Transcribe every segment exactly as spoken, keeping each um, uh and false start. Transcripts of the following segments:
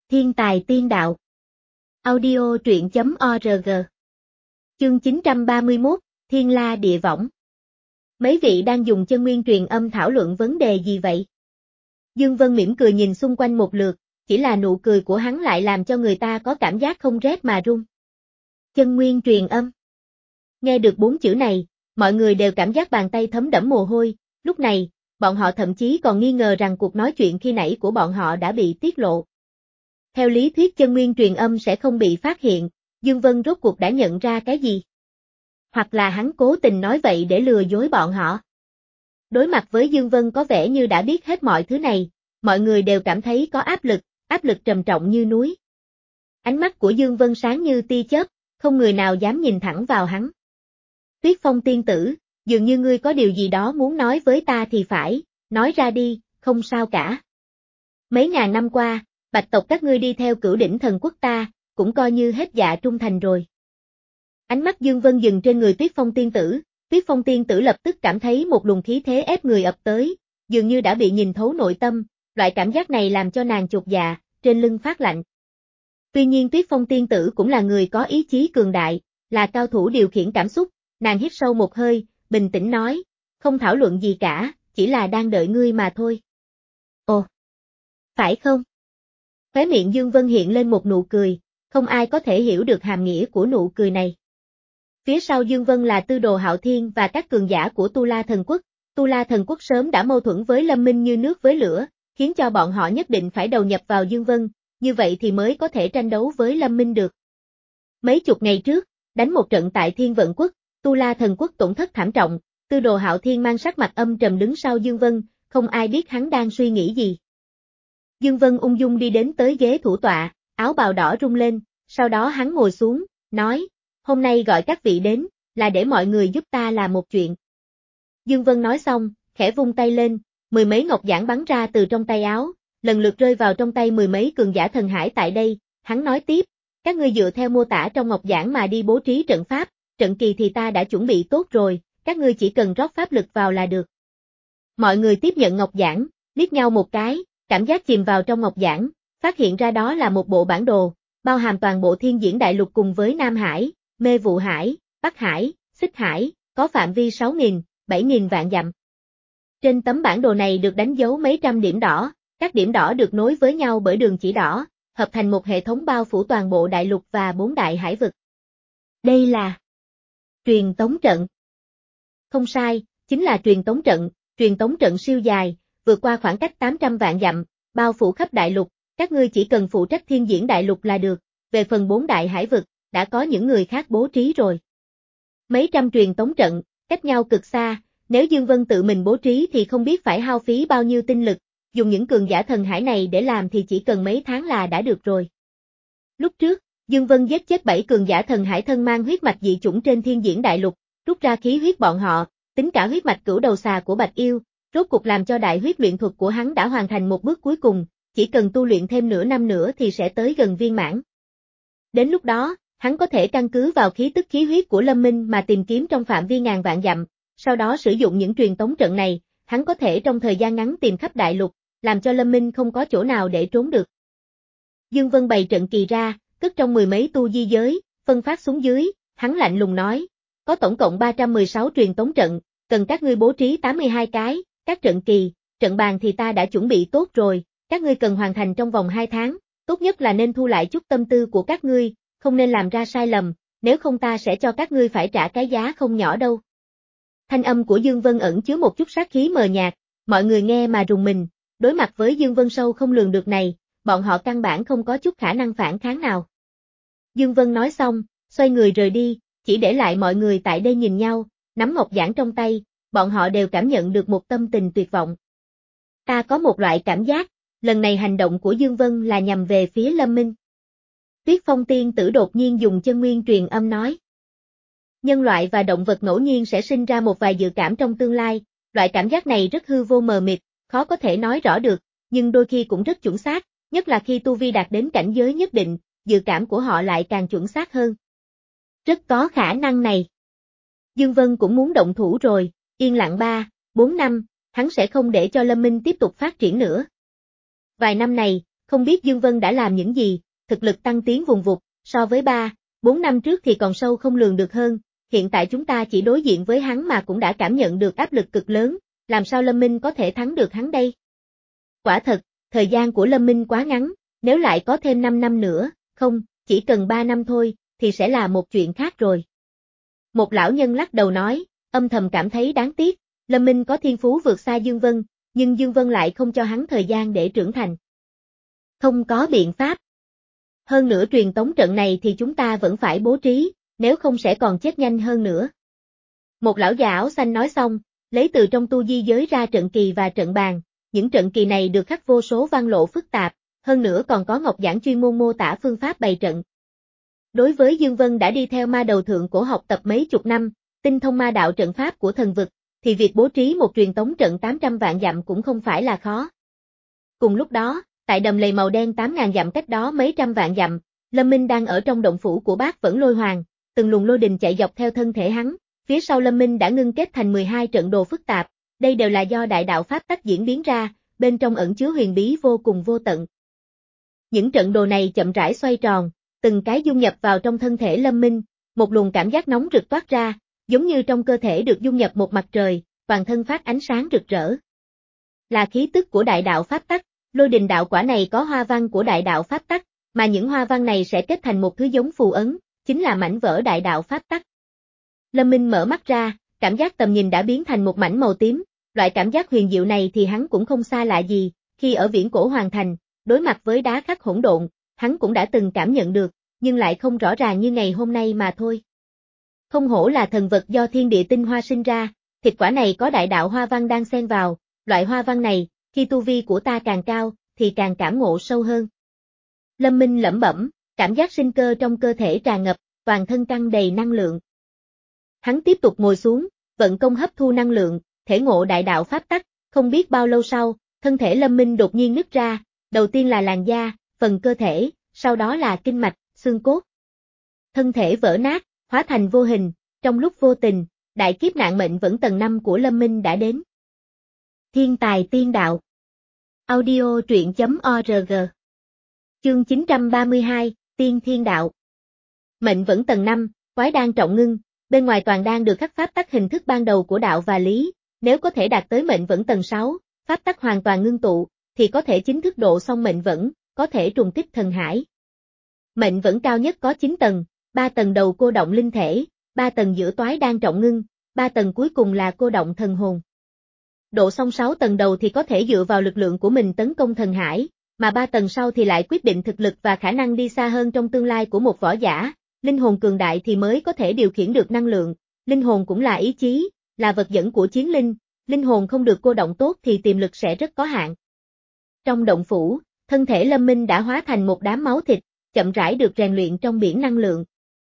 Thiên tài tiên đạo. Audio truyện chấm org. Chương chín trăm ba mươi mốt, Thiên La Địa Võng. Mấy vị đang dùng chân nguyên truyền âm thảo luận vấn đề gì vậy? Dương Vân mỉm cười nhìn xung quanh một lượt, chỉ là nụ cười của hắn lại làm cho người ta có cảm giác không rét mà run. Chân nguyên truyền âm. Nghe được bốn chữ này, mọi người đều cảm giác bàn tay thấm đẫm mồ hôi, lúc này, bọn họ thậm chí còn nghi ngờ rằng cuộc nói chuyện khi nãy của bọn họ đã bị tiết lộ. Theo lý thuyết chân nguyên truyền âm sẽ không bị phát hiện, Dương Vân rốt cuộc đã nhận ra cái gì? Hoặc là hắn cố tình nói vậy để lừa dối bọn họ. Đối mặt với Dương Vân có vẻ như đã biết hết mọi thứ này, mọi người đều cảm thấy có áp lực, áp lực trầm trọng như núi. Ánh mắt của Dương Vân sáng như tia chớp, không người nào dám nhìn thẳng vào hắn. Tuyết Phong tiên tử, dường như ngươi có điều gì đó muốn nói với ta thì phải, nói ra đi, không sao cả. Mấy ngàn năm qua, Bạch tộc các ngươi đi theo Cửu Đỉnh Thần Quốc ta, cũng coi như hết dạ trung thành rồi. Ánh mắt Dương Vân dừng trên người Tuyết Phong tiên tử, Tuyết Phong tiên tử lập tức cảm thấy một luồng khí thế ép người ập tới, dường như đã bị nhìn thấu nội tâm, loại cảm giác này làm cho nàng chột dạ, trên lưng phát lạnh. Tuy nhiên Tuyết Phong tiên tử cũng là người có ý chí cường đại, là cao thủ điều khiển cảm xúc, nàng hít sâu một hơi, bình tĩnh nói, không thảo luận gì cả, chỉ là đang đợi ngươi mà thôi. Ồ, phải không? Khóe miệng Dương Vân hiện lên một nụ cười, không ai có thể hiểu được hàm nghĩa của nụ cười này. Phía sau Dương Vân là Tư Đồ Hạo Thiên và các cường giả của Tu La Thần Quốc, Tu La Thần Quốc sớm đã mâu thuẫn với Lâm Minh như nước với lửa, khiến cho bọn họ nhất định phải đầu nhập vào Dương Vân, như vậy thì mới có thể tranh đấu với Lâm Minh được. Mấy chục ngày trước, đánh một trận tại Thiên Vận Quốc, Tu La Thần Quốc tổn thất thảm trọng, Tư Đồ Hạo Thiên mang sắc mặt âm trầm đứng sau Dương Vân, không ai biết hắn đang suy nghĩ gì. Dương Vân ung dung đi đến tới ghế thủ tọa, áo bào đỏ rung lên, sau đó hắn ngồi xuống, nói, hôm nay gọi các vị đến, là để mọi người giúp ta làm một chuyện. Dương Vân nói xong, khẽ vung tay lên, mười mấy ngọc giản bắn ra từ trong tay áo, lần lượt rơi vào trong tay mười mấy cường giả thần hải tại đây, hắn nói tiếp, các ngươi dựa theo mô tả trong ngọc giản mà đi bố trí trận pháp, trận kỳ thì ta đã chuẩn bị tốt rồi, các ngươi chỉ cần rót pháp lực vào là được. Mọi người tiếp nhận ngọc giản, liếc nhau một cái, cảm giác chìm vào trong ngọc giản, phát hiện ra đó là một bộ bản đồ, bao hàm toàn bộ Thiên Diễn Đại Lục cùng với Nam Hải, Mê Vụ Hải, Bắc Hải, Xích Hải, có phạm vi sáu nghìn, bảy nghìn vạn dặm. Trên tấm bản đồ này được đánh dấu mấy trăm điểm đỏ, các điểm đỏ được nối với nhau bởi đường chỉ đỏ, hợp thành một hệ thống bao phủ toàn bộ đại lục và bốn đại hải vực. Đây là truyền tống trận. Không sai, chính là truyền tống trận, truyền tống trận siêu dài, vượt qua khoảng cách tám trăm vạn dặm, bao phủ khắp đại lục, các ngươi chỉ cần phụ trách Thiên Diễn Đại Lục là được, về phần bốn đại hải vực, đã có những người khác bố trí rồi. Mấy trăm truyền tống trận, cách nhau cực xa, nếu Dương Vân tự mình bố trí thì không biết phải hao phí bao nhiêu tinh lực, dùng những cường giả thần hải này để làm thì chỉ cần mấy tháng là đã được rồi. Lúc trước, Dương Vân giết chết bảy cường giả thần hải thân mang huyết mạch dị chủng trên Thiên Diễn Đại Lục, rút ra khí huyết bọn họ, tính cả huyết mạch cửu đầu xà của Bạch Yêu, rốt cuộc làm cho đại huyết luyện thuật của hắn đã hoàn thành một bước cuối cùng, chỉ cần tu luyện thêm nửa năm nữa thì sẽ tới gần viên mãn. Đến lúc đó, hắn có thể căn cứ vào khí tức khí huyết của Lâm Minh mà tìm kiếm trong phạm vi ngàn vạn dặm, sau đó sử dụng những truyền tống trận này, hắn có thể trong thời gian ngắn tìm khắp đại lục, làm cho Lâm Minh không có chỗ nào để trốn được. Dương Vân bày trận kỳ ra, cất trong mười mấy tu di giới, phân phát xuống dưới, hắn lạnh lùng nói, có tổng cộng ba trăm mười sáu truyền tống trận, cần các ngươi bố trí tám mươi hai cái, các trận kỳ, trận bàn thì ta đã chuẩn bị tốt rồi, các ngươi cần hoàn thành trong vòng hai tháng, tốt nhất là nên thu lại chút tâm tư của các ngươi, không nên làm ra sai lầm, nếu không ta sẽ cho các ngươi phải trả cái giá không nhỏ đâu. Thanh âm của Dương Vân ẩn chứa một chút sát khí mờ nhạt, mọi người nghe mà rùng mình, đối mặt với Dương Vân sâu không lường được này, bọn họ căn bản không có chút khả năng phản kháng nào. Dương Vân nói xong, xoay người rời đi, chỉ để lại mọi người tại đây nhìn nhau, nắm ngọc giản trong tay, bọn họ đều cảm nhận được một tâm tình tuyệt vọng. Ta có một loại cảm giác, lần này hành động của Dương Vân là nhằm về phía Lâm Minh. Tuyết Phong tiên tử đột nhiên dùng chân nguyên truyền âm nói. Nhân loại và động vật ngẫu nhiên sẽ sinh ra một vài dự cảm trong tương lai, loại cảm giác này rất hư vô mờ mịt, khó có thể nói rõ được, nhưng đôi khi cũng rất chuẩn xác, nhất là khi tu vi đạt đến cảnh giới nhất định, dự cảm của họ lại càng chuẩn xác hơn. Rất có khả năng này. Dương Vân cũng muốn động thủ rồi, yên lặng ba, bốn năm, hắn sẽ không để cho Lâm Minh tiếp tục phát triển nữa. Vài năm này, không biết Dương Vân đã làm những gì, thực lực tăng tiến vùng vụt, so với ba, bốn năm trước thì còn sâu không lường được hơn, hiện tại chúng ta chỉ đối diện với hắn mà cũng đã cảm nhận được áp lực cực lớn, làm sao Lâm Minh có thể thắng được hắn đây? Quả thật, thời gian của Lâm Minh quá ngắn, nếu lại có thêm năm năm nữa, không, chỉ cần ba năm thôi, thì sẽ là một chuyện khác rồi. Một lão nhân lắc đầu nói, âm thầm cảm thấy đáng tiếc, Lâm Minh có thiên phú vượt xa Dương Vân, nhưng Dương Vân lại không cho hắn thời gian để trưởng thành. Không có biện pháp. Hơn nữa truyền tống trận này thì chúng ta vẫn phải bố trí, nếu không sẽ còn chết nhanh hơn nữa. Một lão già áo xanh nói xong, lấy từ trong tu di giới ra trận kỳ và trận bàn, những trận kỳ này được khắc vô số văn lộ phức tạp, hơn nữa còn có ngọc giản chuyên môn mô tả phương pháp bày trận. Đối với Dương Vân đã đi theo ma đầu thượng cổ học tập mấy chục năm, tinh thông ma đạo trận pháp của thần vực, thì việc bố trí một truyền tống trận tám trăm vạn dặm cũng không phải là khó. Cùng lúc đó, tại đầm lầy màu đen tám ngàn dặm cách đó mấy trăm vạn dặm, Lâm Minh đang ở trong động phủ của Bác Vẫn Lôi Hoàng, từng luồng lôi đình chạy dọc theo thân thể hắn, phía sau Lâm Minh đã ngưng kết thành mười hai trận đồ phức tạp, đây đều là do đại đạo pháp tắc diễn biến ra, bên trong ẩn chứa huyền bí vô cùng vô tận. Những trận đồ này chậm rãi xoay tròn, từng cái dung nhập vào trong thân thể Lâm Minh, một luồng cảm giác nóng rực toát ra, giống như trong cơ thể được dung nhập một mặt trời, toàn thân phát ánh sáng rực rỡ. Là khí tức của đại đạo pháp tắc, lôi đình đạo quả này có hoa văn của đại đạo pháp tắc, mà những hoa văn này sẽ kết thành một thứ giống phù ấn, chính là mảnh vỡ đại đạo pháp tắc. Lâm Minh mở mắt ra, cảm giác tầm nhìn đã biến thành một mảnh màu tím, loại cảm giác huyền diệu này thì hắn cũng không xa lạ gì, khi ở viễn cổ hoàng thành, đối mặt với đá khắc hỗn độn, hắn cũng đã từng cảm nhận được, nhưng lại không rõ ràng như ngày hôm nay mà thôi. Không hổ là thần vật do thiên địa tinh hoa sinh ra, thịt quả này có đại đạo hoa văn đang xen vào, loại hoa văn này, khi tu vi của ta càng cao, thì càng cảm ngộ sâu hơn. Lâm Minh lẩm bẩm, cảm giác sinh cơ trong cơ thể tràn ngập, toàn thân căng đầy năng lượng. Hắn tiếp tục ngồi xuống, vận công hấp thu năng lượng, thể ngộ đại đạo pháp tắc, không biết bao lâu sau, thân thể Lâm Minh đột nhiên nứt ra, đầu tiên là làn da, phần cơ thể, sau đó là kinh mạch, xương cốt. Thân thể vỡ nát, hóa thành vô hình, trong lúc vô tình, đại kiếp nạn mệnh vẫn tầng năm của Lâm Minh đã đến. Thiên tài tiên đạo. Audio truyện chấm org. Chương chín trăm ba mươi hai, Tiên Thiên Đạo. Mệnh vẫn tầng năm, quái đan trọng ngưng, bên ngoài toàn đan được khắc pháp tắc hình thức ban đầu của đạo và lý, nếu có thể đạt tới mệnh vẫn tầng sáu, pháp tắc hoàn toàn ngưng tụ, thì có thể chính thức độ xong mệnh vẫn, có thể trùng kích thần hải. Mệnh vẫn cao nhất có chín tầng, ba tầng đầu cô động linh thể, ba tầng giữa toái đan trọng ngưng, ba tầng cuối cùng là cô động thần hồn. Độ xong sáu tầng đầu thì có thể dựa vào lực lượng của mình tấn công thần hải, mà ba tầng sau thì lại quyết định thực lực và khả năng đi xa hơn trong tương lai của một võ giả, linh hồn cường đại thì mới có thể điều khiển được năng lượng, linh hồn cũng là ý chí, là vật dẫn của chiến linh, linh hồn không được cô động tốt thì tiềm lực sẽ rất có hạn. Trong động phủ, thân thể Lâm Minh đã hóa thành một đám máu thịt, chậm rãi được rèn luyện trong biển năng lượng.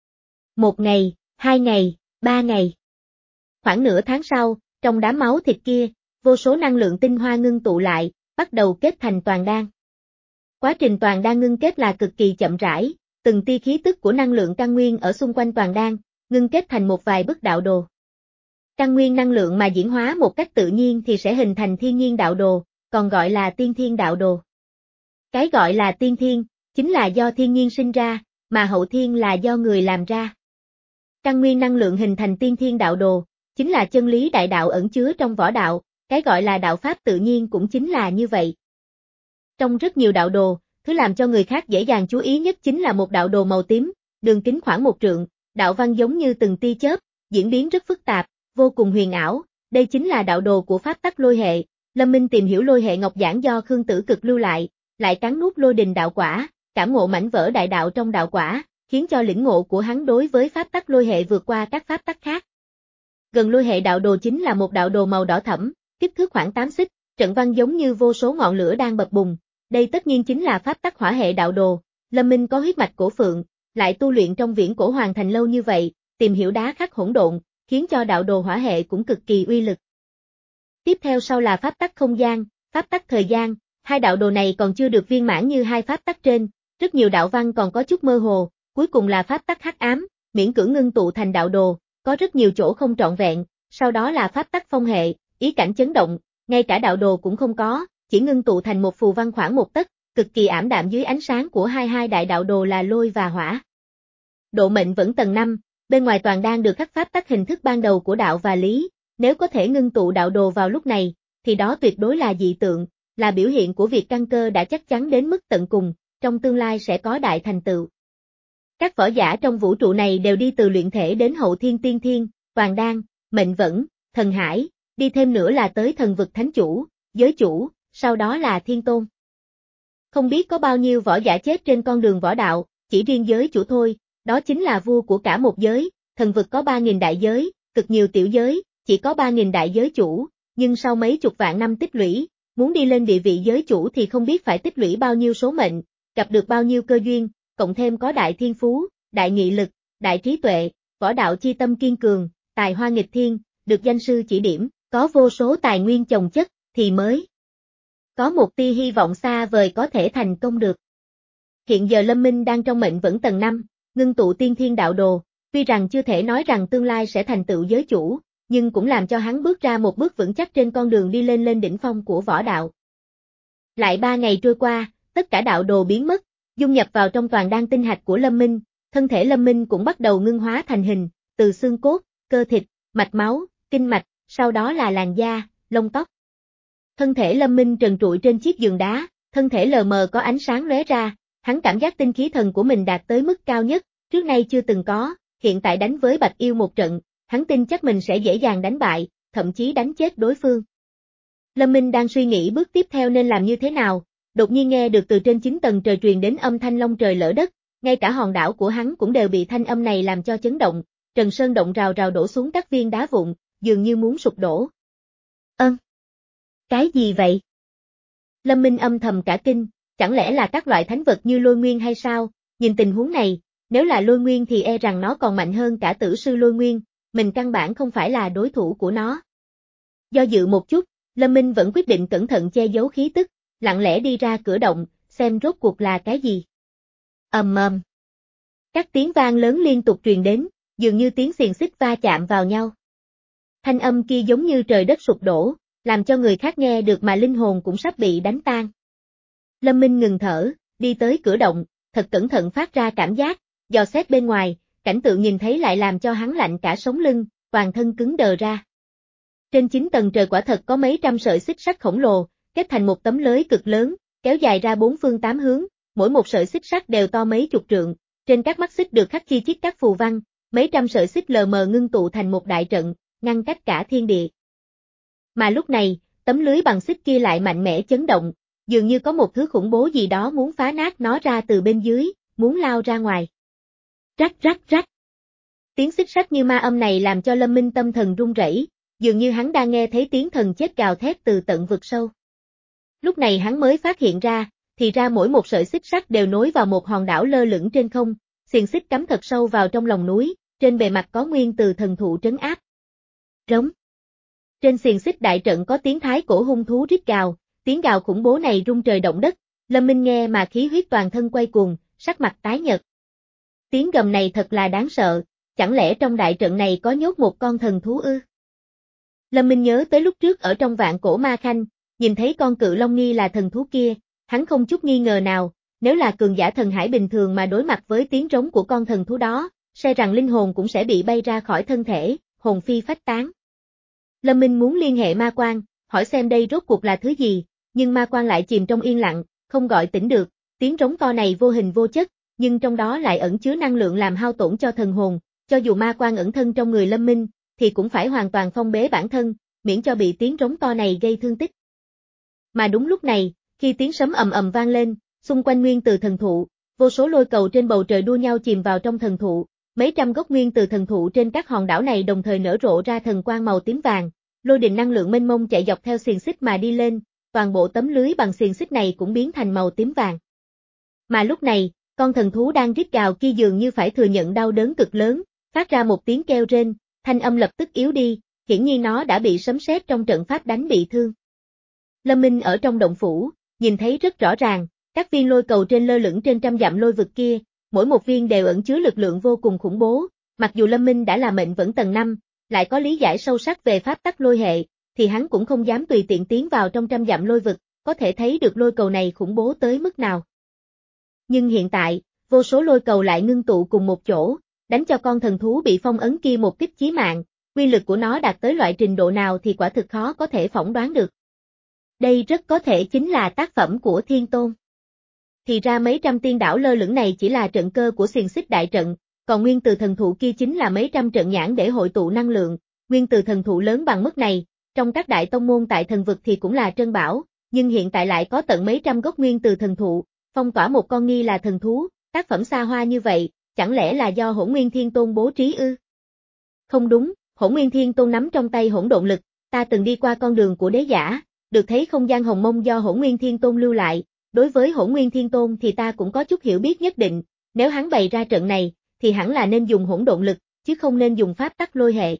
Một ngày, hai ngày, ba ngày. Khoảng nửa tháng sau, trong đám máu thịt kia, vô số năng lượng tinh hoa ngưng tụ lại, bắt đầu kết thành toàn đan. Quá trình toàn đan ngưng kết là cực kỳ chậm rãi, từng tia khí tức của năng lượng căn nguyên ở xung quanh toàn đan, ngưng kết thành một vài bức đạo đồ. Căn nguyên năng lượng mà diễn hóa một cách tự nhiên thì sẽ hình thành thiên nhiên đạo đồ, còn gọi là tiên thiên đạo đồ. Cái gọi là tiên thiên, chính là do thiên nhiên sinh ra, mà hậu thiên là do người làm ra. Căn nguyên năng lượng hình thành tiên thiên đạo đồ, chính là chân lý đại đạo ẩn chứa trong võ đạo, cái gọi là đạo pháp tự nhiên cũng chính là như vậy. Trong rất nhiều đạo đồ, thứ làm cho người khác dễ dàng chú ý nhất chính là một đạo đồ màu tím, đường kính khoảng một trượng, đạo văn giống như từng tia chớp, diễn biến rất phức tạp, vô cùng huyền ảo, đây chính là đạo đồ của pháp tắc lôi hệ. Lâm Minh tìm hiểu lôi hệ ngọc giản do Khương Tử Cực lưu lại, lại cắn nuốt lôi đình đạo quả, cảm ngộ mảnh vỡ đại đạo trong đạo quả, khiến cho lĩnh ngộ của hắn đối với pháp tắc lôi hệ vượt qua các pháp tắc khác. Gần lôi hệ đạo đồ chính là một đạo đồ màu đỏ thẫm, kích thước khoảng tám xích, trận văn giống như vô số ngọn lửa đang bập bùng. Đây tất nhiên chính là pháp tắc hỏa hệ đạo đồ. Lâm Minh có huyết mạch cổ phượng, lại tu luyện trong viễn cổ hoàng thành lâu như vậy, tìm hiểu đá khắc hỗn độn, khiến cho đạo đồ hỏa hệ cũng cực kỳ uy lực. Tiếp theo sau là pháp tắc không gian, pháp tắc thời gian, hai đạo đồ này còn chưa được viên mãn như hai pháp tắc trên, rất nhiều đạo văn còn có chút mơ hồ, cuối cùng là pháp tắc hắc ám, miễn cưỡng ngưng tụ thành đạo đồ, có rất nhiều chỗ không trọn vẹn, sau đó là pháp tắc phong hệ, ý cảnh chấn động, ngay cả đạo đồ cũng không có, chỉ ngưng tụ thành một phù văn khoảng một tấc, cực kỳ ảm đạm dưới ánh sáng của hai hai đại đạo đồ là lôi và hỏa. Độ mệnh vẫn tầng năm, bên ngoài toàn đang được khắc pháp tắc hình thức ban đầu của đạo và lý, nếu có thể ngưng tụ đạo đồ vào lúc này, thì đó tuyệt đối là dị tượng, là biểu hiện của việc căn cơ đã chắc chắn đến mức tận cùng, trong tương lai sẽ có đại thành tựu. Các võ giả trong vũ trụ này đều đi từ luyện thể đến hậu thiên tiên thiên, toàn đan, mệnh vẫn, thần hải, đi thêm nữa là tới thần vực thánh chủ, giới chủ, sau đó là thiên tôn. Không biết có bao nhiêu võ giả chết trên con đường võ đạo, chỉ riêng giới chủ thôi, đó chính là vua của cả một giới, thần vực có ba nghìn đại giới, cực nhiều tiểu giới, chỉ có ba nghìn đại giới chủ, nhưng sau mấy chục vạn năm tích lũy, muốn đi lên địa vị giới chủ thì không biết phải tích lũy bao nhiêu số mệnh, gặp được bao nhiêu cơ duyên, cộng thêm có đại thiên phú, đại nghị lực, đại trí tuệ, võ đạo chi tâm kiên cường, tài hoa nghịch thiên, được danh sư chỉ điểm, có vô số tài nguyên chồng chất, thì mới có một tia hy vọng xa vời có thể thành công được. Hiện giờ Lâm Minh đang trong mệnh vẫn tầng năm, ngưng tụ tiên thiên đạo đồ, tuy rằng chưa thể nói rằng tương lai sẽ thành tựu giới chủ, nhưng cũng làm cho hắn bước ra một bước vững chắc trên con đường đi lên lên đỉnh phong của võ đạo. Lại ba ngày trôi qua, tất cả đạo đồ biến mất, dung nhập vào trong toàn đan tinh hạch của Lâm Minh, thân thể Lâm Minh cũng bắt đầu ngưng hóa thành hình, từ xương cốt, cơ thịt, mạch máu, kinh mạch, sau đó là làn da, lông tóc. Thân thể Lâm Minh trần trụi trên chiếc giường đá, thân thể lờ mờ có ánh sáng lóe ra, hắn cảm giác tinh khí thần của mình đạt tới mức cao nhất, trước nay chưa từng có, hiện tại đánh với Bạch Yêu một trận, hắn tin chắc mình sẽ dễ dàng đánh bại, thậm chí đánh chết đối phương. Lâm Minh đang suy nghĩ bước tiếp theo nên làm như thế nào, đột nhiên nghe được từ trên chín tầng trời truyền đến âm thanh long trời lỡ đất, ngay cả hòn đảo của hắn cũng đều bị thanh âm này làm cho chấn động, Trần Sơn động rào rào đổ xuống các viên đá vụn, dường như muốn sụp đổ. Ơn! Cái gì vậy? Lâm Minh âm thầm cả kinh, chẳng lẽ là các loại thánh vật như lôi nguyên hay sao, nhìn tình huống này, nếu là lôi nguyên thì e rằng nó còn mạnh hơn cả tử sư lôi nguyên, mình căn bản không phải là đối thủ của nó. Do dự một chút, Lâm Minh vẫn quyết định cẩn thận che giấu khí tức, lặng lẽ đi ra cửa động, xem rốt cuộc là cái gì. Ầm ầm. Các tiếng vang lớn liên tục truyền đến, dường như tiếng xiềng xích va chạm vào nhau. Thanh âm kia giống như trời đất sụp đổ, làm cho người khác nghe được mà linh hồn cũng sắp bị đánh tan. Lâm Minh ngừng thở, đi tới cửa động, thật cẩn thận phát ra cảm giác, dò xét bên ngoài, cảnh tượng nhìn thấy lại làm cho hắn lạnh cả sống lưng, toàn thân cứng đờ ra. Trên chín tầng trời quả thật có mấy trăm sợi xích sắt khổng lồ, kết thành một tấm lưới cực lớn, kéo dài ra bốn phương tám hướng, mỗi một sợi xích sắt đều to mấy chục trượng, trên các mắt xích được khắc chi chít các phù văn, mấy trăm sợi xích lờ mờ ngưng tụ thành một đại trận, ngăn cách cả thiên địa. Mà lúc này, tấm lưới bằng xích kia lại mạnh mẽ chấn động, dường như có một thứ khủng bố gì đó muốn phá nát nó ra từ bên dưới, muốn lao ra ngoài. Rắc rắc rắc. Tiếng xích sắt như ma âm này làm cho Lâm Minh tâm thần run rẩy, dường như hắn đang nghe thấy tiếng thần chết gào thét từ tận vực sâu. Lúc này hắn mới phát hiện ra, thì ra mỗi một sợi xích sắt đều nối vào một hòn đảo lơ lửng trên không, xiềng xích cắm thật sâu vào trong lòng núi, trên bề mặt có nguyên từ thần thụ trấn áp. Rống. Trên xiềng xích đại trận có tiếng thái cổ hung thú rít gào, tiếng gào khủng bố này rung trời động đất, Lâm Minh nghe mà khí huyết toàn thân quay cuồng, sắc mặt tái nhợt. Tiếng gầm này thật là đáng sợ, chẳng lẽ trong đại trận này có nhốt một con thần thú ư? Lâm Minh nhớ tới lúc trước ở trong vạn cổ ma khanh, nhìn thấy con cự long nghi là thần thú kia, hắn không chút nghi ngờ nào, nếu là cường giả thần hải bình thường mà đối mặt với tiếng rống của con thần thú đó, e rằng linh hồn cũng sẽ bị bay ra khỏi thân thể, hồn phi phách tán. Lâm Minh muốn liên hệ ma quan, hỏi xem đây rốt cuộc là thứ gì, nhưng ma quan lại chìm trong yên lặng, không gọi tỉnh được, tiếng rống to này vô hình vô chất, nhưng trong đó lại ẩn chứa năng lượng làm hao tổn cho thần hồn, cho dù ma quan ẩn thân trong người Lâm Minh, thì cũng phải hoàn toàn phong bế bản thân, miễn cho bị tiếng rống to này gây thương tích. Mà đúng lúc này, khi tiếng sấm ầm ầm vang lên, xung quanh nguyên từ thần thụ, vô số lôi cầu trên bầu trời đua nhau chìm vào trong thần thụ, mấy trăm gốc nguyên từ thần thụ trên các hòn đảo này đồng thời nở rộ ra thần quang màu tím vàng, lôi đình năng lượng mênh mông chạy dọc theo xiềng xích mà đi lên, toàn bộ tấm lưới bằng xiềng xích này cũng biến thành màu tím vàng. Mà lúc này, con thần thú đang rít gào kia dường như phải thừa nhận đau đớn cực lớn, phát ra một tiếng kêu rên, thanh âm lập tức yếu đi, hiển nhiên nó đã bị sấm sét trong trận pháp đánh bị thương. Lâm Minh ở trong động phủ, nhìn thấy rất rõ ràng, các viên lôi cầu trên lơ lửng trên trăm dặm lôi vực kia, mỗi một viên đều ẩn chứa lực lượng vô cùng khủng bố, mặc dù Lâm Minh đã là mệnh vẫn tầng năm, lại có lý giải sâu sắc về pháp tắc lôi hệ, thì hắn cũng không dám tùy tiện tiến vào trong trăm dặm lôi vực, có thể thấy được lôi cầu này khủng bố tới mức nào. Nhưng hiện tại, vô số lôi cầu lại ngưng tụ cùng một chỗ, đánh cho con thần thú bị phong ấn kia một kích chí mạng, uy lực của nó đạt tới loại trình độ nào thì quả thực khó có thể phỏng đoán được. Đây rất có thể chính là tác phẩm của Thiên Tôn. Thì ra mấy trăm tiên đảo lơ lửng này chỉ là trận cơ của xiềng xích đại trận, còn nguyên từ thần thụ kia chính là mấy trăm trận nhãn để hội tụ năng lượng, nguyên từ thần thụ lớn bằng mức này, trong các đại tông môn tại thần vực thì cũng là trân bảo, nhưng hiện tại lại có tận mấy trăm gốc nguyên từ thần thụ, phong tỏa một con nghi là thần thú, tác phẩm xa hoa như vậy, chẳng lẽ là do Hỗn Nguyên Thiên Tôn bố trí ư? Không đúng, Hỗn Nguyên Thiên Tôn nắm trong tay hỗn độn lực, ta từng đi qua con đường của đế giả, được thấy không gian hồng mông do Hỗn Nguyên Thiên Tôn lưu lại, đối với Hỗn Nguyên Thiên Tôn thì ta cũng có chút hiểu biết nhất định, nếu hắn bày ra trận này, thì hẳn là nên dùng hỗn độn lực, chứ không nên dùng pháp tắc lôi hệ.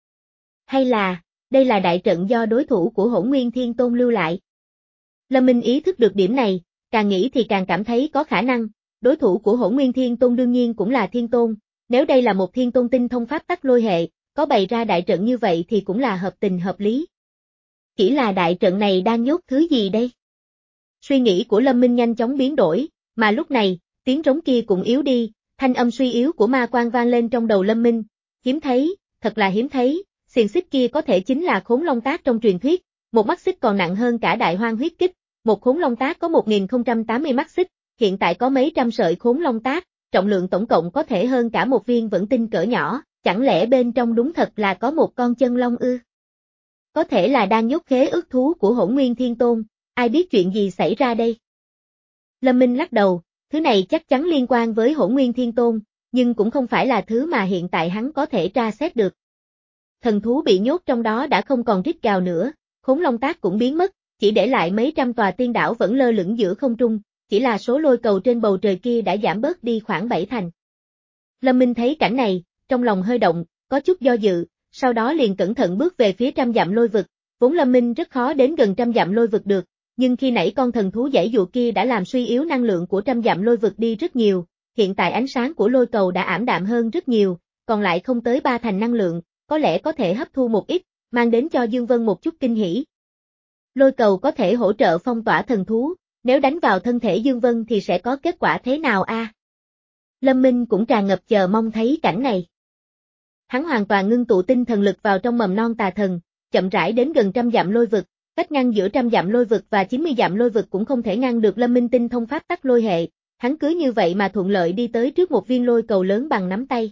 Hay là, đây là đại trận do đối thủ của Hỗn Nguyên Thiên Tôn lưu lại? Lâm Minh ý thức được điểm này, càng nghĩ thì càng cảm thấy có khả năng, đối thủ của Hỗn Nguyên Thiên Tôn đương nhiên cũng là Thiên Tôn, nếu đây là một Thiên Tôn tinh thông pháp tắc lôi hệ, có bày ra đại trận như vậy thì cũng là hợp tình hợp lý. Chỉ là đại trận này đang nhốt thứ gì đây? Suy nghĩ của Lâm Minh nhanh chóng biến đổi, mà lúc này, tiếng rống kia cũng yếu đi, thanh âm suy yếu của ma quang vang lên trong đầu Lâm Minh, hiếm thấy, thật là hiếm thấy, xiềng xích kia có thể chính là khốn long tác trong truyền thuyết, một mắt xích còn nặng hơn cả đại hoang huyết kích, một khốn long tác có một nghìn không trăm tám mươi mắt xích, hiện tại có mấy trăm sợi khốn long tác, trọng lượng tổng cộng có thể hơn cả một viên vẫn tinh cỡ nhỏ, chẳng lẽ bên trong đúng thật là có một con chân long ư? Có thể là đang nhốt khế ước thú của Hỗn Nguyên Thiên Tôn, ai biết chuyện gì xảy ra đây? Lâm Minh lắc đầu, thứ này chắc chắn liên quan với Hỗn Nguyên Thiên Tôn, nhưng cũng không phải là thứ mà hiện tại hắn có thể tra xét được. Thần thú bị nhốt trong đó đã không còn rít gào nữa, khốn long tác cũng biến mất, chỉ để lại mấy trăm tòa tiên đảo vẫn lơ lửng giữa không trung, chỉ là số lôi cầu trên bầu trời kia đã giảm bớt đi khoảng bảy thành. Lâm Minh thấy cảnh này, trong lòng hơi động, có chút do dự, sau đó liền cẩn thận bước về phía trăm dặm lôi vực, vốn Lâm Minh rất khó đến gần trăm dặm lôi vực được, nhưng khi nãy con thần thú giãy dụa kia đã làm suy yếu năng lượng của trăm dặm lôi vực đi rất nhiều, hiện tại ánh sáng của lôi cầu đã ảm đạm hơn rất nhiều, còn lại không tới ba thành năng lượng, có lẽ có thể hấp thu một ít, mang đến cho Dương Vân một chút kinh hỉ. Lôi cầu có thể hỗ trợ phong tỏa thần thú, nếu đánh vào thân thể Dương Vân thì sẽ có kết quả thế nào a? À? Lâm Minh cũng tràn ngập chờ mong thấy cảnh này. Hắn hoàn toàn ngưng tụ tinh thần lực vào trong mầm non tà thần, chậm rãi đến gần trăm dặm lôi vực, cách ngăn giữa trăm dặm lôi vực và chín mươi dặm lôi vực cũng không thể ngăn được Lâm Minh tinh thông pháp tắc lôi hệ, hắn cứ như vậy mà thuận lợi đi tới trước một viên lôi cầu lớn bằng nắm tay.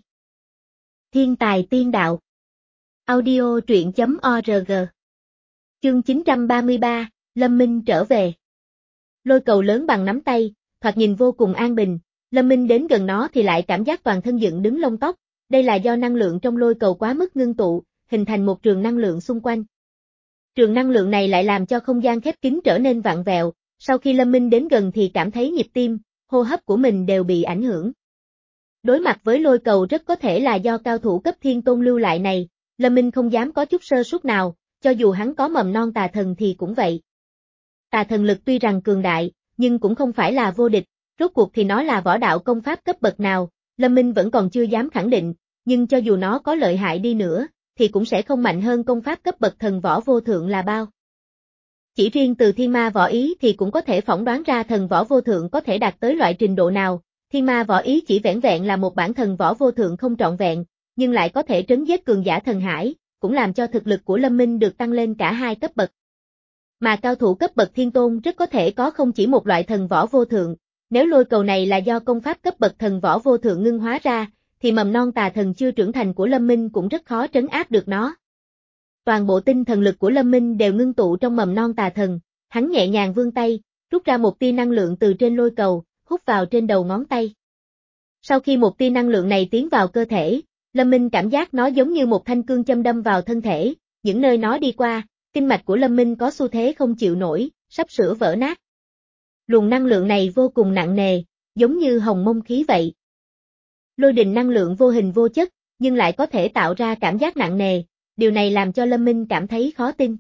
Thiên tài tiên đạo. Audio truyện chấm org. Chương chín trăm ba mươi ba, Lâm Minh trở về. Lôi cầu lớn bằng nắm tay, thoạt nhìn vô cùng an bình, Lâm Minh đến gần nó thì lại cảm giác toàn thân dựng đứng lông tóc, đây là do năng lượng trong lôi cầu quá mức ngưng tụ, hình thành một trường năng lượng xung quanh. Trường năng lượng này lại làm cho không gian khép kín trở nên vặn vẹo, sau khi Lâm Minh đến gần thì cảm thấy nhịp tim, hô hấp của mình đều bị ảnh hưởng. Đối mặt với lôi cầu rất có thể là do cao thủ cấp Thiên Tôn lưu lại này, Lâm Minh không dám có chút sơ suất nào, cho dù hắn có mầm non tà thần thì cũng vậy. Tà thần lực tuy rằng cường đại, nhưng cũng không phải là vô địch, rốt cuộc thì nó là võ đạo công pháp cấp bậc nào, Lâm Minh vẫn còn chưa dám khẳng định, nhưng cho dù nó có lợi hại đi nữa, thì cũng sẽ không mạnh hơn công pháp cấp bậc thần võ vô thượng là bao. Chỉ riêng từ thiên ma võ ý thì cũng có thể phỏng đoán ra thần võ vô thượng có thể đạt tới loại trình độ nào, thiên ma võ ý chỉ vẻn vẹn là một bản thần võ vô thượng không trọn vẹn, nhưng lại có thể trấn giết cường giả thần hải, cũng làm cho thực lực của Lâm Minh được tăng lên cả hai cấp bậc. Mà cao thủ cấp bậc Thiên Tôn rất có thể có không chỉ một loại thần võ vô thượng, nếu lôi cầu này là do công pháp cấp bậc thần võ vô thượng ngưng hóa ra, thì mầm non tà thần chưa trưởng thành của Lâm Minh cũng rất khó trấn áp được nó. Toàn bộ tinh thần lực của Lâm Minh đều ngưng tụ trong mầm non tà thần, hắn nhẹ nhàng vươn tay, rút ra một tia năng lượng từ trên lôi cầu, hút vào trên đầu ngón tay. Sau khi một tia năng lượng này tiến vào cơ thể, Lâm Minh cảm giác nó giống như một thanh cương châm đâm vào thân thể, những nơi nó đi qua, kinh mạch của Lâm Minh có xu thế không chịu nổi, sắp sửa vỡ nát. Luồng năng lượng này vô cùng nặng nề, giống như hồng mông khí vậy. Lôi đình năng lượng vô hình vô chất, nhưng lại có thể tạo ra cảm giác nặng nề, điều này làm cho Lâm Minh cảm thấy khó tin.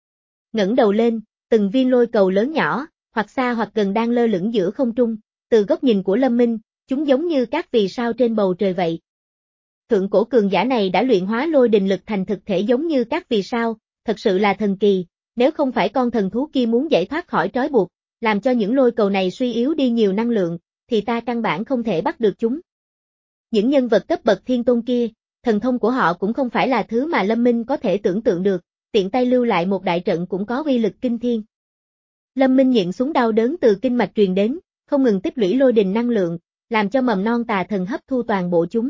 Ngẩng đầu lên, từng viên lôi cầu lớn nhỏ, hoặc xa hoặc gần đang lơ lửng giữa không trung, từ góc nhìn của Lâm Minh, chúng giống như các vì sao trên bầu trời vậy. Thượng cổ cường giả này đã luyện hóa lôi đình lực thành thực thể giống như các vì sao, thật sự là thần kỳ, Nếu không phải con thần thú kia muốn giải thoát khỏi trói buộc, làm cho những lôi cầu này suy yếu đi nhiều năng lượng, thì ta căn bản không thể bắt được chúng. Những nhân vật cấp bậc thiên tôn kia, thần thông của họ cũng không phải là thứ mà Lâm Minh có thể tưởng tượng được, tiện tay lưu lại một đại trận cũng có uy lực kinh thiên. Lâm Minh nhịn xuống đau đớn từ kinh mạch truyền đến, không ngừng tích lũy lôi đình năng lượng, làm cho mầm non tà thần hấp thu toàn bộ chúng.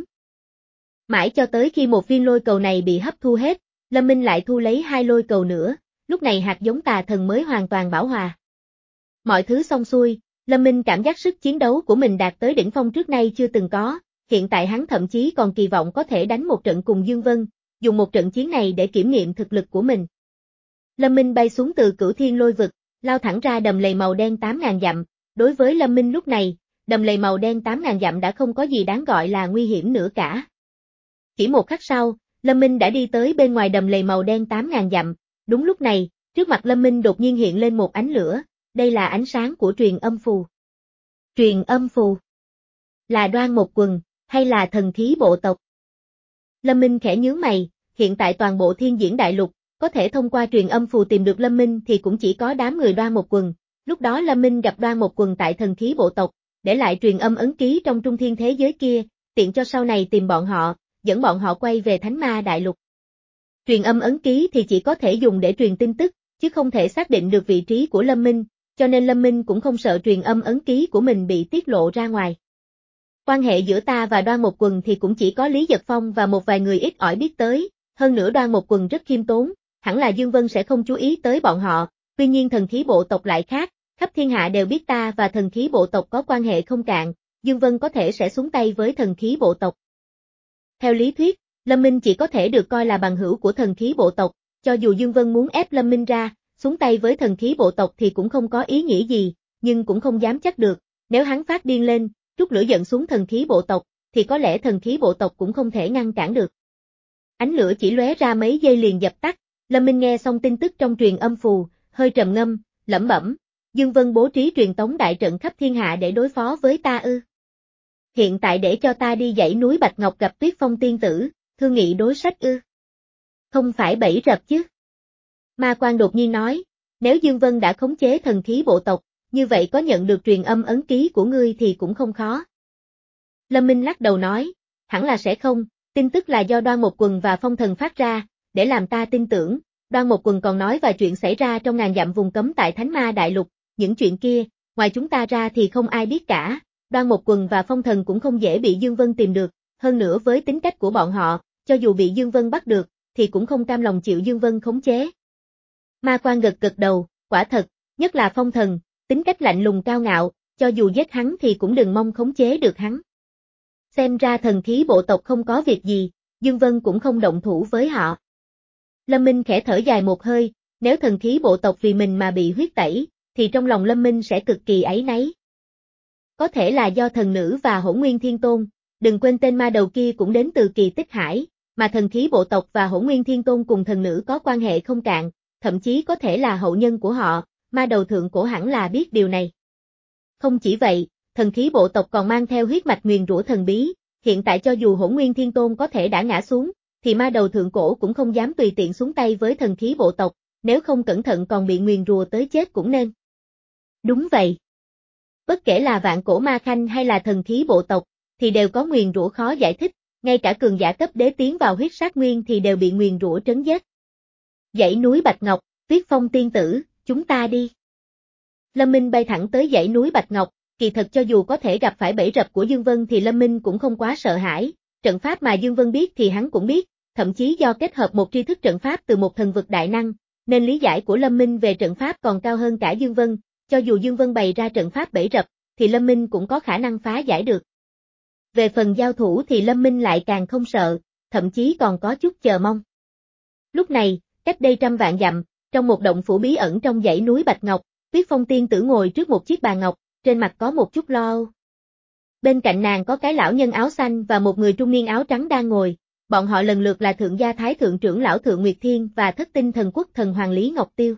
Mãi cho tới khi một viên lôi cầu này bị hấp thu hết, Lâm Minh lại thu lấy hai lôi cầu nữa, lúc này hạt giống tà thần mới hoàn toàn bảo hòa. Mọi thứ xong xuôi, Lâm Minh cảm giác sức chiến đấu của mình đạt tới đỉnh phong trước nay chưa từng có, hiện tại hắn thậm chí còn kỳ vọng có thể đánh một trận cùng Dương Vân, dùng một trận chiến này để kiểm nghiệm thực lực của mình. Lâm Minh bay xuống từ cửu thiên lôi vực, lao thẳng ra đầm lầy màu đen tám ngàn dặm, đối với Lâm Minh lúc này, đầm lầy màu đen tám ngàn dặm đã không có gì đáng gọi là nguy hiểm nữa cả. Chỉ một khắc sau, Lâm Minh đã đi tới bên ngoài đầm lầy màu đen tám ngàn dặm, đúng lúc này, trước mặt Lâm Minh đột nhiên hiện lên một ánh lửa, đây là ánh sáng của truyền âm phù. Truyền âm phù? Là Đoan Một Quần, hay là thần khí bộ tộc? Lâm Minh khẽ nhướng mày, hiện tại toàn bộ thiên diễn đại lục, có thể thông qua truyền âm phù tìm được Lâm Minh thì cũng chỉ có đám người Đoan Một Quần, lúc đó Lâm Minh gặp Đoan Một Quần tại thần khí bộ tộc, để lại truyền âm ấn ký trong trung thiên thế giới kia, tiện cho sau này tìm bọn họ, dẫn bọn họ quay về Thánh Ma Đại Lục. Truyền âm ấn ký thì chỉ có thể dùng để truyền tin tức, chứ không thể xác định được vị trí của Lâm Minh, cho nên Lâm Minh cũng không sợ truyền âm ấn ký của mình bị tiết lộ ra ngoài. Quan hệ giữa ta và Đoan Một Quần thì cũng chỉ có Lý Giật Phong và một vài người ít ỏi biết tới, hơn nữa Đoan Một Quần rất khiêm tốn, hẳn là Dương Vân sẽ không chú ý tới bọn họ, tuy nhiên thần khí bộ tộc lại khác, khắp thiên hạ đều biết ta và thần khí bộ tộc có quan hệ không cạn, Dương Vân có thể sẽ xuống tay với thần khí bộ tộc. Theo lý thuyết, Lâm Minh chỉ có thể được coi là bằng hữu của thần khí bộ tộc, cho dù Dương Vân muốn ép Lâm Minh ra, xuống tay với thần khí bộ tộc thì cũng không có ý nghĩa gì, nhưng cũng không dám chắc được, nếu hắn phát điên lên, trút lửa giận xuống thần khí bộ tộc, thì có lẽ thần khí bộ tộc cũng không thể ngăn cản được. Ánh lửa chỉ lóe ra mấy giây liền dập tắt, Lâm Minh nghe xong tin tức trong truyền âm phù, hơi trầm ngâm, lẩm bẩm, Dương Vân bố trí truyền tống đại trận khắp thiên hạ để đối phó với ta ư? Hiện tại để cho ta đi dãy núi Bạch Ngọc gặp Tuyết Phong tiên tử, thương nghị đối sách ư? Không phải bẫy rập chứ? Ma Quan đột nhiên nói, nếu Dương Vân đã khống chế thần khí bộ tộc, như vậy có nhận được truyền âm ấn ký của ngươi thì cũng không khó. Lâm Minh lắc đầu nói, hẳn là sẽ không, tin tức là do Đoan Một Quần và Phong Thần phát ra, để làm ta tin tưởng, Đoan Một Quần còn nói vài chuyện xảy ra trong ngàn dặm vùng cấm tại Thánh Ma Đại Lục, những chuyện kia, ngoài chúng ta ra thì không ai biết cả, Đoan Một Quần và Phong Thần cũng không dễ bị Dương Vân tìm được, hơn nữa với tính cách của bọn họ, cho dù bị Dương Vân bắt được, thì cũng không cam lòng chịu Dương Vân khống chế. Ma Quan gật gật đầu, quả thật, nhất là Phong Thần, tính cách lạnh lùng cao ngạo, cho dù giết hắn thì cũng đừng mong khống chế được hắn. Xem ra thần khí bộ tộc không có việc gì, Dương Vân cũng không động thủ với họ. Lâm Minh khẽ thở dài một hơi, nếu thần khí bộ tộc vì mình mà bị huyết tẩy, thì trong lòng Lâm Minh sẽ cực kỳ áy náy. Có thể là do thần nữ và Hỗn Nguyên Thiên Tôn, đừng quên tên ma đầu kia cũng đến từ Kỳ Tích Hải, mà thần khí bộ tộc và Hỗn Nguyên Thiên Tôn cùng thần nữ có quan hệ không cạn, thậm chí có thể là hậu nhân của họ, ma đầu thượng cổ hẳn là biết điều này. Không chỉ vậy, thần khí bộ tộc còn mang theo huyết mạch nguyền rủa thần bí, hiện tại cho dù Hỗn Nguyên Thiên Tôn có thể đã ngã xuống, thì ma đầu thượng cổ cũng không dám tùy tiện xuống tay với thần khí bộ tộc, nếu không cẩn thận còn bị nguyền rủa tới chết cũng nên. Đúng vậy. Bất kể là vạn cổ ma khanh hay là thần khí bộ tộc, thì đều có nguyền rủa khó giải thích, ngay cả cường giả cấp đế tiến vào huyết sát nguyên thì đều bị nguyền rủa trấn giết. Dãy núi Bạch Ngọc, Tuyết Phong tiên tử, chúng ta đi. Lâm Minh bay thẳng tới dãy núi Bạch Ngọc, kỳ thật cho dù có thể gặp phải bẫy rập của Dương Vân thì Lâm Minh cũng không quá sợ hãi, trận pháp mà Dương Vân biết thì hắn cũng biết, thậm chí do kết hợp một tri thức trận pháp từ một thần vực đại năng, nên lý giải của Lâm Minh về trận pháp còn cao hơn cả Dương Vân, cho dù Dương Vân bày ra trận pháp bẫy rập, thì Lâm Minh cũng có khả năng phá giải được. Về phần giao thủ thì Lâm Minh lại càng không sợ, thậm chí còn có chút chờ mong. Lúc này, cách đây trăm vạn dặm, trong một động phủ bí ẩn trong dãy núi Bạch Ngọc, Tuyết Phong tiên tử ngồi trước một chiếc bàn ngọc, trên mặt có một chút lo âu. Bên cạnh nàng có cái lão nhân áo xanh và một người trung niên áo trắng đang ngồi, bọn họ lần lượt là thượng gia thái thượng trưởng lão Thượng Nguyệt Thiên và thất tinh thần quốc thần hoàng Lý Ngọc Tiêu.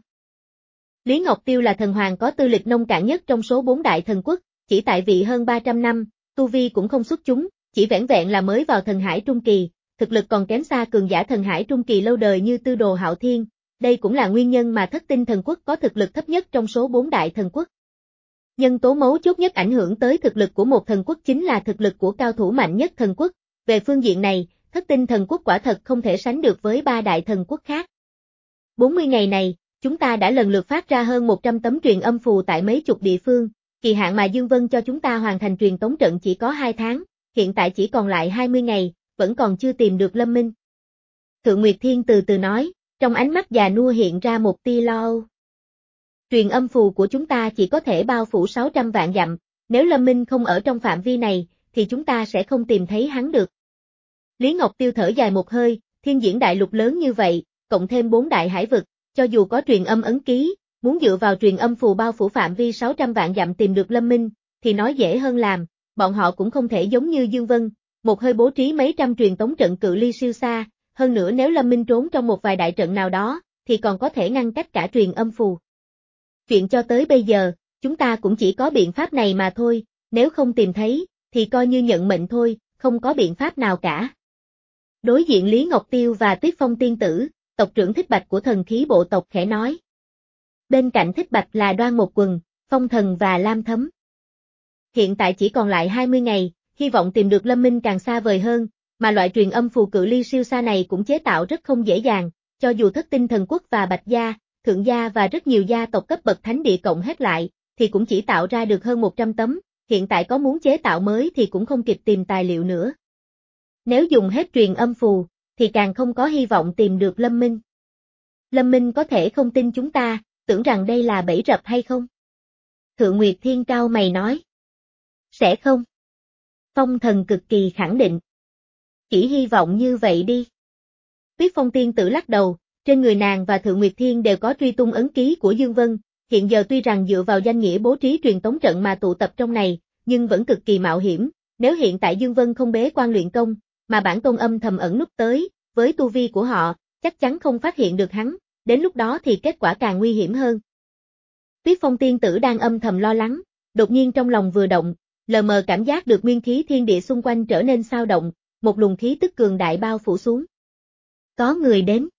Lý Ngọc Tiêu là thần hoàng có tư lịch nông cạn nhất trong số bốn đại thần quốc, chỉ tại vị hơn ba trăm năm, tu vi cũng không xuất chúng, chỉ vẻn vẹn là mới vào thần hải trung kỳ, thực lực còn kém xa cường giả thần hải trung kỳ lâu đời như Tư Đồ Hạo Thiên, đây cũng là nguyên nhân mà Thất Tinh Thần Quốc có thực lực thấp nhất trong số bốn đại thần quốc. Nhân tố mấu chốt nhất ảnh hưởng tới thực lực của một thần quốc chính là thực lực của cao thủ mạnh nhất thần quốc. Về phương diện này, Thất Tinh Thần Quốc quả thật không thể sánh được với ba đại thần quốc khác. bốn mươi ngày này, chúng ta đã lần lượt phát ra hơn một trăm tấm truyền âm phù tại mấy chục địa phương, kỳ hạn mà Dương Vân cho chúng ta hoàn thành truyền tống trận chỉ có hai tháng, hiện tại chỉ còn lại hai mươi ngày, vẫn còn chưa tìm được Lâm Minh. Thượng Nguyệt Thiên từ từ nói, trong ánh mắt già nua hiện ra một tia lo âu. Truyền âm phù của chúng ta chỉ có thể bao phủ sáu trăm vạn dặm, nếu Lâm Minh không ở trong phạm vi này, thì chúng ta sẽ không tìm thấy hắn được. Lý Ngọc Tiêu thở dài một hơi, thiên diễn đại lục lớn như vậy, cộng thêm bốn đại hải vực, cho dù có truyền âm ấn ký, muốn dựa vào truyền âm phù bao phủ phạm vi sáu trăm vạn dặm tìm được Lâm Minh, thì nói dễ hơn làm, bọn họ cũng không thể giống như Dương Vân, một hơi bố trí mấy trăm truyền tống trận cự ly siêu xa, hơn nữa nếu Lâm Minh trốn trong một vài đại trận nào đó, thì còn có thể ngăn cách cả truyền âm phù. Chuyện cho tới bây giờ, chúng ta cũng chỉ có biện pháp này mà thôi, nếu không tìm thấy, thì coi như nhận mệnh thôi, không có biện pháp nào cả. Đối diện Lý Ngọc Tiêu và Tuyết Phong tiên tử, tộc trưởng Thích Bạch của thần khí bộ tộc khẽ nói. Bên cạnh Thích Bạch là Đoan Một Quần, Phong Thần và Lam Thấm. Hiện tại chỉ còn lại hai mươi ngày, hy vọng tìm được Lâm Minh càng xa vời hơn, mà loại truyền âm phù cự ly siêu xa này cũng chế tạo rất không dễ dàng, cho dù Thất Tinh Thần Quốc và Bạch Gia, Thượng Gia và rất nhiều gia tộc cấp bậc thánh địa cộng hết lại, thì cũng chỉ tạo ra được hơn một trăm tấm, hiện tại có muốn chế tạo mới thì cũng không kịp tìm tài liệu nữa. Nếu dùng hết truyền âm phù, thì càng không có hy vọng tìm được Lâm Minh. Lâm Minh có thể không tin chúng ta, tưởng rằng đây là bẫy rập hay không? Thượng Nguyệt Thiên cau mày nói. Sẽ không. Phong Thần cực kỳ khẳng định. Chỉ hy vọng như vậy đi. Tuyết Phong tiên tử lắc đầu, trên người nàng và Thượng Nguyệt Thiên đều có truy tung ấn ký của Dương Vân, hiện giờ tuy rằng dựa vào danh nghĩa bố trí truyền tống trận mà tụ tập trong này, nhưng vẫn cực kỳ mạo hiểm, nếu hiện tại Dương Vân không bế quan luyện công, mà bản tôn âm thầm ẩn núp tới, với tu vi của họ, chắc chắn không phát hiện được hắn, đến lúc đó thì kết quả càng nguy hiểm hơn. Tuyết Phong tiên tử đang âm thầm lo lắng, đột nhiên trong lòng vừa động, lờ mờ cảm giác được nguyên khí thiên địa xung quanh trở nên xao động, một luồng khí tức cường đại bao phủ xuống. Có người đến.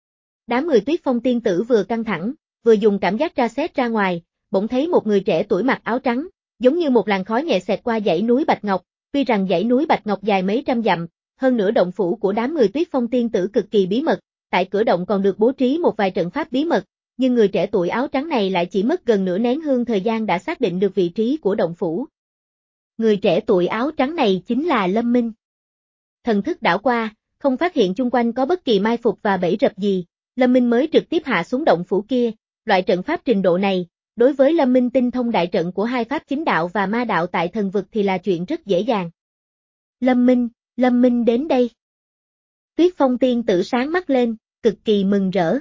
Đám người Tuyết Phong tiên tử vừa căng thẳng, vừa dùng cảm giác tra xét ra ngoài, bỗng thấy một người trẻ tuổi mặc áo trắng, giống như một làn khói nhẹ xẹt qua dãy núi Bạch Ngọc, tuy rằng dãy núi Bạch Ngọc dài mấy trăm dặm, hơn nữa động phủ của đám người Tuyết Phong tiên tử cực kỳ bí mật, tại cửa động còn được bố trí một vài trận pháp bí mật, nhưng người trẻ tuổi áo trắng này lại chỉ mất gần nửa nén hương thời gian đã xác định được vị trí của động phủ. Người trẻ tuổi áo trắng này chính là Lâm Minh. Thần thức đảo qua, không phát hiện chung quanh có bất kỳ mai phục và bẫy rập gì, Lâm Minh mới trực tiếp hạ xuống động phủ kia, loại trận pháp trình độ này, đối với Lâm Minh tinh thông đại trận của hai pháp chính đạo và ma đạo tại thần vực thì là chuyện rất dễ dàng. Lâm Minh, Lâm Minh đến đây. Tuyết Phong tiên tử sáng mắt lên, cực kỳ mừng rỡ.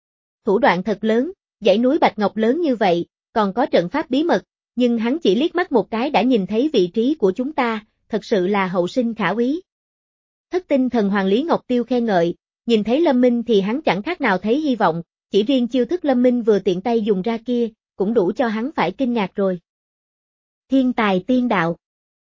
Thủ đoạn thật lớn, dãy núi Bạch Ngọc lớn như vậy, còn có trận pháp bí mật, nhưng hắn chỉ liếc mắt một cái đã nhìn thấy vị trí của chúng ta, thật sự là hậu sinh khả úy. Thất Tinh Thần Hoàng Lý Ngọc Tiêu khen ngợi, nhìn thấy Lâm Minh thì hắn chẳng khác nào thấy hy vọng, chỉ riêng chiêu thức Lâm Minh vừa tiện tay dùng ra kia, cũng đủ cho hắn phải kinh ngạc rồi. Thiên tài tiên đạo.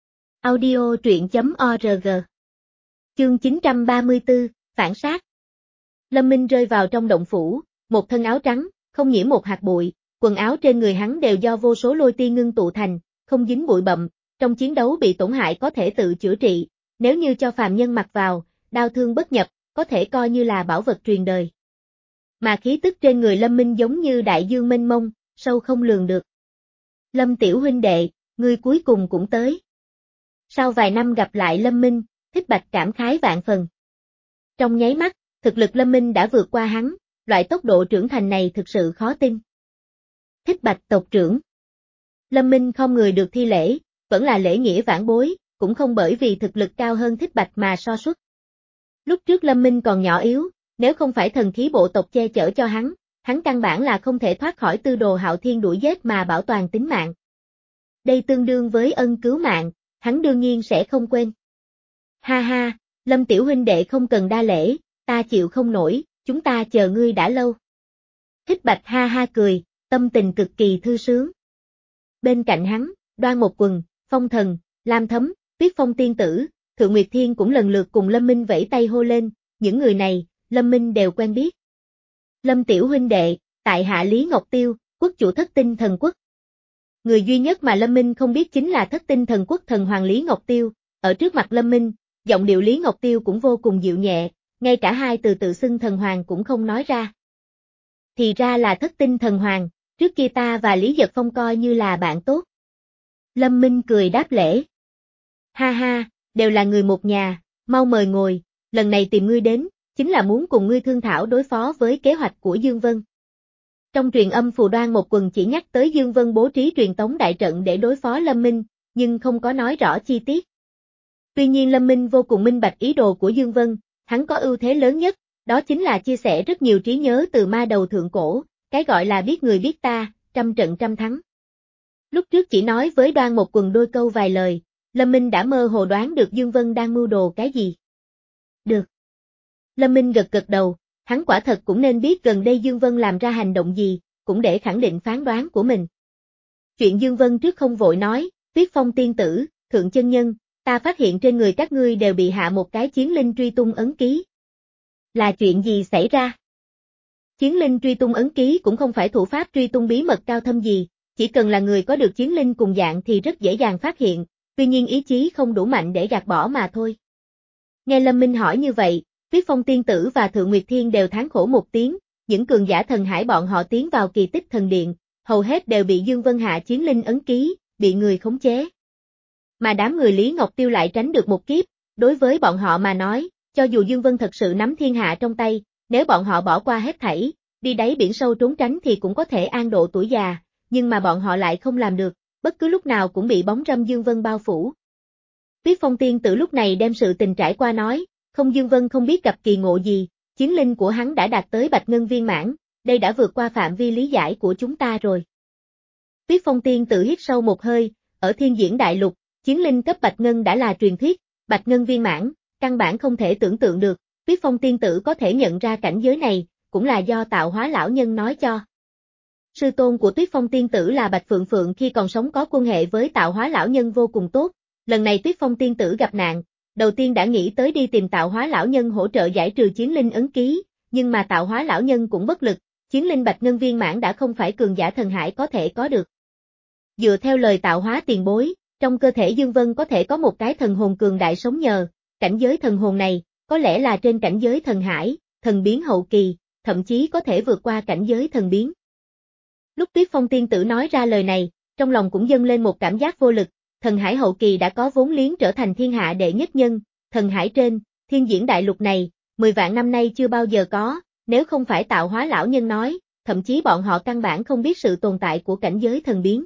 Audio truyện chấm org. Chương chín trăm ba mươi tư, phản sát. Lâm Minh rơi vào trong động phủ, một thân áo trắng, không nhiễm một hạt bụi, quần áo trên người hắn đều do vô số lôi tiên ngưng tụ thành, không dính bụi bặm, trong chiến đấu bị tổn hại có thể tự chữa trị, nếu như cho phàm nhân mặc vào, đau thương bất nhập, có thể coi như là bảo vật truyền đời. Mà khí tức trên người Lâm Minh giống như đại dương mênh mông, sâu không lường được. Lâm tiểu huynh đệ, ngươi cuối cùng cũng tới. Sau vài năm gặp lại Lâm Minh, Thích Bạch cảm khái vạn phần. Trong nháy mắt, thực lực Lâm Minh đã vượt qua hắn, loại tốc độ trưởng thành này thực sự khó tin. Thích Bạch tộc trưởng. Lâm Minh không người được thi lễ, vẫn là lễ nghĩa vãn bối, cũng không bởi vì thực lực cao hơn Thích Bạch mà so suất. Lúc trước Lâm Minh còn nhỏ yếu, nếu không phải thần khí bộ tộc che chở cho hắn, hắn căn bản là không thể thoát khỏi tư đồ Hạo Thiên đuổi giết mà bảo toàn tính mạng. Đây tương đương với ân cứu mạng, hắn đương nhiên sẽ không quên. Ha ha, Lâm tiểu huynh đệ không cần đa lễ, ta chịu không nổi, chúng ta chờ ngươi đã lâu. Thích Bạch ha ha cười, tâm tình cực kỳ thư sướng. Bên cạnh hắn, Đoan Một Quần, Phong Thần, Lam Thấm, Tuyết Phong tiên tử, Thượng Nguyệt Thiên cũng lần lượt cùng Lâm Minh vẫy tay hô lên, những người này, Lâm Minh đều quen biết. Lâm tiểu huynh đệ, tại hạ Lý Ngọc Tiêu, quốc chủ Thất Tinh Thần Quốc. Người duy nhất mà Lâm Minh không biết chính là Thất Tinh Thần Quốc thần hoàng Lý Ngọc Tiêu, ở trước mặt Lâm Minh, giọng điệu Lý Ngọc Tiêu cũng vô cùng dịu nhẹ, ngay cả hai từ tự xưng thần hoàng cũng không nói ra. Thì ra là Thất Tinh Thần Hoàng, trước kia ta và Lý Giật Phong coi như là bạn tốt. Lâm Minh cười đáp lễ. Ha ha, đều là người một nhà, mau mời ngồi, lần này tìm ngươi đến, chính là muốn cùng ngươi thương thảo đối phó với kế hoạch của Dương Vân. Trong truyền âm Phù Đoan một quần chỉ nhắc tới Dương Vân bố trí truyền tống đại trận để đối phó Lâm Minh, nhưng không có nói rõ chi tiết. Tuy nhiên Lâm Minh vô cùng minh bạch ý đồ của Dương Vân, hắn có ưu thế lớn nhất, đó chính là chia sẻ rất nhiều trí nhớ từ ma đầu thượng cổ, cái gọi là biết người biết ta, trăm trận trăm thắng. Lúc trước chỉ nói với Đoan một quần đôi câu vài lời, Lâm Minh đã mơ hồ đoán được Dương Vân đang mưu đồ cái gì. Được. Lâm Minh gật gật đầu, hắn quả thật cũng nên biết gần đây Dương Vân làm ra hành động gì, cũng để khẳng định phán đoán của mình. Chuyện Dương Vân trước không vội nói, Tuyết Phong tiên tử, Thượng chân nhân, ta phát hiện trên người các ngươi đều bị hạ một cái chiến linh truy tung ấn ký. Là chuyện gì xảy ra? Chiến linh truy tung ấn ký cũng không phải thủ pháp truy tung bí mật cao thâm gì, chỉ cần là người có được chiến linh cùng dạng thì rất dễ dàng phát hiện, tuy nhiên ý chí không đủ mạnh để gạt bỏ mà thôi. Nghe Lâm Minh hỏi như vậy, Tuyết Phong tiên tử và Thượng Nguyệt Thiên đều thán khổ một tiếng, những cường giả thần hải bọn họ tiến vào kỳ tích thần điện, hầu hết đều bị Dương Vân hạ chiến linh ấn ký, bị người khống chế. Mà đám người Lý Ngọc Tiêu lại tránh được một kiếp, đối với bọn họ mà nói, cho dù Dương Vân thật sự nắm thiên hạ trong tay, nếu bọn họ bỏ qua hết thảy, đi đáy biển sâu trốn tránh thì cũng có thể an độ tuổi già, nhưng mà bọn họ lại không làm được, bất cứ lúc nào cũng bị bóng râm Dương Vân bao phủ. Tuyết Phong tiên tử lúc này đem sự tình trải qua nói, không Dương Vân không biết gặp kỳ ngộ gì, chiến linh của hắn đã đạt tới bạch ngân viên mãn, đây đã vượt qua phạm vi lý giải của chúng ta rồi. Tuyết Phong tiên tử hít sâu một hơi, ở Thiên Diễn Đại Lục, chiến linh cấp bạch ngân đã là truyền thuyết, bạch ngân viên mãn, căn bản không thể tưởng tượng được, Tuyết Phong tiên tử có thể nhận ra cảnh giới này, cũng là do tạo hóa lão nhân nói cho. Sư tôn của Tuyết Phong tiên tử là Bạch Phượng Phượng khi còn sống có quan hệ với tạo hóa lão nhân vô cùng tốt, lần này Tuyết Phong tiên tử gặp nạn, đầu tiên đã nghĩ tới đi tìm tạo hóa lão nhân hỗ trợ giải trừ chiến linh ấn ký, nhưng mà tạo hóa lão nhân cũng bất lực, chiến linh bạch ngân viên mãn đã không phải cường giả thần hải có thể có được. Dựa theo lời tạo hóa tiền bối, trong cơ thể Dương Vân có thể có một cái thần hồn cường đại sống nhờ, cảnh giới thần hồn này, có lẽ là trên cảnh giới thần hải, thần biến hậu kỳ, thậm chí có thể vượt qua cảnh giới thần biến. Lúc Tuyết Phong tiên tử nói ra lời này, trong lòng cũng dâng lên một cảm giác vô lực, thần hải hậu kỳ đã có vốn liếng trở thành thiên hạ đệ nhất nhân, thần hải trên, Thiên Diễn Đại Lục này, mười vạn năm nay chưa bao giờ có, nếu không phải tạo hóa lão nhân nói, thậm chí bọn họ căn bản không biết sự tồn tại của cảnh giới thần biến.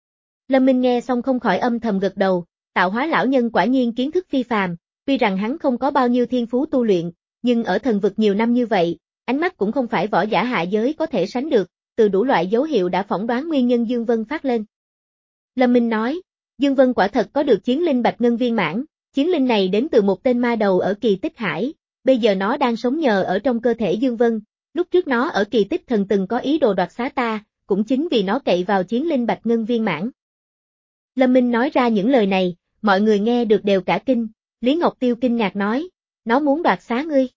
Lâm Minh nghe xong không khỏi âm thầm gật đầu, tạo hóa lão nhân quả nhiên kiến thức phi phàm, tuy rằng hắn không có bao nhiêu thiên phú tu luyện, nhưng ở thần vực nhiều năm như vậy, ánh mắt cũng không phải võ giả hạ giới có thể sánh được, từ đủ loại dấu hiệu đã phỏng đoán nguyên nhân Dương Vân phát lên. Lâm Minh nói, Dương Vân quả thật có được chiến linh bạch ngân viên mãn, chiến linh này đến từ một tên ma đầu ở kỳ tích hải, bây giờ nó đang sống nhờ ở trong cơ thể Dương Vân, lúc trước nó ở kỳ tích thần từng có ý đồ đoạt xá ta, cũng chính vì nó cậy vào chiến linh bạch ngân viên mãn. Lâm Minh nói ra những lời này, mọi người nghe được đều cả kinh, Lý Ngọc Tiêu kinh ngạc nói, nó muốn đoạt xá ngươi.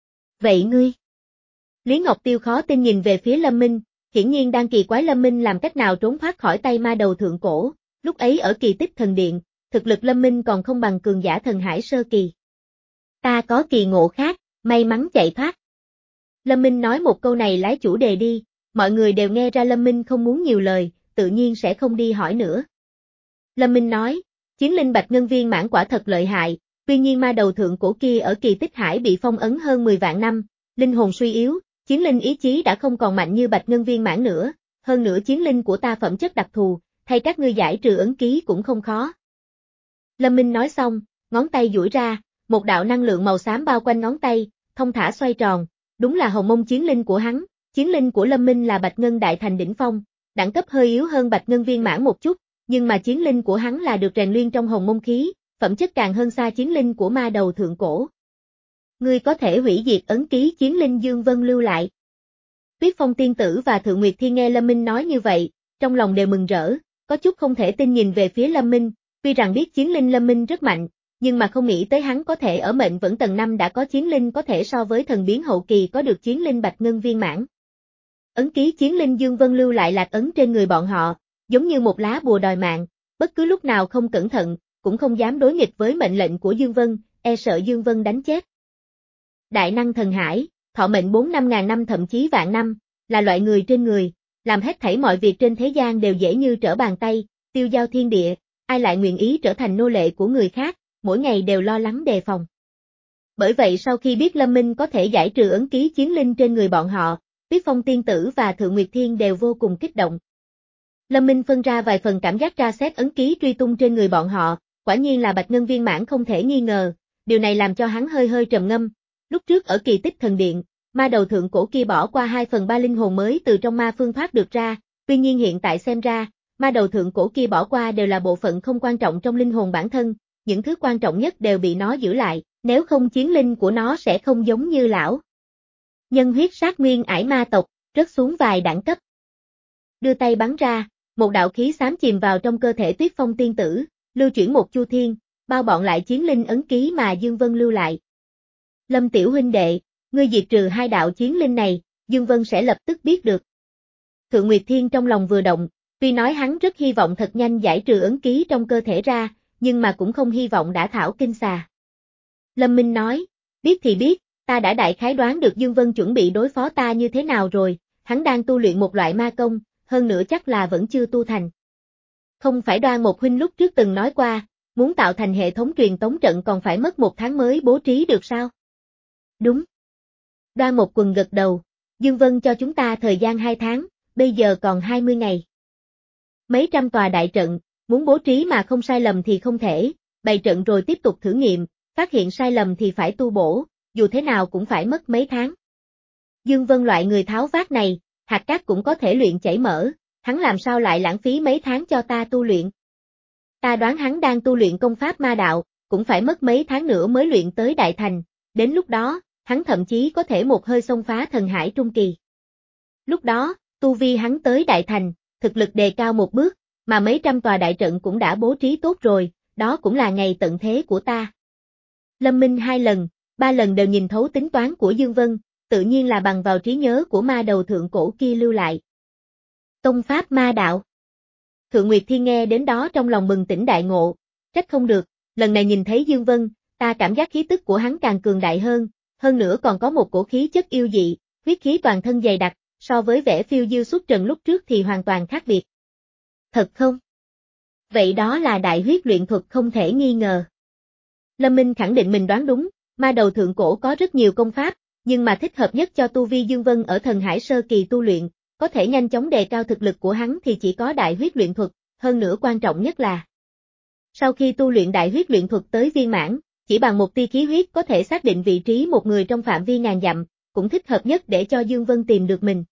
Vậy ngươi? Lý Ngọc Tiêu khó tin nhìn về phía Lâm Minh, hiển nhiên đang kỳ quái Lâm Minh làm cách nào trốn thoát khỏi tay ma đầu thượng cổ, lúc ấy ở kỳ tích thần điện, thực lực Lâm Minh còn không bằng cường giả thần hải sơ kỳ. Ta có kỳ ngộ khác, may mắn chạy thoát. Lâm Minh nói một câu này lái chủ đề đi, mọi người đều nghe ra Lâm Minh không muốn nhiều lời, tự nhiên sẽ không đi hỏi nữa. Lâm Minh nói, chiến linh bạch ngân viên mãn quả thật lợi hại, tuy nhiên ma đầu thượng cổ kia ở kỳ tích hải bị phong ấn hơn mười vạn năm, linh hồn suy yếu, chiến linh ý chí đã không còn mạnh như bạch ngân viên mãn nữa, hơn nữa chiến linh của ta phẩm chất đặc thù, thay các ngươi giải trừ ấn ký cũng không khó. Lâm Minh nói xong, ngón tay duỗi ra, một đạo năng lượng màu xám bao quanh ngón tay, thông thả xoay tròn, đúng là hồng mông chiến linh của hắn, chiến linh của Lâm Minh là bạch ngân đại thành đỉnh phong, đẳng cấp hơi yếu hơn bạch ngân viên mãn một chút, nhưng mà chiến linh của hắn là được rèn luyện trong hồng mông khí, phẩm chất càng hơn xa chiến linh của ma đầu thượng cổ. Ngươi có thể hủy diệt ấn ký chiến linh Dương Vân lưu lại. Tuyết Phong tiên tử và Thượng Nguyệt Thiên nghe Lâm Minh nói như vậy, trong lòng đều mừng rỡ, có chút không thể tin nhìn về phía Lâm Minh, tuy rằng biết chiến linh Lâm Minh rất mạnh, nhưng mà không nghĩ tới hắn có thể ở mệnh vẫn tầng năm đã có chiến linh có thể so với thần biến hậu kỳ có được chiến linh bạch ngân viên mãn. Ấn ký chiến linh Dương Vân lưu lại lạc ấn trên người bọn họ, giống như một lá bùa đòi mạng, bất cứ lúc nào không cẩn thận, cũng không dám đối nghịch với mệnh lệnh của Dương Vân, e sợ Dương Vân đánh chết. Đại năng thần hải, thọ mệnh bốn năm ngàn năm thậm chí vạn năm, là loại người trên người, làm hết thảy mọi việc trên thế gian đều dễ như trở bàn tay, tiêu giao thiên địa, ai lại nguyện ý trở thành nô lệ của người khác, mỗi ngày đều lo lắng đề phòng. Bởi vậy sau khi biết Lâm Minh có thể giải trừ ấn ký chiến linh trên người bọn họ, Tuyết Phong Tiên Tử và Thượng Nguyệt Thiên đều vô cùng kích động. Lâm Minh phân ra vài phần cảm giác tra xét ấn ký truy tung trên người bọn họ, quả nhiên là Bạch Ngân viên mãn không thể nghi ngờ, điều này làm cho hắn hơi hơi trầm ngâm. Lúc trước ở Kỳ Tích Thần Điện, ma đầu thượng cổ kia bỏ qua hai phần ba linh hồn mới từ trong ma phương thoát được ra, tuy nhiên hiện tại xem ra, ma đầu thượng cổ kia bỏ qua đều là bộ phận không quan trọng trong linh hồn bản thân, những thứ quan trọng nhất đều bị nó giữ lại, nếu không chiến linh của nó sẽ không giống như lão nhân huyết sát nguyên ải ma tộc, rớt xuống vài đẳng cấp. Đưa tay bắn ra, một đạo khí xám chìm vào trong cơ thể Tuyết Phong Tiên Tử, lưu chuyển một chu thiên, bao bọn lại chiến linh ấn ký mà Dương Vân lưu lại. Lâm tiểu huynh đệ, ngươi diệt trừ hai đạo chiến linh này, Dương Vân sẽ lập tức biết được. Thượng Nguyệt Thiên trong lòng vừa động, tuy nói hắn rất hy vọng thật nhanh giải trừ ấn ký trong cơ thể ra, nhưng mà cũng không hy vọng đã thảo kinh xà. Lâm Minh nói, biết thì biết, ta đã đại khái đoán được Dương Vân chuẩn bị đối phó ta như thế nào rồi, hắn đang tu luyện một loại ma công, hơn nữa chắc là vẫn chưa tu thành. Không phải Đoan một huynh lúc trước từng nói qua, muốn tạo thành hệ thống truyền tống trận còn phải mất một tháng mới bố trí được sao? Đúng. Đoan một quần gật đầu, Dương Vân cho chúng ta thời gian hai tháng, bây giờ còn hai mươi ngày. Mấy trăm tòa đại trận, muốn bố trí mà không sai lầm thì không thể, bày trận rồi tiếp tục thử nghiệm, phát hiện sai lầm thì phải tu bổ, dù thế nào cũng phải mất mấy tháng. Dương Vân loại người tháo vát này, hạt cát cũng có thể luyện chảy mỡ, hắn làm sao lại lãng phí mấy tháng cho ta tu luyện. Ta đoán hắn đang tu luyện công pháp ma đạo, cũng phải mất mấy tháng nữa mới luyện tới đại thành, đến lúc đó, hắn thậm chí có thể một hơi xông phá thần hải trung kỳ. Lúc đó, tu vi hắn tới đại thành, thực lực đề cao một bước, mà mấy trăm tòa đại trận cũng đã bố trí tốt rồi, đó cũng là ngày tận thế của ta. Lâm Minh hai lần, ba lần đều nhìn thấu tính toán của Dương Vân, tự nhiên là bằng vào trí nhớ của ma đầu thượng cổ kia lưu lại. Công pháp ma đạo. Thượng Nguyệt Thiên nghe đến đó trong lòng bừng tỉnh đại ngộ, trách không được, lần này nhìn thấy Dương Vân, ta cảm giác khí tức của hắn càng cường đại hơn, hơn nữa còn có một cổ khí chất yêu dị, huyết khí toàn thân dày đặc, so với vẻ phiêu diêu xuất trần lúc trước thì hoàn toàn khác biệt. Thật không? Vậy đó là đại huyết luyện thuật không thể nghi ngờ. Lâm Minh khẳng định mình đoán đúng, ma đầu thượng cổ có rất nhiều công pháp, nhưng mà thích hợp nhất cho tu vi Dương Vân ở thần hải sơ kỳ tu luyện, có thể nhanh chóng đề cao thực lực của hắn thì chỉ có đại huyết luyện thuật, hơn nữa quan trọng nhất là sau khi tu luyện đại huyết luyện thuật tới viên mãn, chỉ bằng một tia khí huyết có thể xác định vị trí một người trong phạm vi ngàn dặm, cũng thích hợp nhất để cho Dương Vân tìm được mình.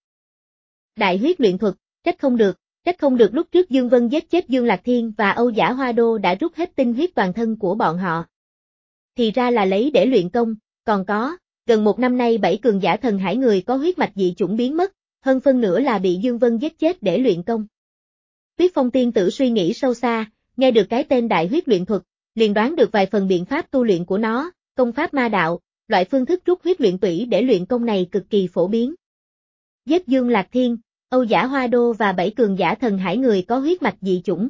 Đại huyết luyện thuật, trách không được, trách không được lúc trước Dương Vân giết chết Dương Lạc Thiên và Âu Giả Hoa Đô đã rút hết tinh huyết toàn thân của bọn họ. Thì ra là lấy để luyện công, còn có, gần một năm nay bảy cường giả thần hải người có huyết mạch dị chủng biến mất, hơn phân nửa là bị Dương Vân giết chết để luyện công. Tuyết Phong Tiên Tử suy nghĩ sâu xa, nghe được cái tên đại huyết luyện thuật, liền đoán được vài phần biện pháp tu luyện của nó, công pháp ma đạo, loại phương thức rút huyết luyện tủy để luyện công này cực kỳ phổ biến. Giết Dương Lạc Thiên, Âu Giả Hoa Đô và bảy cường giả thần hải người có huyết mạch dị chủng.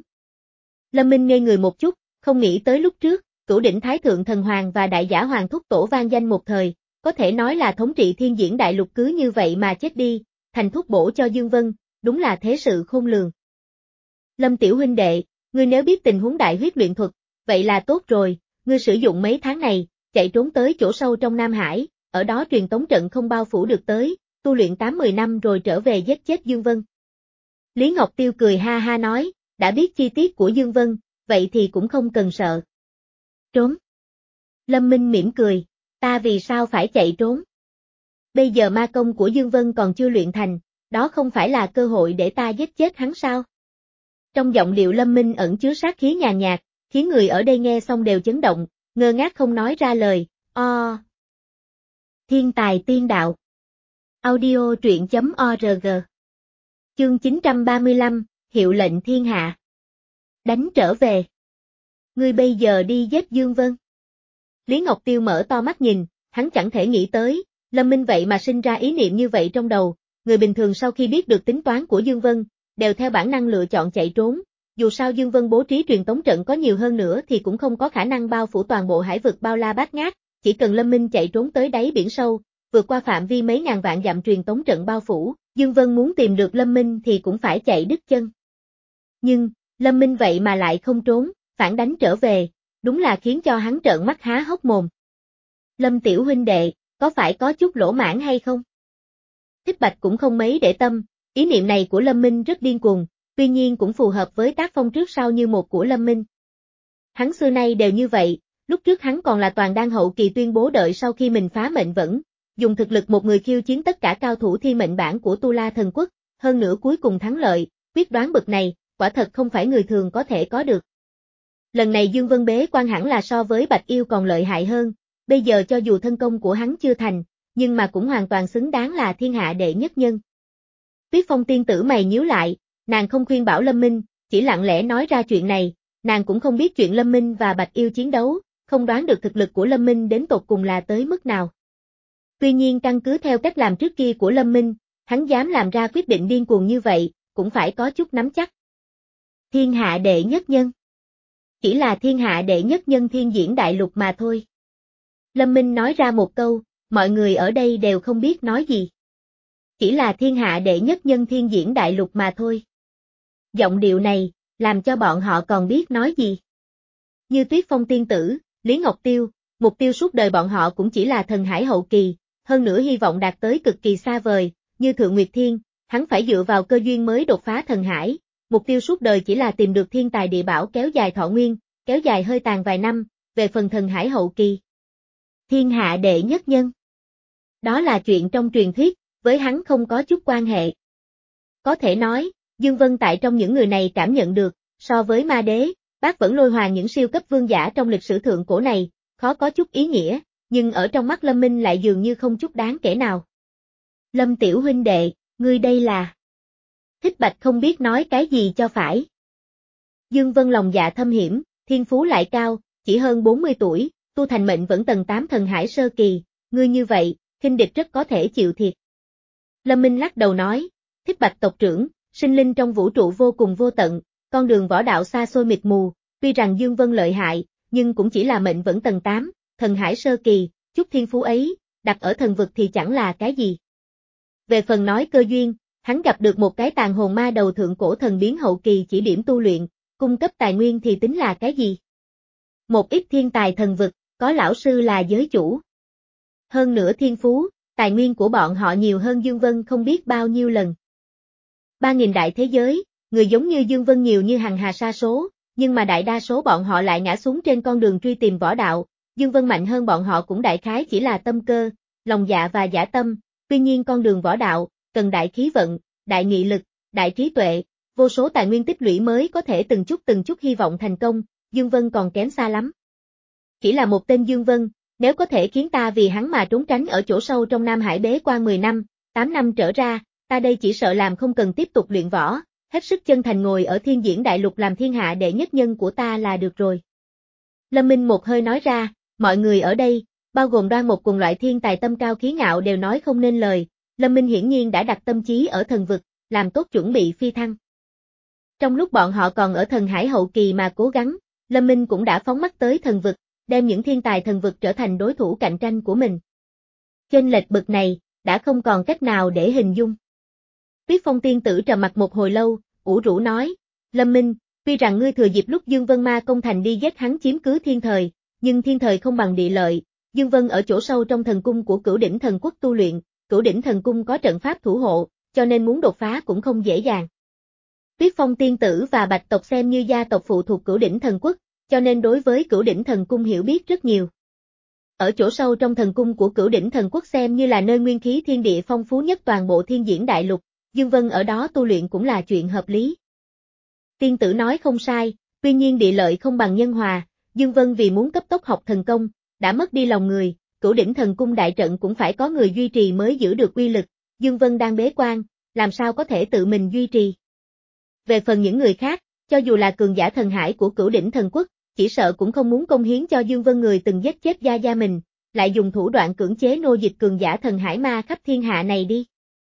Lâm Minh ngây người một chút, không nghĩ tới lúc trước, Cửu Đỉnh Thái Thượng Thần Hoàng và Đại Giả Hoàng Thúc Tổ vang danh một thời, có thể nói là thống trị thiên diễn đại lục cứ như vậy mà chết đi, thành thúc bổ cho Dương Vân, đúng là thế sự khôn lường. Lâm tiểu huynh đệ, ngươi nếu biết tình huống đại huyết luyện thuật, vậy là tốt rồi, ngươi sử dụng mấy tháng này, chạy trốn tới chỗ sâu trong Nam Hải, ở đó truyền tống trận không bao phủ được tới, tu luyện tám mười năm rồi trở về giết chết Dương Vân. Lý Ngọc Tiêu cười ha ha nói, đã biết chi tiết của Dương Vân, vậy thì cũng không cần sợ. Trốn. Lâm Minh mỉm cười, ta vì sao phải chạy trốn? Bây giờ ma công của Dương Vân còn chưa luyện thành, đó không phải là cơ hội để ta giết chết hắn sao? Trong giọng điệu Lâm Minh ẩn chứa sát khí nhàn nhạt, khiến người ở đây nghe xong đều chấn động, ngơ ngác không nói ra lời, o. Thiên tài tiên đạo. Audio truyện chấm org. Chương chín trăm ba mươi lăm, hiệu lệnh thiên hạ. Đánh trở về. Ngươi bây giờ đi giết Dương Vân. Lý Ngọc Tiêu mở to mắt nhìn, hắn chẳng thể nghĩ tới, Lâm Minh vậy mà sinh ra ý niệm như vậy trong đầu, người bình thường sau khi biết được tính toán của Dương Vân, đều theo bản năng lựa chọn chạy trốn, dù sao Dương Vân bố trí truyền tống trận có nhiều hơn nữa thì cũng không có khả năng bao phủ toàn bộ hải vực bao la bát ngát, chỉ cần Lâm Minh chạy trốn tới đáy biển sâu, vượt qua phạm vi mấy ngàn vạn dặm truyền tống trận bao phủ, Dương Vân muốn tìm được Lâm Minh thì cũng phải chạy đứt chân. Nhưng, Lâm Minh vậy mà lại không trốn, phản đánh trở về, đúng là khiến cho hắn trợn mắt há hốc mồm. Lâm tiểu huynh đệ, có phải có chút lỗ mãn hay không? Thích Bạch cũng không mấy để tâm, ý niệm này của Lâm Minh rất điên cuồng, tuy nhiên cũng phù hợp với tác phong trước sau như một của Lâm Minh. Hắn xưa nay đều như vậy, lúc trước hắn còn là toàn đan hậu kỳ tuyên bố đợi sau khi mình phá mệnh vẫn, dùng thực lực một người khiêu chiến tất cả cao thủ thi mệnh bản của Tu La Thần Quốc, hơn nữa cuối cùng thắng lợi, quyết đoán bực này, quả thật không phải người thường có thể có được. Lần này Dương Vân bế quan hẳn là so với Bạch Yêu còn lợi hại hơn, bây giờ cho dù thân công của hắn chưa thành, nhưng mà cũng hoàn toàn xứng đáng là thiên hạ đệ nhất nhân. Tuyết Phong tiên tử mày nhíu lại, nàng không khuyên bảo Lâm Minh, chỉ lặng lẽ nói ra chuyện này, nàng cũng không biết chuyện Lâm Minh và Bạch Yêu chiến đấu, không đoán được thực lực của Lâm Minh đến tột cùng là tới mức nào. Tuy nhiên căn cứ theo cách làm trước kia của Lâm Minh, hắn dám làm ra quyết định điên cuồng như vậy, cũng phải có chút nắm chắc. Thiên hạ đệ nhất nhân. Chỉ là thiên hạ đệ nhất nhân thiên diễn đại lục mà thôi. Lâm Minh nói ra một câu, mọi người ở đây đều không biết nói gì. Chỉ là thiên hạ đệ nhất nhân thiên diễn đại lục mà thôi. Giọng điệu này, làm cho bọn họ còn biết nói gì. Như Tuyết Phong tiên tử, Lý Ngọc Tiêu, mục tiêu suốt đời bọn họ cũng chỉ là thần hải hậu kỳ, hơn nữa hy vọng đạt tới cực kỳ xa vời, như Thượng Nguyệt Thiên, hắn phải dựa vào cơ duyên mới đột phá thần hải, mục tiêu suốt đời chỉ là tìm được thiên tài địa bảo kéo dài thọ nguyên, kéo dài hơi tàn vài năm, về phần thần hải hậu kỳ. Thiên hạ đệ nhất nhân. Đó là chuyện trong truyền thuyết, với hắn không có chút quan hệ. Có thể nói, Dương Vân tại trong những người này cảm nhận được, so với Ma Đế, Bác Vẫn Lôi Hoàng những siêu cấp vương giả trong lịch sử thượng cổ này, khó có chút ý nghĩa, nhưng ở trong mắt Lâm Minh lại dường như không chút đáng kể nào. Lâm tiểu huynh đệ, ngươi đây là... Thích Bạch không biết nói cái gì cho phải. Dương Vân lòng dạ thâm hiểm, thiên phú lại cao, chỉ hơn bốn mươi tuổi, tu thành mệnh vẫn tầng tám thần hải sơ kỳ, ngươi như vậy, khinh địch rất có thể chịu thiệt. Lâm Minh lắc đầu nói, Thích Bạch tộc trưởng, sinh linh trong vũ trụ vô cùng vô tận, con đường võ đạo xa xôi mịt mù, tuy rằng Dương Vân lợi hại, nhưng cũng chỉ là mệnh vẫn tầng tám, thần hải sơ kỳ, chút thiên phú ấy, đặt ở thần vực thì chẳng là cái gì. Về phần nói cơ duyên, hắn gặp được một cái tàn hồn ma đầu thượng cổ thần biến hậu kỳ chỉ điểm tu luyện, cung cấp tài nguyên thì tính là cái gì? Một ít thiên tài thần vực, có lão sư là giới chủ. Hơn nữa thiên phú, tài nguyên của bọn họ nhiều hơn Dương Vân không biết bao nhiêu lần. Ba nghìn đại thế giới, người giống như Dương Vân nhiều như hằng hà sa số, nhưng mà đại đa số bọn họ lại ngã xuống trên con đường truy tìm võ đạo, Dương Vân mạnh hơn bọn họ cũng đại khái chỉ là tâm cơ, lòng dạ và dã tâm, tuy nhiên con đường võ đạo, cần đại khí vận, đại nghị lực, đại trí tuệ, vô số tài nguyên tích lũy mới có thể từng chút từng chút hy vọng thành công, Dương Vân còn kém xa lắm. Chỉ là một tên Dương Vân, nếu có thể khiến ta vì hắn mà trốn tránh ở chỗ sâu trong Nam Hải bế quan mười năm, tám năm trở ra, ta đây chỉ sợ làm không cần tiếp tục luyện võ, hết sức chân thành ngồi ở thiên diễn đại lục làm thiên hạ đệ nhất nhân của ta là được rồi. Lâm Minh một hơi nói ra, mọi người ở đây, bao gồm Đoan một cùng loại thiên tài tâm cao khí ngạo đều nói không nên lời, Lâm Minh hiển nhiên đã đặt tâm trí ở thần vực, làm tốt chuẩn bị phi thăng. Trong lúc bọn họ còn ở thần hải hậu kỳ mà cố gắng, Lâm Minh cũng đã phóng mắt tới thần vực, đem những thiên tài thần vực trở thành đối thủ cạnh tranh của mình. Chênh lệch bực này, đã không còn cách nào để hình dung. Tuyết Phong tiên tử trầm mặt một hồi lâu, ủ rũ nói, Lâm Minh, tuy rằng ngươi thừa dịp lúc Dương Vân Ma công thành đi giết hắn chiếm cứ thiên thời, nhưng thiên thời không bằng địa lợi, Dương Vân ở chỗ sâu trong thần cung của Cửu Đỉnh Thần Quốc tu luyện, Cửu Đỉnh Thần Cung có trận pháp thủ hộ, cho nên muốn đột phá cũng không dễ dàng. Tuyết Phong tiên tử và Bạch tộc xem như gia tộc phụ thuộc Cửu Đỉnh Thần Quốc, cho nên đối với Cửu Đỉnh Thần Cung hiểu biết rất nhiều. Ở chỗ sâu trong thần cung của Cửu Đỉnh Thần Quốc xem như là nơi nguyên khí thiên địa phong phú nhất toàn bộ thiên diễn đại lục, Dương Vân ở đó tu luyện cũng là chuyện hợp lý. Tiên tử nói không sai, tuy nhiên địa lợi không bằng nhân hòa, Dương Vân vì muốn cấp tốc học thần công, đã mất đi lòng người, Cửu Đỉnh Thần Cung đại trận cũng phải có người duy trì mới giữ được uy lực, Dương Vân đang bế quan, làm sao có thể tự mình duy trì. Về phần những người khác, cho dù là cường giả thần hải của Cửu Đỉnh Thần Quốc, chỉ sợ cũng không muốn công hiến cho Dương Vân người từng giết chết gia gia mình, lại dùng thủ đoạn cưỡng chế nô dịch cường giả thần hải ma khắp thiên hạ này đi.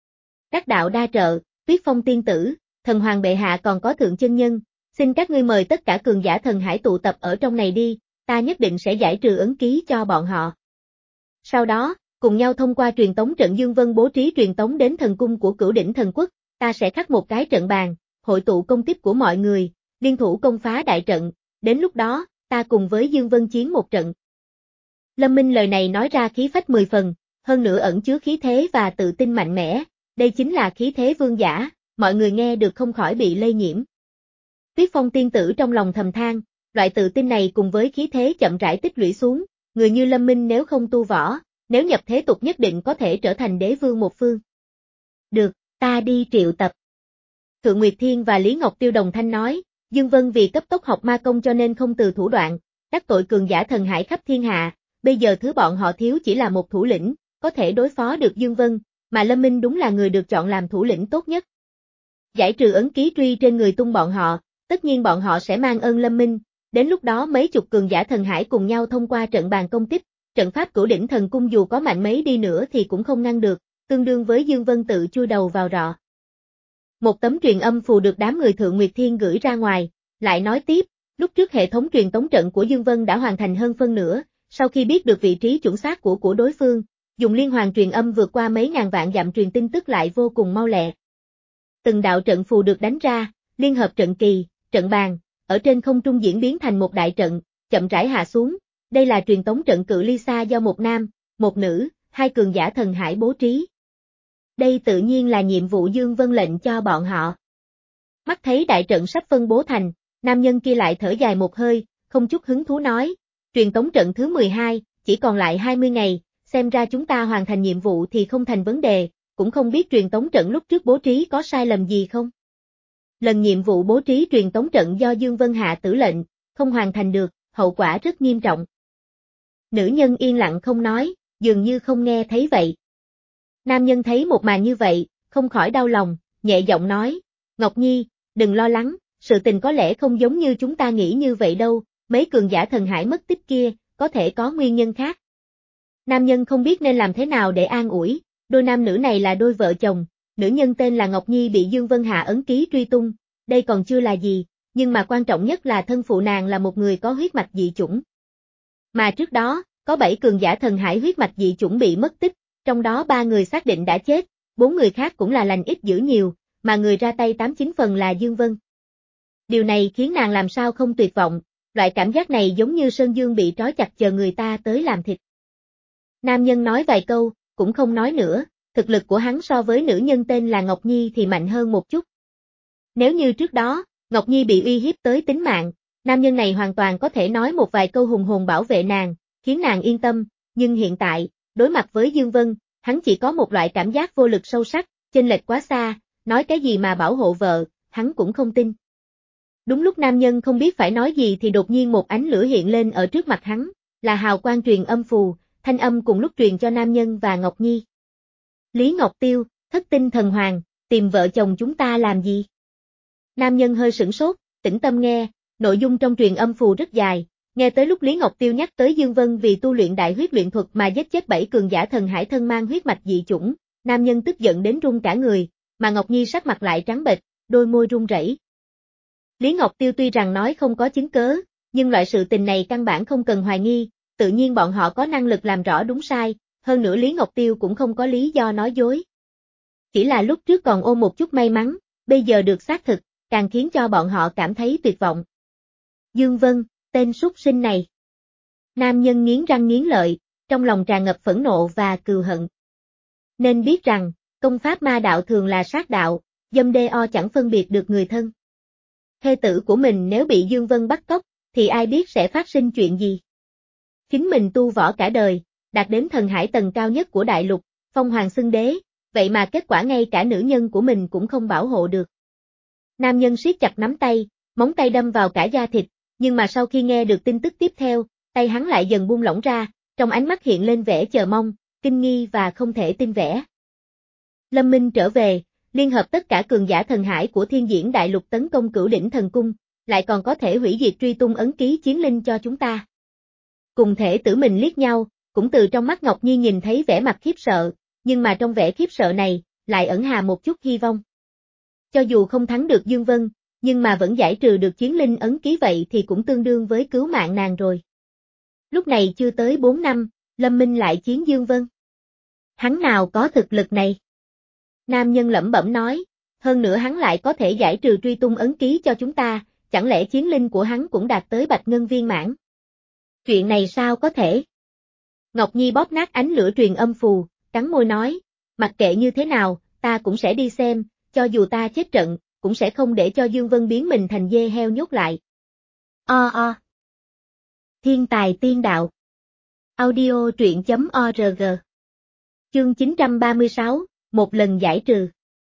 Đắc đạo đa trợ, Tuyết Phong tiên tử, thần hoàng bệ hạ còn có thượng chân nhân, xin các ngươi mời tất cả cường giả thần hải tụ tập ở trong này đi, ta nhất định sẽ giải trừ ấn ký cho bọn họ. Sau đó, cùng nhau thông qua truyền tống trận Dương Vân bố trí truyền tống đến thần cung của Cửu Đỉnh Thần Quốc, ta sẽ khắc một cái trận bàn, hội tụ công tích của mọi người, liên thủ công phá đại trận, đến lúc đó, ta cùng với Dương Vân chiến một trận. Lâm Minh lời này nói ra khí phách mười phần, hơn nữa ẩn chứa khí thế và tự tin mạnh mẽ, đây chính là khí thế vương giả, mọi người nghe được không khỏi bị lây nhiễm. Tuyết Phong tiên tử trong lòng thầm than, loại tự tin này cùng với khí thế chậm rãi tích lũy xuống, người như Lâm Minh nếu không tu võ, nếu nhập thế tục nhất định có thể trở thành đế vương một phương. Được, ta đi triệu tập. Thượng Nguyệt Thiên và Lý Ngọc Tiêu đồng thanh nói, Dương Vân vì cấp tốc học ma công cho nên không từ thủ đoạn, đắc tội cường giả thần hải khắp thiên hạ, bây giờ thứ bọn họ thiếu chỉ là một thủ lĩnh, có thể đối phó được Dương Vân, mà Lâm Minh đúng là người được chọn làm thủ lĩnh tốt nhất. Giải trừ ấn ký truy trên người tung bọn họ, tất nhiên bọn họ sẽ mang ơn Lâm Minh, đến lúc đó mấy chục cường giả thần hải cùng nhau thông qua trận bàn công tích, trận pháp Cửu Đỉnh Thần Cung dù có mạnh mấy đi nữa thì cũng không ngăn được, tương đương với Dương Vân tự chui đầu vào rọ. Một tấm truyền âm phù được đám người Thượng Nguyệt Thiên gửi ra ngoài, lại nói tiếp, lúc trước hệ thống truyền tống trận của Dương Vân đã hoàn thành hơn phân nửa, sau khi biết được vị trí chuẩn xác của của đối phương, dùng liên hoàn truyền âm vượt qua mấy ngàn vạn dặm truyền tin tức lại vô cùng mau lẹ. Từng đạo trận phù được đánh ra, liên hợp trận kỳ, trận bàn, ở trên không trung diễn biến thành một đại trận, chậm rãi hạ xuống, đây là truyền tống trận cự ly xa do một nam, một nữ, hai cường giả thần hải bố trí. Đây tự nhiên là nhiệm vụ Dương Vân lệnh cho bọn họ. Mắt thấy đại trận sắp phân bố thành, nam nhân kia lại thở dài một hơi, không chút hứng thú nói, truyền tống trận thứ mười hai, chỉ còn lại hai mươi ngày, xem ra chúng ta hoàn thành nhiệm vụ thì không thành vấn đề, cũng không biết truyền tống trận lúc trước bố trí có sai lầm gì không. Lần nhiệm vụ bố trí truyền tống trận do Dương Vân hạ tử lệnh, không hoàn thành được, hậu quả rất nghiêm trọng. Nữ nhân yên lặng không nói, dường như không nghe thấy vậy. Nam nhân thấy một màn như vậy, không khỏi đau lòng, nhẹ giọng nói, Ngọc Nhi, đừng lo lắng, sự tình có lẽ không giống như chúng ta nghĩ như vậy đâu, mấy cường giả thần hải mất tích kia, có thể có nguyên nhân khác. Nam nhân không biết nên làm thế nào để an ủi, đôi nam nữ này là đôi vợ chồng, nữ nhân tên là Ngọc Nhi bị Dương Vân hạ ấn ký truy tung, đây còn chưa là gì, nhưng mà quan trọng nhất là thân phụ nàng là một người có huyết mạch dị chủng. Mà trước đó, có bảy cường giả thần hải huyết mạch dị chủng bị mất tích, trong đó ba người xác định đã chết, bốn người khác cũng là lành ít dữ nhiều, mà người ra tay tám chín phần là Dương Vân. Điều này khiến nàng làm sao không tuyệt vọng, loại cảm giác này giống như sơn dương bị trói chặt chờ người ta tới làm thịt. Nam nhân nói vài câu, cũng không nói nữa, thực lực của hắn so với nữ nhân tên là Ngọc Nhi thì mạnh hơn một chút. Nếu như trước đó, Ngọc Nhi bị uy hiếp tới tính mạng, nam nhân này hoàn toàn có thể nói một vài câu hùng hồn bảo vệ nàng, khiến nàng yên tâm, nhưng hiện tại, đối mặt với Dương Vân, hắn chỉ có một loại cảm giác vô lực sâu sắc, chênh lệch quá xa, nói cái gì mà bảo hộ vợ, hắn cũng không tin. Đúng lúc nam nhân không biết phải nói gì thì đột nhiên một ánh lửa hiện lên ở trước mặt hắn, là hào quang truyền âm phù, thanh âm cùng lúc truyền cho nam nhân và Ngọc Nhi. Lý Ngọc Tiêu, thất tinh thần hoàng, tìm vợ chồng chúng ta làm gì? Nam nhân hơi sửng sốt, tĩnh tâm nghe, nội dung trong truyền âm phù rất dài, nghe tới lúc Lý Ngọc Tiêu nhắc tới Dương Vân vì tu luyện đại huyết luyện thuật mà giết chết bảy cường giả thần hải thân mang huyết mạch dị chủng, nam nhân tức giận đến run cả người, mà Ngọc Nhi sắc mặt lại trắng bệch, đôi môi run rẩy. Lý Ngọc Tiêu tuy rằng nói không có chứng cớ, nhưng loại sự tình này căn bản không cần hoài nghi, tự nhiên bọn họ có năng lực làm rõ đúng sai, hơn nữa Lý Ngọc Tiêu cũng không có lý do nói dối. Chỉ là lúc trước còn ôm một chút may mắn, bây giờ được xác thực, càng khiến cho bọn họ cảm thấy tuyệt vọng. Dương Vân, tên súc sinh này. Nam nhân nghiến răng nghiến lợi, trong lòng tràn ngập phẫn nộ và cừu hận. Nên biết rằng, công pháp ma đạo thường là sát đạo, dâm đê o chẳng phân biệt được người thân. Thê tử của mình nếu bị Dương Vân bắt cóc, thì ai biết sẽ phát sinh chuyện gì. Chính mình tu võ cả đời, đạt đến thần hải tầng cao nhất của đại lục, phong hoàng xưng đế, vậy mà kết quả ngay cả nữ nhân của mình cũng không bảo hộ được. Nam nhân siết chặt nắm tay, móng tay đâm vào cả da thịt, nhưng mà sau khi nghe được tin tức tiếp theo, tay hắn lại dần buông lỏng ra, trong ánh mắt hiện lên vẻ chờ mong, kinh nghi và không thể tin vẻ. Lâm Minh trở về, liên hợp tất cả cường giả thần hải của Thiên Diễn Đại Lục tấn công Cửu Đỉnh Thần Cung, lại còn có thể hủy diệt truy tung ấn ký chiến linh cho chúng ta. Cùng thể tử mình liếc nhau, cũng từ trong mắt Ngọc Nhi nhìn thấy vẻ mặt khiếp sợ, nhưng mà trong vẻ khiếp sợ này, lại ẩn hà một chút hy vọng. Cho dù không thắng được Dương Vân, nhưng mà vẫn giải trừ được chiến linh ấn ký vậy thì cũng tương đương với cứu mạng nàng rồi. Lúc này chưa tới bốn năm, Lâm Minh lại chiến Dương Vân. Hắn nào có thực lực này? Nam nhân lẩm bẩm nói, hơn nữa hắn lại có thể giải trừ truy tung ấn ký cho chúng ta, chẳng lẽ chiến linh của hắn cũng đạt tới bạch ngân viên mãn? Chuyện này sao có thể? Ngọc Nhi bóp nát ánh lửa truyền âm phù, cắn môi nói, mặc kệ như thế nào, ta cũng sẽ đi xem, cho dù ta chết trận, cũng sẽ không để cho Dương Vân biến mình thành dê heo nhốt lại. O o. Thiên tài tiên đạo. Audio truyện chấm org. Chương chín trăm ba mươi sáu, một lần giải trừ.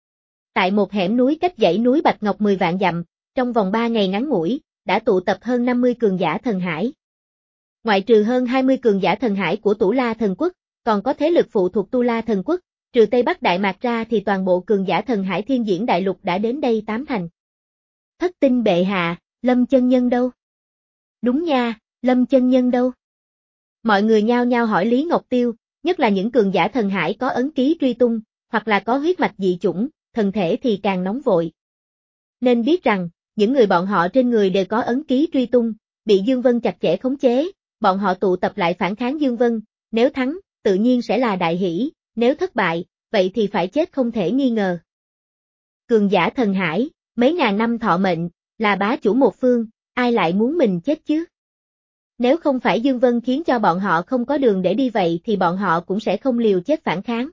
Tại một hẻm núi cách dãy núi Bạch Ngọc mười vạn dặm, trong vòng ba ngày ngắn ngủi, đã tụ tập hơn năm mươi cường giả thần hải. Ngoại trừ hơn hai mươi cường giả thần hải của Tủ La Thần Quốc, còn có thế lực phụ thuộc Tu La Thần Quốc, trừ Tây Bắc Đại Mạc ra thì toàn bộ cường giả thần hải Thiên Diễn Đại Lục đã đến đây tám thành. Thất tinh bệ hạ, Lâm chân nhân đâu? Đúng nha, Lâm chân nhân đâu? Mọi người nhao nhao hỏi Lý Ngọc Tiêu, nhất là những cường giả thần hải có ấn ký truy tung, hoặc là có huyết mạch dị chủng, thần thể thì càng nóng vội. Nên biết rằng, những người bọn họ trên người đều có ấn ký truy tung, bị Dương Vân chặt chẽ khống chế, bọn họ tụ tập lại phản kháng Dương Vân, nếu thắng, tự nhiên sẽ là đại hỷ, nếu thất bại, vậy thì phải chết không thể nghi ngờ. Cường giả thần hải, mấy ngàn năm thọ mệnh, là bá chủ một phương, ai lại muốn mình chết chứ? Nếu không phải Dương Vân khiến cho bọn họ không có đường để đi vậy thì bọn họ cũng sẽ không liều chết phản kháng.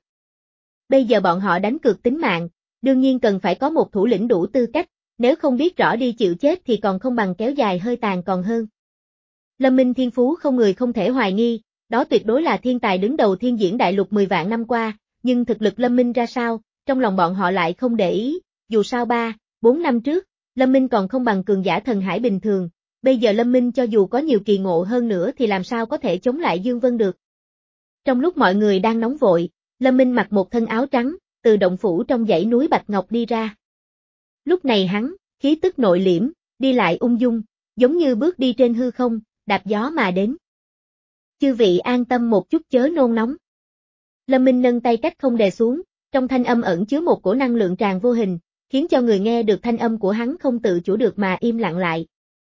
Bây giờ bọn họ đánh cược tính mạng, đương nhiên cần phải có một thủ lĩnh đủ tư cách, nếu không biết rõ đi chịu chết thì còn không bằng kéo dài hơi tàn còn hơn. Lâm Minh thiên phú không người không thể hoài nghi, đó tuyệt đối là thiên tài đứng đầu Thiên Diễn Đại Lục mười vạn năm qua, nhưng thực lực Lâm Minh ra sao, trong lòng bọn họ lại không để ý, dù sao ba, bốn năm trước, Lâm Minh còn không bằng cường giả thần hải bình thường, bây giờ Lâm Minh cho dù có nhiều kỳ ngộ hơn nữa thì làm sao có thể chống lại Dương Vân được. Trong lúc mọi người đang nóng vội, Lâm Minh mặc một thân áo trắng, từ động phủ trong dãy núi Bạch Ngọc đi ra. Lúc này hắn, khí tức nội liễm, đi lại ung dung, giống như bước đi trên hư không, đạp gió mà đến. Chư vị an tâm một chút chớ nôn nóng. Lâm Minh nâng tay cách không đè xuống, trong thanh âm ẩn chứa một cổ năng lượng tràn vô hình, khiến cho người nghe được thanh âm của hắn không tự chủ được mà im lặng lại.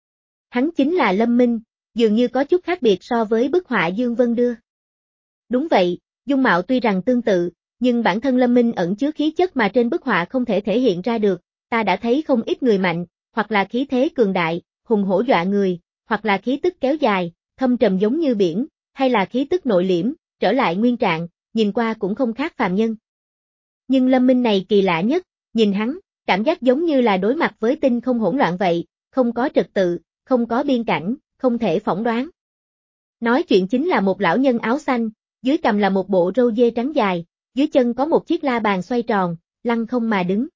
Hắn chính là Lâm Minh, dường như có chút khác biệt so với bức họa Dương Vân đưa. Đúng vậy, dung mạo tuy rằng tương tự, nhưng bản thân Lâm Minh ẩn chứa khí chất mà trên bức họa không thể thể hiện ra được, ta đã thấy không ít người mạnh, hoặc là khí thế cường đại, hùng hổ dọa người, hoặc là khí tức kéo dài, thâm trầm giống như biển, hay là khí tức nội liễm, trở lại nguyên trạng, nhìn qua cũng không khác phàm nhân. Nhưng Lâm Minh này kỳ lạ nhất, nhìn hắn, cảm giác giống như là đối mặt với tinh không hỗn loạn vậy, không có trật tự, không có biên cảnh, không thể phỏng đoán. Nói chuyện chính là một lão nhân áo xanh, dưới cằm là một bộ râu dê trắng dài, dưới chân có một chiếc la bàn xoay tròn, lăng không mà đứng.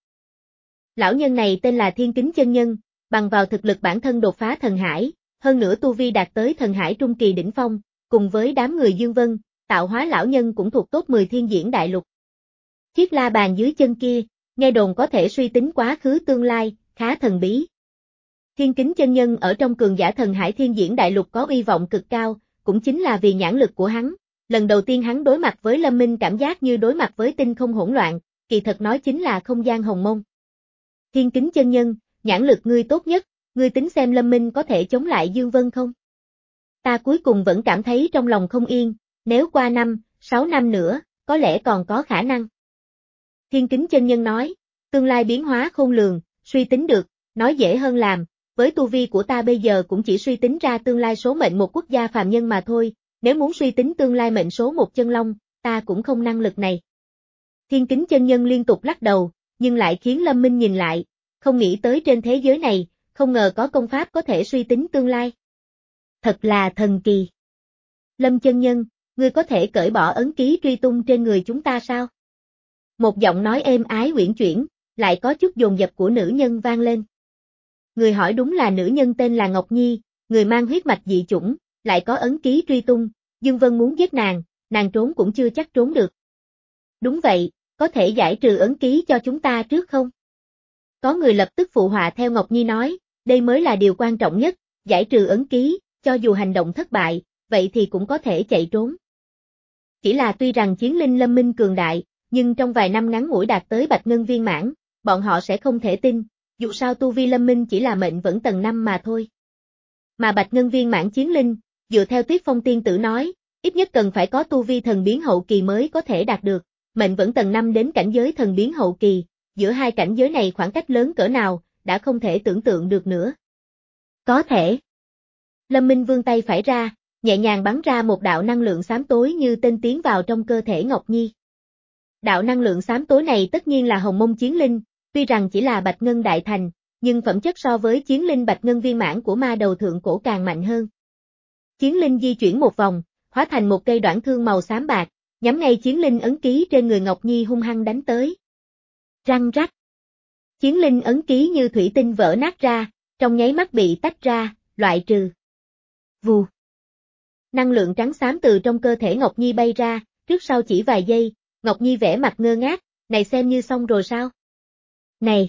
Lão nhân này tên là Thiên Kính Chân Nhân, bằng vào thực lực bản thân đột phá thần hải, hơn nữa tu vi đạt tới thần hải trung kỳ đỉnh phong, cùng với đám người Dương Vân, tạo hóa lão nhân cũng thuộc top mười Thiên Diễn Đại Lục. Chiếc la bàn dưới chân kia, nghe đồn có thể suy tính quá khứ tương lai, khá thần bí. Thiên Kính Chân Nhân ở trong cường giả thần hải Thiên Diễn Đại Lục có uy vọng cực cao, cũng chính là vì nhãn lực của hắn. Lần đầu tiên hắn đối mặt với Lâm Minh cảm giác như đối mặt với tinh không hỗn loạn, kỳ thật nói chính là không gian hồng mông. Thiên Kính Chân Nhân, nhãn lực ngươi tốt nhất, ngươi tính xem Lâm Minh có thể chống lại Dương Vân không? Ta cuối cùng vẫn cảm thấy trong lòng không yên, nếu qua năm, sáu năm nữa, có lẽ còn có khả năng. Thiên Kính Chân Nhân nói, tương lai biến hóa khôn lường, suy tính được, nói dễ hơn làm, với tu vi của ta bây giờ cũng chỉ suy tính ra tương lai số mệnh một quốc gia phàm nhân mà thôi, nếu muốn suy tính tương lai mệnh số một chân long, ta cũng không năng lực này. Thiên Kính Chân Nhân liên tục lắc đầu, nhưng lại khiến Lâm Minh nhìn lại, không nghĩ tới trên thế giới này, không ngờ có công pháp có thể suy tính tương lai. Thật là thần kỳ. Lâm chân nhân, ngươi có thể cởi bỏ ấn ký truy tung trên người chúng ta sao? Một giọng nói êm ái uyển chuyển, lại có chút dồn dập của nữ nhân vang lên. Người hỏi đúng là nữ nhân tên là Ngọc Nhi, người mang huyết mạch dị chủng, lại có ấn ký truy tung, Dương Vân muốn giết nàng, nàng trốn cũng chưa chắc trốn được. Đúng vậy, có thể giải trừ ấn ký cho chúng ta trước không? Có người lập tức phụ họa theo Ngọc Nhi nói, đây mới là điều quan trọng nhất, giải trừ ấn ký, cho dù hành động thất bại, vậy thì cũng có thể chạy trốn. Chỉ là tuy rằng chiến linh Lâm Minh cường đại, nhưng trong vài năm ngắn ngủi đạt tới Bạch Ngân viên mãn, bọn họ sẽ không thể tin, dù sao tu vi Lâm Minh chỉ là mệnh vẫn tầng năm mà thôi. Mà Bạch Ngân viên mãn chiến linh, dựa theo Tuyết Phong tiên tử nói, ít nhất cần phải có tu vi thần biến hậu kỳ mới có thể đạt được, mệnh vẫn tầng năm đến cảnh giới thần biến hậu kỳ, giữa hai cảnh giới này khoảng cách lớn cỡ nào, đã không thể tưởng tượng được nữa. Có thể. Lâm Minh vươn tay phải ra, nhẹ nhàng bắn ra một đạo năng lượng xám tối như tên tiến vào trong cơ thể Ngọc Nhi. Đạo năng lượng xám tối này tất nhiên là hồng mông chiến linh, tuy rằng chỉ là Bạch Ngân đại thành, nhưng phẩm chất so với chiến linh Bạch Ngân viên mãn của ma đầu thượng cổ càng mạnh hơn. Chiến linh di chuyển một vòng, hóa thành một cây đoạn thương màu xám bạc, nhắm ngay chiến linh ấn ký trên người Ngọc Nhi hung hăng đánh tới. Răng rắc. Chiến linh ấn ký như thủy tinh vỡ nát ra, trong nháy mắt bị tách ra, loại trừ. Vù. Năng lượng trắng xám từ trong cơ thể Ngọc Nhi bay ra, trước sau chỉ vài giây, Ngọc Nhi vẻ mặt ngơ ngác, này xem như xong rồi sao? Này!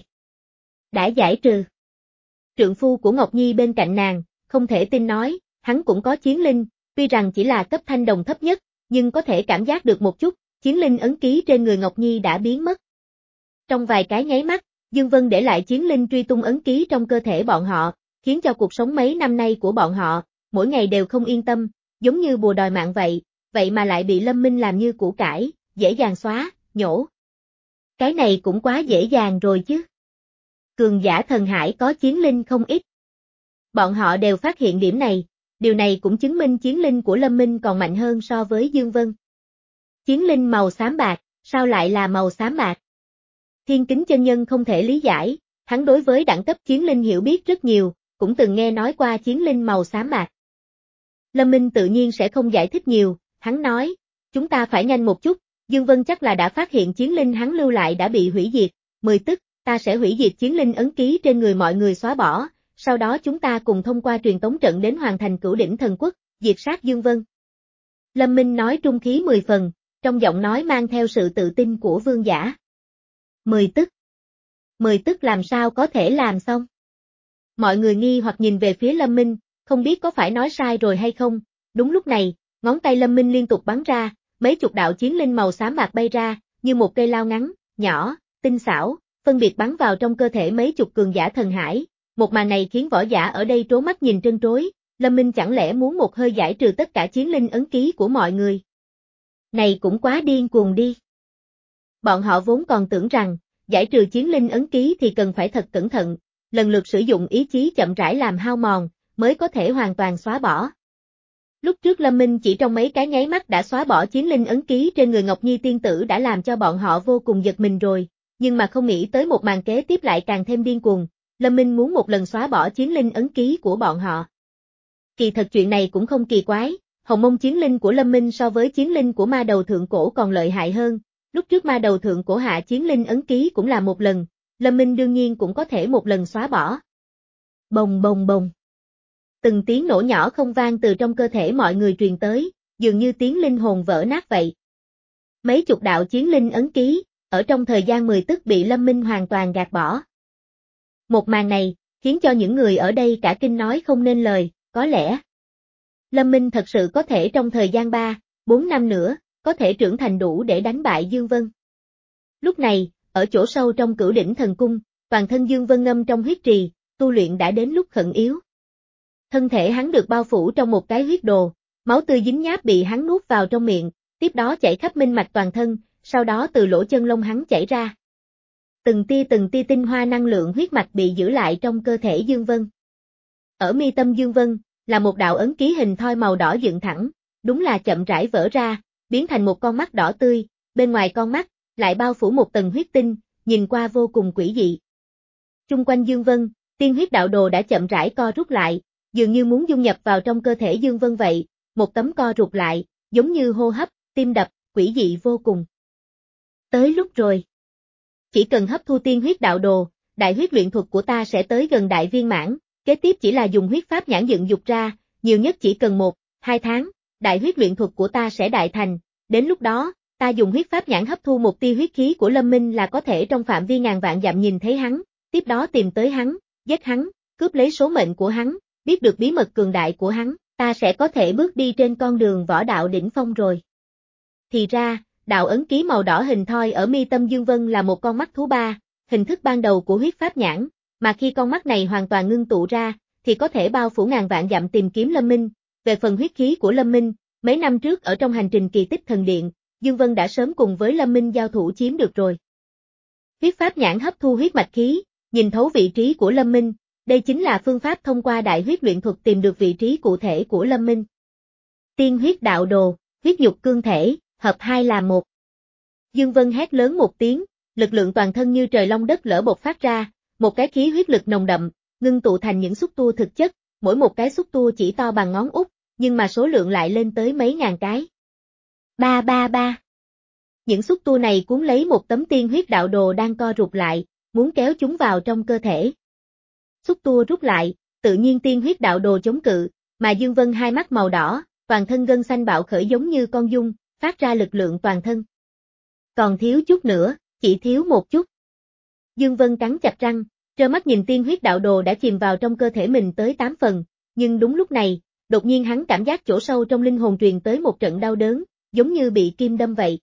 Đã giải trừ. Trượng phu của Ngọc Nhi bên cạnh nàng, không thể tin nói, hắn cũng có chiến linh, tuy rằng chỉ là cấp thanh đồng thấp nhất, nhưng có thể cảm giác được một chút, chiến linh ấn ký trên người Ngọc Nhi đã biến mất. Trong vài cái nháy mắt, Dương Vân để lại chiến linh truy tung ấn ký trong cơ thể bọn họ, khiến cho cuộc sống mấy năm nay của bọn họ, mỗi ngày đều không yên tâm, giống như bùa đòi mạng vậy, vậy mà lại bị Lâm Minh làm như củ cải, dễ dàng xóa, nhổ. Cái này cũng quá dễ dàng rồi chứ. Cường giả thần hải có chiến linh không ít. Bọn họ đều phát hiện điểm này, điều này cũng chứng minh chiến linh của Lâm Minh còn mạnh hơn so với Dương Vân. Chiến linh màu xám bạc, sao lại là màu xám bạc? Thiên Kính chân nhân không thể lý giải, hắn đối với đẳng cấp chiến linh hiểu biết rất nhiều, cũng từng nghe nói qua chiến linh màu xám bạc. Lâm Minh tự nhiên sẽ không giải thích nhiều, hắn nói, chúng ta phải nhanh một chút, Dương Vân chắc là đã phát hiện chiến linh hắn lưu lại đã bị hủy diệt, mười tức, ta sẽ hủy diệt chiến linh ấn ký trên người mọi người xóa bỏ, sau đó chúng ta cùng thông qua truyền tống trận đến hoàn thành Cửu Đỉnh Thần Quốc, diệt sát Dương Vân. Lâm Minh nói trung khí mười phần, trong giọng nói mang theo sự tự tin của vương giả. Mười tức. Mười tức làm sao có thể làm xong? Mọi người nghi hoặc nhìn về phía Lâm Minh, không biết có phải nói sai rồi hay không, đúng lúc này, ngón tay Lâm Minh liên tục bắn ra, mấy chục đạo chiến linh màu xám bạc bay ra, như một cây lao ngắn, nhỏ, tinh xảo, phân biệt bắn vào trong cơ thể mấy chục cường giả thần hải. Một màn này khiến võ giả ở đây trố mắt nhìn trân trối, Lâm Minh chẳng lẽ muốn một hơi giải trừ tất cả chiến linh ấn ký của mọi người? Này cũng quá điên cuồng đi. Bọn họ vốn còn tưởng rằng, giải trừ chiến linh ấn ký thì cần phải thật cẩn thận, lần lượt sử dụng ý chí chậm rãi làm hao mòn, mới có thể hoàn toàn xóa bỏ. Lúc trước Lâm Minh chỉ trong mấy cái nháy mắt đã xóa bỏ chiến linh ấn ký trên người Ngọc Nhi tiên tử đã làm cho bọn họ vô cùng giật mình rồi, nhưng mà không nghĩ tới một màn kế tiếp lại càng thêm điên cuồng. Lâm Minh muốn một lần xóa bỏ chiến linh ấn ký của bọn họ. Kỳ thật chuyện này cũng không kỳ quái, hồng mông chiến linh của Lâm Minh so với chiến linh của ma đầu thượng cổ còn lợi hại hơn, lúc trước ma đầu thượng cổ hạ chiến linh ấn ký cũng là một lần, Lâm Minh đương nhiên cũng có thể một lần xóa bỏ. Bồng bồng bồng. Từng tiếng nổ nhỏ không vang từ trong cơ thể mọi người truyền tới, dường như tiếng linh hồn vỡ nát vậy. Mấy chục đạo chiến linh ấn ký, ở trong thời gian mười tức bị Lâm Minh hoàn toàn gạt bỏ. Một màn này, khiến cho những người ở đây cả kinh nói không nên lời, có lẽ Lâm Minh thật sự có thể trong thời gian ba, bốn năm nữa, có thể trưởng thành đủ để đánh bại Dương Vân. Lúc này, ở chỗ sâu trong Cửu Đỉnh Thần Cung, toàn thân Dương Vân ngâm trong huyết trì, tu luyện đã đến lúc khẩn yếu. Thân thể hắn được bao phủ trong một cái huyết đồ, máu tươi dính nháp bị hắn nuốt vào trong miệng, tiếp đó chảy khắp minh mạch toàn thân, sau đó từ lỗ chân lông hắn chảy ra. Từng tia từng tia tinh hoa năng lượng huyết mạch bị giữ lại trong cơ thể Dương Vân. Ở mi tâm Dương Vân, là một đạo ấn ký hình thoi màu đỏ dựng thẳng, đúng là chậm rãi vỡ ra, biến thành một con mắt đỏ tươi, bên ngoài con mắt, lại bao phủ một tầng huyết tinh, nhìn qua vô cùng quỷ dị. Chung quanh Dương Vân, tiên huyết đạo đồ đã chậm rãi co rút lại, dường như muốn dung nhập vào trong cơ thể Dương Vân vậy, một tấm co rụt lại, giống như hô hấp, tim đập, quỷ dị vô cùng. Tới lúc rồi. Chỉ cần hấp thu tiên huyết đạo đồ, đại huyết luyện thuật của ta sẽ tới gần đại viên mãn, kế tiếp chỉ là dùng huyết pháp nhãn dựng dục ra, nhiều nhất chỉ cần một, hai tháng, đại huyết luyện thuật của ta sẽ đại thành, đến lúc đó, ta dùng huyết pháp nhãn hấp thu một tia huyết khí của Lâm Minh là có thể trong phạm vi ngàn vạn dặm nhìn thấy hắn, tiếp đó tìm tới hắn, giết hắn, cướp lấy số mệnh của hắn, biết được bí mật cường đại của hắn, ta sẽ có thể bước đi trên con đường võ đạo đỉnh phong rồi. Thì ra, đạo ấn ký màu đỏ hình thoi ở mi tâm Dương Vân là một con mắt thú ba, hình thức ban đầu của huyết pháp nhãn, mà khi con mắt này hoàn toàn ngưng tụ ra, thì có thể bao phủ ngàn vạn dặm tìm kiếm Lâm Minh. Về phần huyết khí của Lâm Minh, mấy năm trước ở trong hành trình kỳ tích thần điện, Dương Vân đã sớm cùng với Lâm Minh giao thủ chiếm được rồi. Huyết pháp nhãn hấp thu huyết mạch khí, nhìn thấu vị trí của Lâm Minh, đây chính là phương pháp thông qua đại huyết luyện thuật tìm được vị trí cụ thể của Lâm Minh. Tiên huyết đạo đồ, huyết nhục cương thể, hợp hai là một. Dương Vân hét lớn một tiếng, lực lượng toàn thân như trời long đất lở bộc phát ra, một cái khí huyết lực nồng đậm, ngưng tụ thành những xúc tua thực chất, mỗi một cái xúc tua chỉ to bằng ngón út, nhưng mà số lượng lại lên tới mấy ngàn cái. Ba ba ba. Những xúc tua này cuốn lấy một tấm tiên huyết đạo đồ đang co rụt lại, muốn kéo chúng vào trong cơ thể. Xúc tua rút lại, tự nhiên tiên huyết đạo đồ chống cự, mà Dương Vân hai mắt màu đỏ, toàn thân gân xanh bạo khởi giống như con giun, phát ra lực lượng toàn thân. Còn thiếu chút nữa, chỉ thiếu một chút. Dương Vân cắn chặt răng, trơ mắt nhìn tiên huyết đạo đồ đã chìm vào trong cơ thể mình tới tám phần, nhưng đúng lúc này, đột nhiên hắn cảm giác chỗ sâu trong linh hồn truyền tới một trận đau đớn, giống như bị kim đâm vậy.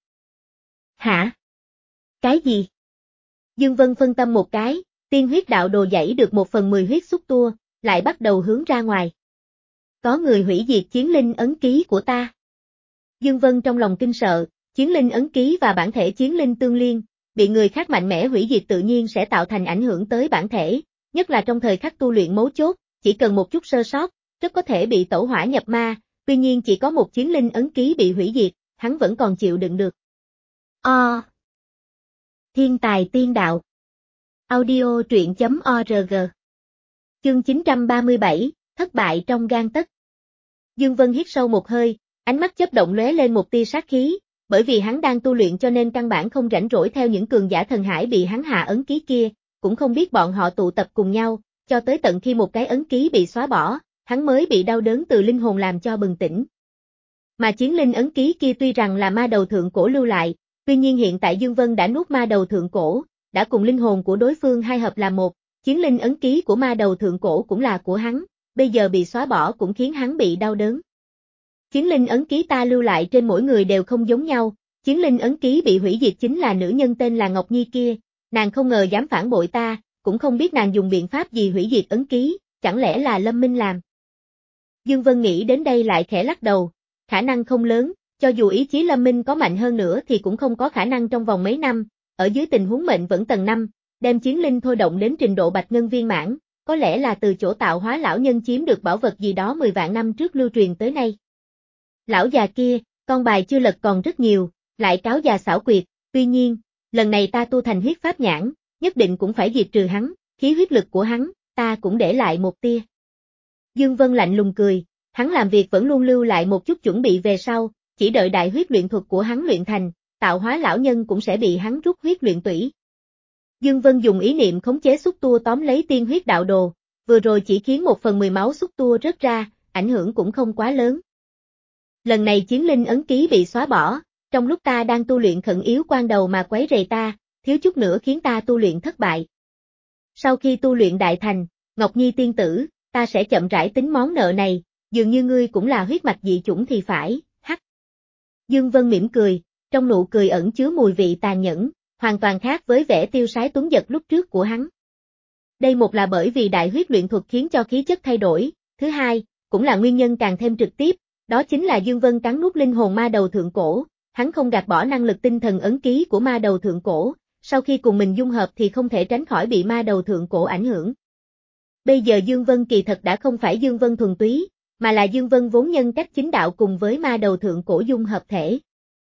Hả? Cái gì? Dương Vân phân tâm một cái, tiên huyết đạo đồ dãy được một phần mười huyết xúc tua, lại bắt đầu hướng ra ngoài. Có người hủy diệt chiến linh ấn ký của ta. Dương Vân trong lòng kinh sợ, chiến linh ấn ký và bản thể chiến linh tương liên, bị người khác mạnh mẽ hủy diệt tự nhiên sẽ tạo thành ảnh hưởng tới bản thể, nhất là trong thời khắc tu luyện mấu chốt, chỉ cần một chút sơ sót, rất có thể bị tẩu hỏa nhập ma, tuy nhiên chỉ có một chiến linh ấn ký bị hủy diệt, hắn vẫn còn chịu đựng được. O. Thiên tài tiên đạo. Audio truyện chấm org. Chương chín trăm ba mươi bảy, thất bại trong gang tấc. Dương Vân hít sâu một hơi, ánh mắt chớp động lóe lên một tia sát khí, bởi vì hắn đang tu luyện cho nên căn bản không rảnh rỗi theo những cường giả thần hải bị hắn hạ ấn ký kia, cũng không biết bọn họ tụ tập cùng nhau, cho tới tận khi một cái ấn ký bị xóa bỏ, hắn mới bị đau đớn từ linh hồn làm cho bừng tỉnh. Mà chiến linh ấn ký kia tuy rằng là ma đầu thượng cổ lưu lại, tuy nhiên hiện tại Dương Vân đã nuốt ma đầu thượng cổ, đã cùng linh hồn của đối phương hai hợp làm một, chiến linh ấn ký của ma đầu thượng cổ cũng là của hắn, bây giờ bị xóa bỏ cũng khiến hắn bị đau đớn. Chiến linh ấn ký ta lưu lại trên mỗi người đều không giống nhau, chiến linh ấn ký bị hủy diệt chính là nữ nhân tên là Ngọc Nhi kia, nàng không ngờ dám phản bội ta, cũng không biết nàng dùng biện pháp gì hủy diệt ấn ký, chẳng lẽ là Lâm Minh làm. Dương Vân nghĩ đến đây lại khẽ lắc đầu, khả năng không lớn, cho dù ý chí Lâm Minh có mạnh hơn nữa thì cũng không có khả năng trong vòng mấy năm, ở dưới tình huống mệnh vẫn tầng năm, đem chiến linh thôi động đến trình độ bạch ngân viên mãn, có lẽ là từ chỗ tạo hóa lão nhân chiếm được bảo vật gì đó mười vạn năm trước lưu truyền tới nay. Lão già kia, con bài chưa lật còn rất nhiều, lại cáo già xảo quyệt, tuy nhiên, lần này ta tu thành huyết pháp nhãn, nhất định cũng phải diệt trừ hắn, khí huyết lực của hắn, ta cũng để lại một tia. Dương Vân lạnh lùng cười, hắn làm việc vẫn luôn lưu lại một chút chuẩn bị về sau, chỉ đợi đại huyết luyện thuật của hắn luyện thành, tạo hóa lão nhân cũng sẽ bị hắn rút huyết luyện tủy. Dương Vân dùng ý niệm khống chế xúc tua tóm lấy tiên huyết đạo đồ, vừa rồi chỉ khiến một phần mười máu xúc tua rớt ra, ảnh hưởng cũng không quá lớn. Lần này chiến linh ấn ký bị xóa bỏ, trong lúc ta đang tu luyện khẩn yếu quan đầu mà quấy rầy ta, thiếu chút nữa khiến ta tu luyện thất bại. Sau khi tu luyện đại thành, Ngọc Nhi tiên tử, ta sẽ chậm rãi tính món nợ này, dường như ngươi cũng là huyết mạch dị chủng thì phải, hắc. Dương Vân mỉm cười, trong nụ cười ẩn chứa mùi vị tàn nhẫn, hoàn toàn khác với vẻ tiêu sái tuấn giật lúc trước của hắn. Đây một là bởi vì đại huyết luyện thuật khiến cho khí chất thay đổi, thứ hai, cũng là nguyên nhân càng thêm trực tiếp, đó chính là Dương Vân cắn nuốt linh hồn ma đầu thượng cổ, hắn không gạt bỏ năng lực tinh thần ấn ký của ma đầu thượng cổ, sau khi cùng mình dung hợp thì không thể tránh khỏi bị ma đầu thượng cổ ảnh hưởng. Bây giờ Dương Vân kỳ thật đã không phải Dương Vân thuần túy, mà là Dương Vân vốn nhân cách chính đạo cùng với ma đầu thượng cổ dung hợp thể.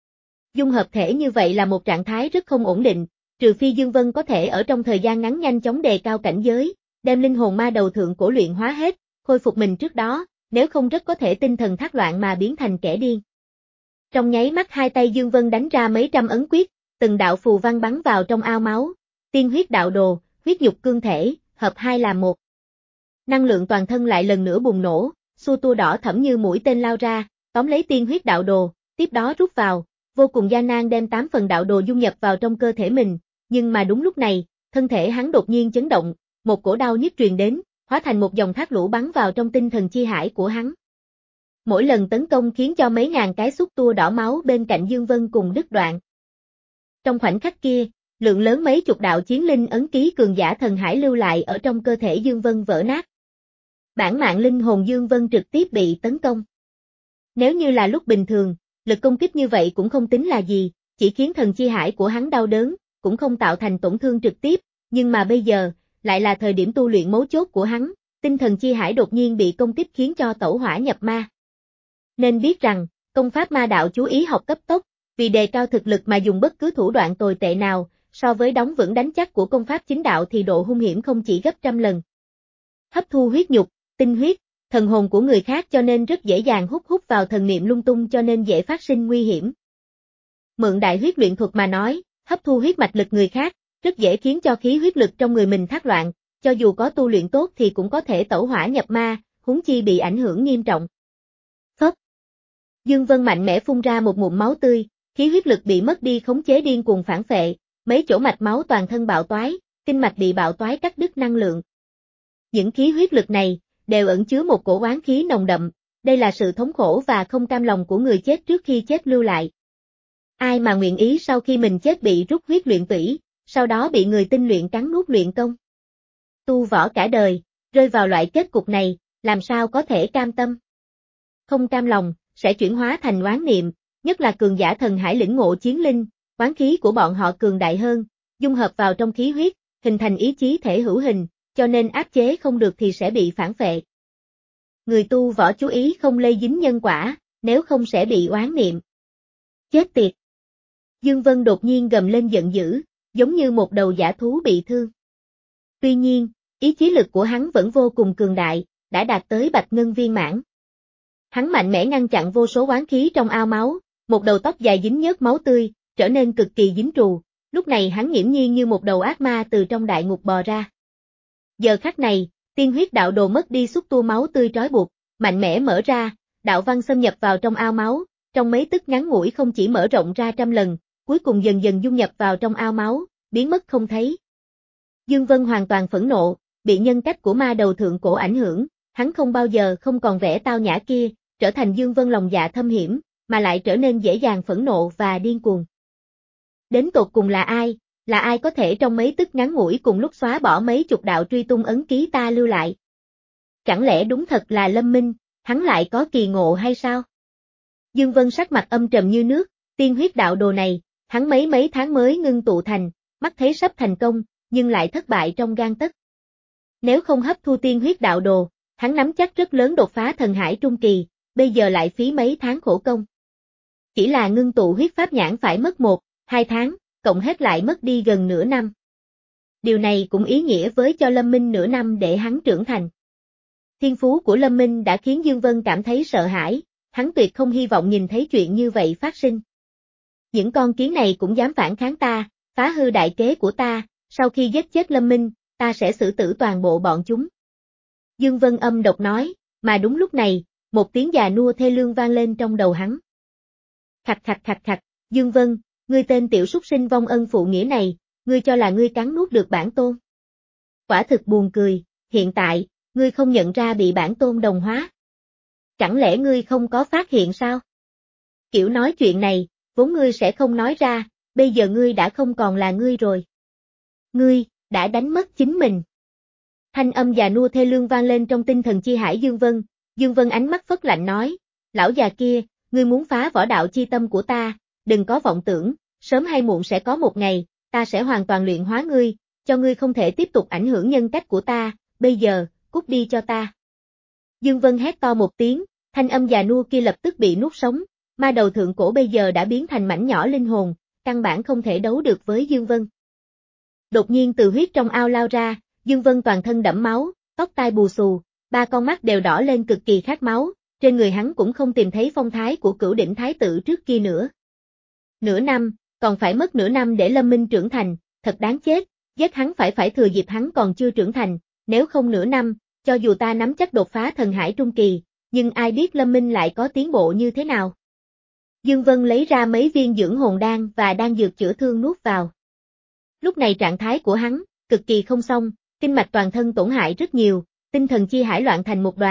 Dung hợp thể như vậy là một trạng thái rất không ổn định, trừ phi Dương Vân có thể ở trong thời gian ngắn nhanh chóng đề cao cảnh giới, đem linh hồn ma đầu thượng cổ luyện hóa hết, khôi phục mình trước đó, nếu không rất có thể tinh thần thác loạn mà biến thành kẻ điên. Trong nháy mắt hai tay Dương Vân đánh ra mấy trăm ấn quyết, từng đạo phù văn bắn vào trong ao máu, tiên huyết đạo đồ, huyết nhục cương thể, hợp hai làm một. Năng lượng toàn thân lại lần nữa bùng nổ, xua tua đỏ thẫm như mũi tên lao ra, tóm lấy tiên huyết đạo đồ, tiếp đó rút vào, vô cùng gian nan đem tám phần đạo đồ dung nhập vào trong cơ thể mình, nhưng mà đúng lúc này, thân thể hắn đột nhiên chấn động, một cổ đau nhức truyền đến, hóa thành một dòng thác lũ bắn vào trong tinh thần chi hải của hắn. Mỗi lần tấn công khiến cho mấy ngàn cái xúc tua đỏ máu bên cạnh Dương Vân cùng đứt đoạn. Trong khoảnh khắc kia, lượng lớn mấy chục đạo chiến linh ấn ký cường giả thần hải lưu lại ở trong cơ thể Dương Vân vỡ nát. Bản mạng linh hồn Dương Vân trực tiếp bị tấn công. Nếu như là lúc bình thường, lực công kích như vậy cũng không tính là gì, chỉ khiến thần chi hải của hắn đau đớn, cũng không tạo thành tổn thương trực tiếp, nhưng mà bây giờ, lại là thời điểm tu luyện mấu chốt của hắn, tinh thần chi hải đột nhiên bị công kích khiến cho tẩu hỏa nhập ma. Nên biết rằng, công pháp ma đạo chú ý học cấp tốc, vì đề cao thực lực mà dùng bất cứ thủ đoạn tồi tệ nào, so với đóng vững đánh chắc của công pháp chính đạo thì độ hung hiểm không chỉ gấp trăm lần. Hấp thu huyết nhục, tinh huyết, thần hồn của người khác cho nên rất dễ dàng hút hút vào thần niệm lung tung cho nên dễ phát sinh nguy hiểm. Mượn đại huyết luyện thuật mà nói, hấp thu huyết mạch lực người khác, rất dễ khiến cho khí huyết lực trong người mình thác loạn, cho dù có tu luyện tốt thì cũng có thể tẩu hỏa nhập ma, huống chi bị ảnh hưởng nghiêm trọng. Phất. Dương Vân mạnh mẽ phun ra một ngụm máu tươi, khí huyết lực bị mất đi khống chế điên cuồng phản phệ, mấy chỗ mạch máu toàn thân bạo toái, kinh mạch bị bạo toái cắt đứt năng lượng. Những khí huyết lực này đều ẩn chứa một cổ oán khí nồng đậm, đây là sự thống khổ và không cam lòng của người chết trước khi chết lưu lại. Ai mà nguyện ý sau khi mình chết bị rút huyết luyện tủy, sau đó bị người tinh luyện cắn nuốt luyện công. Tu võ cả đời, rơi vào loại kết cục này, làm sao có thể cam tâm. Không cam lòng, sẽ chuyển hóa thành oán niệm, nhất là cường giả thần hải lĩnh ngộ chiến linh, oán khí của bọn họ cường đại hơn, dung hợp vào trong khí huyết, hình thành ý chí thể hữu hình, cho nên áp chế không được thì sẽ bị phản phệ. Người tu võ chú ý không lây dính nhân quả, nếu không sẽ bị oán niệm. Chết tiệt! Dương Vân đột nhiên gầm lên giận dữ, giống như một đầu dã thú bị thương. Tuy nhiên, ý chí lực của hắn vẫn vô cùng cường đại, đã đạt tới bạch ngân viên mãn. Hắn mạnh mẽ ngăn chặn vô số oán khí trong ao máu, một đầu tóc dài dính nhớt máu tươi, trở nên cực kỳ dính trù, lúc này hắn nghiễm nhiên như một đầu ác ma từ trong đại ngục bò ra. Giờ khắc này, tiên huyết đạo đồ mất đi xúc tua máu tươi trói buộc, mạnh mẽ mở ra, đạo văn xâm nhập vào trong ao máu, trong mấy tức ngắn ngủi không chỉ mở rộng ra trăm lần, cuối cùng dần dần dung nhập vào trong ao máu, biến mất không thấy. Dương Vân hoàn toàn phẫn nộ, bị nhân cách của ma đầu thượng cổ ảnh hưởng, hắn không bao giờ không còn vẻ tao nhã kia, trở thành Dương Vân lòng dạ thâm hiểm, mà lại trở nên dễ dàng phẫn nộ và điên cuồng. Đến tột cùng là ai, là ai có thể trong mấy tức ngắn ngủi cùng lúc xóa bỏ mấy chục đạo truy tung ấn ký ta lưu lại? Chẳng lẽ đúng thật là Lâm Minh, hắn lại có kỳ ngộ hay sao? Dương Vân sắc mặt âm trầm như nước, tiên huyết đạo đồ này, hắn mấy mấy tháng mới ngưng tụ thành, mắt thấy sắp thành công, nhưng lại thất bại trong gang tấc. Nếu không hấp thu tiên huyết đạo đồ, hắn nắm chắc rất lớn đột phá thần hải trung kỳ, bây giờ lại phí mấy tháng khổ công. Chỉ là ngưng tụ huyết pháp nhãn phải mất một, hai tháng, cộng hết lại mất đi gần nửa năm. Điều này cũng ý nghĩa với cho Lâm Minh nửa năm để hắn trưởng thành. Thiên phú của Lâm Minh đã khiến Dương Vân cảm thấy sợ hãi, hắn tuyệt không hy vọng nhìn thấy chuyện như vậy phát sinh. Những con kiến này cũng dám phản kháng ta, phá hư đại kế của ta, sau khi giết chết Lâm Minh, ta sẽ xử tử toàn bộ bọn chúng. Dương Vân âm độc nói, mà đúng lúc này, một tiếng già nua thê lương vang lên trong đầu hắn. Khạch khạch khạch khạch, Dương Vân, ngươi tên tiểu súc sinh vong ân phụ nghĩa này, ngươi cho là ngươi cắn nuốt được bản tôn. Quả thực buồn cười, hiện tại, ngươi không nhận ra bị bản tôn đồng hóa. Chẳng lẽ ngươi không có phát hiện sao? Kiểu nói chuyện này, vốn ngươi sẽ không nói ra, bây giờ ngươi đã không còn là ngươi rồi. Ngươi, đã đánh mất chính mình. Thanh âm già nua thê lương vang lên trong tinh thần chi hải Dương Vân, Dương Vân ánh mắt phất lạnh nói, lão già kia, ngươi muốn phá võ đạo chi tâm của ta, đừng có vọng tưởng, sớm hay muộn sẽ có một ngày, ta sẽ hoàn toàn luyện hóa ngươi, cho ngươi không thể tiếp tục ảnh hưởng nhân cách của ta, bây giờ, cút đi cho ta. Dương Vân hét to một tiếng, thanh âm già nua kia lập tức bị nuốt sống, ma đầu thượng cổ bây giờ đã biến thành mảnh nhỏ linh hồn, căn bản không thể đấu được với Dương Vân. Đột nhiên từ huyết trong ao lao ra, Dương Vân toàn thân đẫm máu, tóc tai bù xù, ba con mắt đều đỏ lên cực kỳ khát máu, trên người hắn cũng không tìm thấy phong thái của cửu đỉnh thái tử trước kia nữa. Nửa năm, còn phải mất nửa năm để Lâm Minh trưởng thành, thật đáng chết, giết hắn phải phải thừa dịp hắn còn chưa trưởng thành, nếu không nửa năm, cho dù ta nắm chắc đột phá thần hải trung kỳ, nhưng ai biết Lâm Minh lại có tiến bộ như thế nào. Dương Vân lấy ra mấy viên dưỡng hồn đan và đan dược chữa thương nuốt vào. Lúc này trạng thái của hắn, cực kỳ không xong, kinh mạch toàn thân tổn hại rất nhiều, tinh thần chi hải loạn thành một đoàn,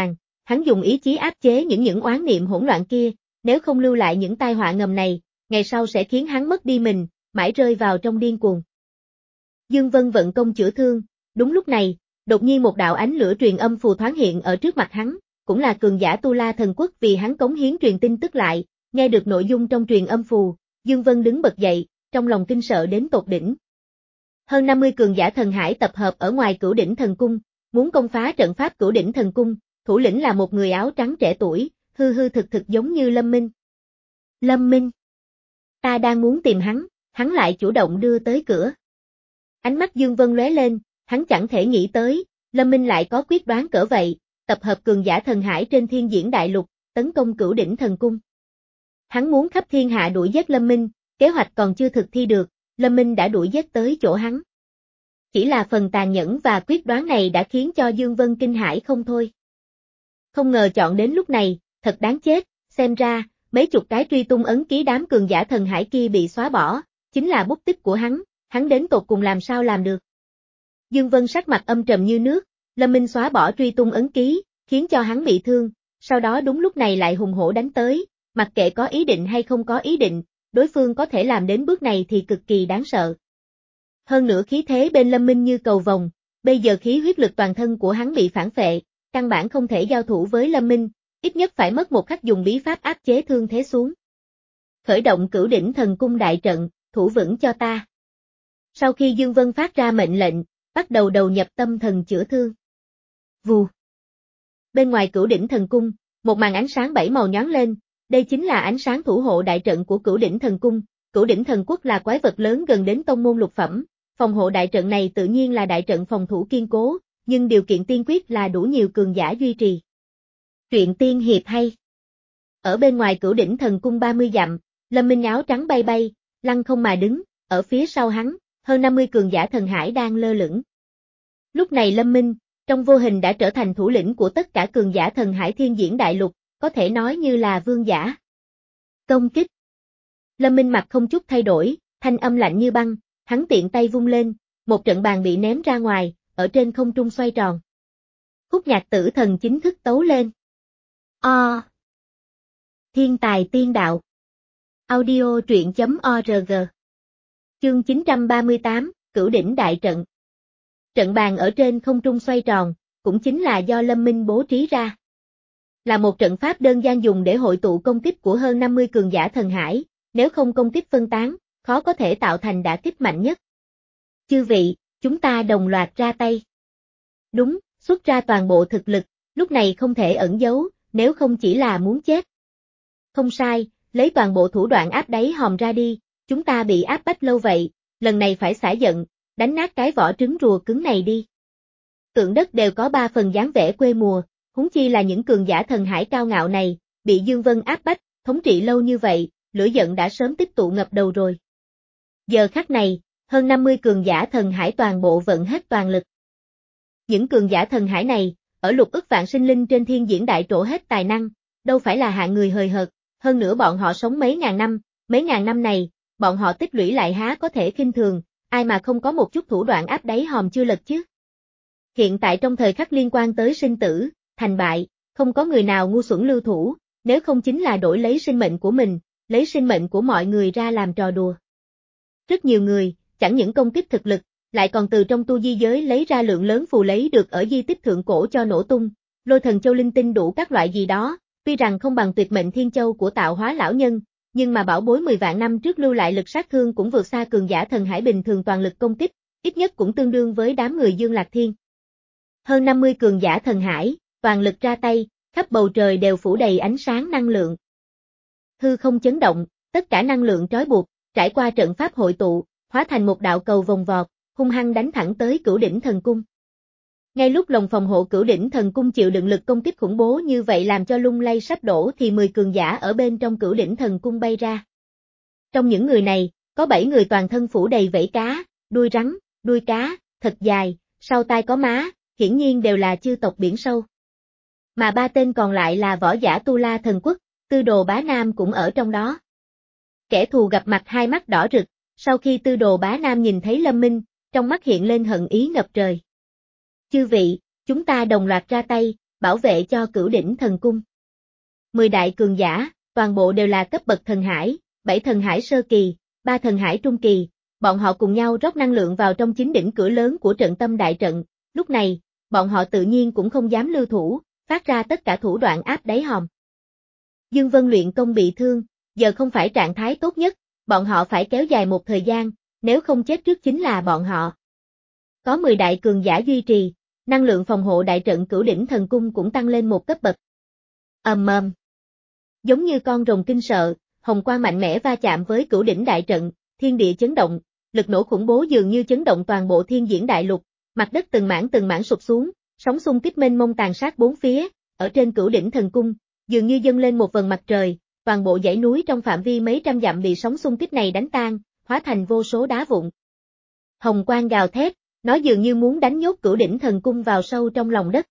hắn dùng ý chí áp chế những những oán niệm hỗn loạn kia, nếu không lưu lại những tai họa ngầm này, ngày sau sẽ khiến hắn mất đi mình, mãi rơi vào trong điên cuồng. Dương Vân vận công chữa thương, đúng lúc này, đột nhiên một đạo ánh lửa truyền âm phù thoáng hiện ở trước mặt hắn, cũng là cường giả Tu La Thần Quốc vì hắn cống hiến truyền tin tức lại, nghe được nội dung trong truyền âm phù, Dương Vân đứng bật dậy, trong lòng kinh sợ đến tột đỉnh. Hơn năm mươi cường giả thần hải tập hợp ở ngoài Cửu Đỉnh Thần Cung, muốn công phá trận pháp Cửu Đỉnh Thần Cung, thủ lĩnh là một người áo trắng trẻ tuổi, hư hư thực thực giống như Lâm Minh. Lâm Minh. Ta đang muốn tìm hắn, hắn lại chủ động đưa tới cửa. Ánh mắt Dương Vân lóe lên, hắn chẳng thể nghĩ tới, Lâm Minh lại có quyết đoán cỡ vậy, tập hợp cường giả thần hải trên thiên diễn đại lục, tấn công Cửu Đỉnh Thần Cung. Hắn muốn khắp thiên hạ đuổi giết Lâm Minh, kế hoạch còn chưa thực thi được, Lâm Minh đã đuổi giết tới chỗ hắn. Chỉ là phần tàn nhẫn và quyết đoán này đã khiến cho Dương Vân kinh hãi không thôi. Không ngờ chọn đến lúc này, thật đáng chết, xem ra, mấy chục cái truy tung ấn ký đám cường giả thần hải kia bị xóa bỏ, chính là bút tích của hắn, hắn đến tột cùng làm sao làm được. Dương Vân sắc mặt âm trầm như nước, Lâm Minh xóa bỏ truy tung ấn ký, khiến cho hắn bị thương, sau đó đúng lúc này lại hùng hổ đánh tới, mặc kệ có ý định hay không có ý định, đối phương có thể làm đến bước này thì cực kỳ đáng sợ. Hơn nữa khí thế bên Lâm Minh như cầu vồng, bây giờ khí huyết lực toàn thân của hắn bị phản phệ, căn bản không thể giao thủ với Lâm Minh, ít nhất phải mất một khắc dùng bí pháp áp chế thương thế xuống. Khởi động Cửu Đỉnh Thần Cung đại trận, thủ vững cho ta. Sau khi Dương Vân phát ra mệnh lệnh, bắt đầu đầu nhập tâm thần chữa thương. Vù. Bên ngoài Cửu Đỉnh Thần Cung, một màn ánh sáng bảy màu nhoáng lên, đây chính là ánh sáng thủ hộ đại trận của Cửu Đỉnh Thần Cung. Cửu Đỉnh Thần Quốc là quái vật lớn gần đến tông môn lục phẩm, phòng hộ đại trận này tự nhiên là đại trận phòng thủ kiên cố, nhưng điều kiện tiên quyết là đủ nhiều cường giả duy trì. Truyện tiên hiệp hay. Ở bên ngoài Cửu Đỉnh Thần Cung ba mươi dặm, Lâm Minh áo trắng bay bay, lăng không mà đứng, ở phía sau hắn, hơn năm mươi cường giả thần hải đang lơ lửng. Lúc này Lâm Minh, trong vô hình đã trở thành thủ lĩnh của tất cả cường giả thần hải thiên diễn đại lục, có thể nói như là vương giả. Công kích. Lâm Minh mặt không chút thay đổi, thanh âm lạnh như băng, hắn tiện tay vung lên, một trận bàn bị ném ra ngoài, ở trên không trung xoay tròn. Khúc nhạc tử thần chính thức tấu lên. O. Thiên tài tiên đạo. Audio truyện chấm org. Chương chín trăm ba mươi tám, Cửu Đỉnh Đại Trận. Trận bàn ở trên không trung xoay tròn, cũng chính là do Lâm Minh bố trí ra. Là một trận pháp đơn giản dùng để hội tụ công kích của hơn năm mươi cường giả thần hải, nếu không công kích phân tán, khó có thể tạo thành đả kích mạnh nhất. Chư vị, chúng ta đồng loạt ra tay. Đúng, xuất ra toàn bộ thực lực, lúc này không thể ẩn giấu, nếu không chỉ là muốn chết. Không sai, lấy toàn bộ thủ đoạn áp đáy hòm ra đi, chúng ta bị áp bách lâu vậy, lần này phải xả giận, đánh nát cái vỏ trứng rùa cứng này đi. Tượng đất đều có ba phần dáng vẻ quê mùa, huống chi là những cường giả thần hải cao ngạo này, bị Dương Vân áp bách, thống trị lâu như vậy, lửa giận đã sớm tích tụ ngập đầu rồi. Giờ khắc này, hơn năm mươi cường giả thần hải toàn bộ vận hết toàn lực. Những cường giả thần hải này, ở lục ức vạn sinh linh trên thiên diễn đại trổ hết tài năng, đâu phải là hạng người hời hợt, hơn nữa bọn họ sống mấy ngàn năm, mấy ngàn năm này, bọn họ tích lũy lại há có thể khinh thường, ai mà không có một chút thủ đoạn áp đáy hòm chưa lật chứ. Hiện tại trong thời khắc liên quan tới sinh tử, thành bại, không có người nào ngu xuẩn lưu thủ, nếu không chính là đổi lấy sinh mệnh của mình, lấy sinh mệnh của mọi người ra làm trò đùa. Rất nhiều người, chẳng những công kích thực lực, lại còn từ trong tu di giới lấy ra lượng lớn phù lấy được ở di tích thượng cổ cho nổ tung, lôi thần châu linh tinh đủ các loại gì đó, tuy rằng không bằng tuyệt mệnh thiên châu của tạo hóa lão nhân, nhưng mà bảo bối mười vạn năm trước lưu lại lực sát thương cũng vượt xa cường giả thần hải bình thường toàn lực công kích, ít nhất cũng tương đương với đám người Dương Lạc Thiên. Hơn năm mươi cường giả thần hải, toàn lực ra tay, khắp bầu trời đều phủ đầy ánh sáng năng lượng. Hư không chấn động, tất cả năng lượng trói buộc, trải qua trận pháp hội tụ, hóa thành một đạo cầu vòng vọt, hung hăng đánh thẳng tới Cửu Đỉnh Thần Cung. Ngay lúc lồng phòng hộ Cửu Đỉnh Thần Cung chịu đựng lực công kích khủng bố như vậy làm cho lung lay sắp đổ thì mười cường giả ở bên trong Cửu Đỉnh Thần Cung bay ra. Trong những người này, có bảy người toàn thân phủ đầy vảy cá, đuôi rắn, đuôi cá, thật dài, sau tai có má, hiển nhiên đều là chư tộc biển sâu. Mà ba tên còn lại là võ giả Tu La Thần Quốc, Tư Đồ Bá Nam cũng ở trong đó. Kẻ thù gặp mặt hai mắt đỏ rực, sau khi Tư Đồ Bá Nam nhìn thấy Lâm Minh, trong mắt hiện lên hận ý ngập trời. Chư vị, chúng ta đồng loạt ra tay, bảo vệ cho Cửu Đỉnh Thần Cung. Mười đại cường giả, toàn bộ đều là cấp bậc thần hải, bảy thần hải sơ kỳ, ba thần hải trung kỳ, bọn họ cùng nhau rót năng lượng vào trong chính đỉnh cửa lớn của trận tâm đại trận, lúc này, bọn họ tự nhiên cũng không dám lưu thủ, phát ra tất cả thủ đoạn áp đáy hòm. Dương Vân luyện công bị thương, giờ không phải trạng thái tốt nhất, bọn họ phải kéo dài một thời gian, nếu không chết trước chính là bọn họ. Có mười đại cường giả duy trì, năng lượng phòng hộ đại trận Cửu Đỉnh Thần Cung cũng tăng lên một cấp bậc. Ầm ầm. Giống như con rồng kinh sợ, hồng quang mạnh mẽ va chạm với Cửu Đỉnh đại trận, thiên địa chấn động, lực nổ khủng bố dường như chấn động toàn bộ thiên diễn đại lục, mặt đất từng mảng từng mảng sụp xuống, sóng xung kích mênh mông tàn sát bốn phía, ở trên Cửu Đỉnh Thần Cung, dường như dâng lên một vầng mặt trời, toàn bộ dãy núi trong phạm vi mấy trăm dặm bị sóng xung kích này đánh tan, hóa thành vô số đá vụn. Hồng quang gào thét, nó dường như muốn đánh nhốt Cửu Đỉnh Thần Cung vào sâu trong lòng đất.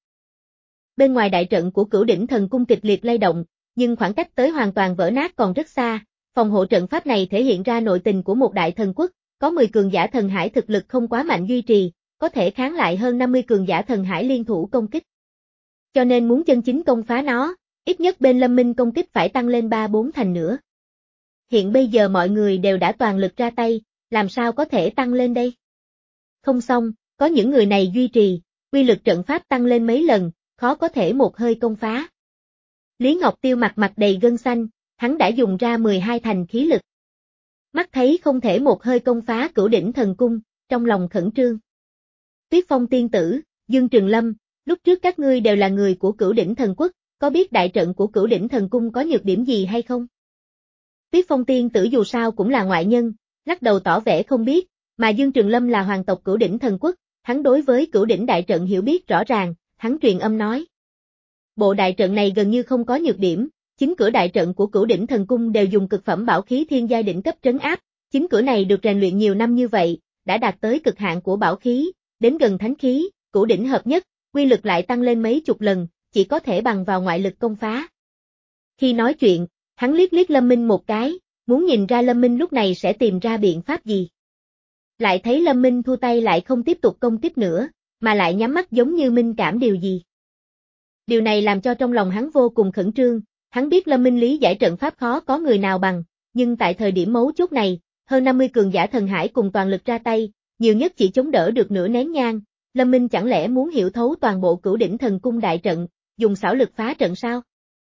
Bên ngoài đại trận của Cửu Đỉnh Thần Cung kịch liệt lay động, nhưng khoảng cách tới hoàn toàn vỡ nát còn rất xa, phòng hộ trận pháp này thể hiện ra nội tình của một đại thần quốc, có mười cường giả thần hải thực lực không quá mạnh duy trì, có thể kháng lại hơn năm mươi cường giả thần hải liên thủ công kích. Cho nên muốn chân chính công phá nó, ít nhất bên Lâm Minh công kích phải tăng lên ba bốn thành nữa. Hiện bây giờ mọi người đều đã toàn lực ra tay, làm sao có thể tăng lên đây? Không xong, có những người này duy trì, uy lực trận pháp tăng lên mấy lần, khó có thể một hơi công phá. Lý Ngọc Tiêu mặt mặt đầy gân xanh, hắn đã dùng ra mười hai thành khí lực. Mắt thấy không thể một hơi công phá Cửu Đỉnh Thần Cung, trong lòng khẩn trương. Tuyết Phong tiên tử, Dương Trường Lâm, lúc trước các ngươi đều là người của Cửu Đỉnh Thần Quốc, có biết đại trận của Cửu Đỉnh Thần Cung có nhược điểm gì hay không? Tuyết Phong tiên tử dù sao cũng là ngoại nhân, lắc đầu tỏ vẻ không biết, mà Dương Trường Lâm là hoàng tộc Cửu Đỉnh Thần Quốc, hắn đối với Cửu Đỉnh đại trận hiểu biết rõ ràng, hắn truyền âm nói. Bộ đại trận này gần như không có nhược điểm, chính cửa đại trận của Cửu Đỉnh Thần Cung đều dùng cực phẩm bảo khí thiên giai đỉnh cấp trấn áp, chính cửa này được rèn luyện nhiều năm như vậy, đã đạt tới cực hạn của bảo khí, đến gần thánh khí, Cửu Đỉnh hợp nhất, quy lực lại tăng lên mấy chục lần, chỉ có thể bằng vào ngoại lực công phá. Khi nói chuyện, hắn liếc liếc Lâm Minh một cái, muốn nhìn ra Lâm Minh lúc này sẽ tìm ra biện pháp gì. Lại thấy Lâm Minh thua tay lại không tiếp tục công kích nữa, mà lại nhắm mắt giống như minh cảm điều gì. Điều này làm cho trong lòng hắn vô cùng khẩn trương, hắn biết Lâm Minh lý giải trận pháp khó có người nào bằng, nhưng tại thời điểm mấu chốt này, hơn năm mươi cường giả thần hải cùng toàn lực ra tay, nhiều nhất chỉ chống đỡ được nửa nén nhang, Lâm Minh chẳng lẽ muốn hiểu thấu toàn bộ Cửu Đỉnh Thần Cung đại trận, dùng xảo lực phá trận sao?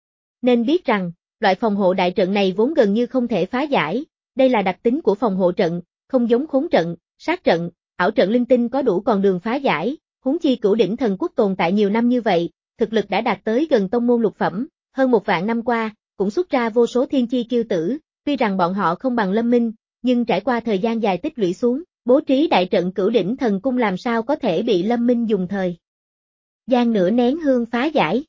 Nên biết rằng, loại phòng hộ đại trận này vốn gần như không thể phá giải, đây là đặc tính của phòng hộ trận, không giống khốn trận, sát trận, ảo trận linh tinh có đủ con đường phá giải, huống chi Cửu Đỉnh Thần Quốc tồn tại nhiều năm như vậy, thực lực đã đạt tới gần tông môn lục phẩm, hơn một vạn năm qua, cũng xuất ra vô số thiên chi kiêu tử, tuy rằng bọn họ không bằng Lâm Minh, nhưng trải qua thời gian dài tích lũy xuống, bố trí đại trận Cửu Đỉnh Thần Cung làm sao có thể bị Lâm Minh dùng thời gian nửa nén hương phá giải.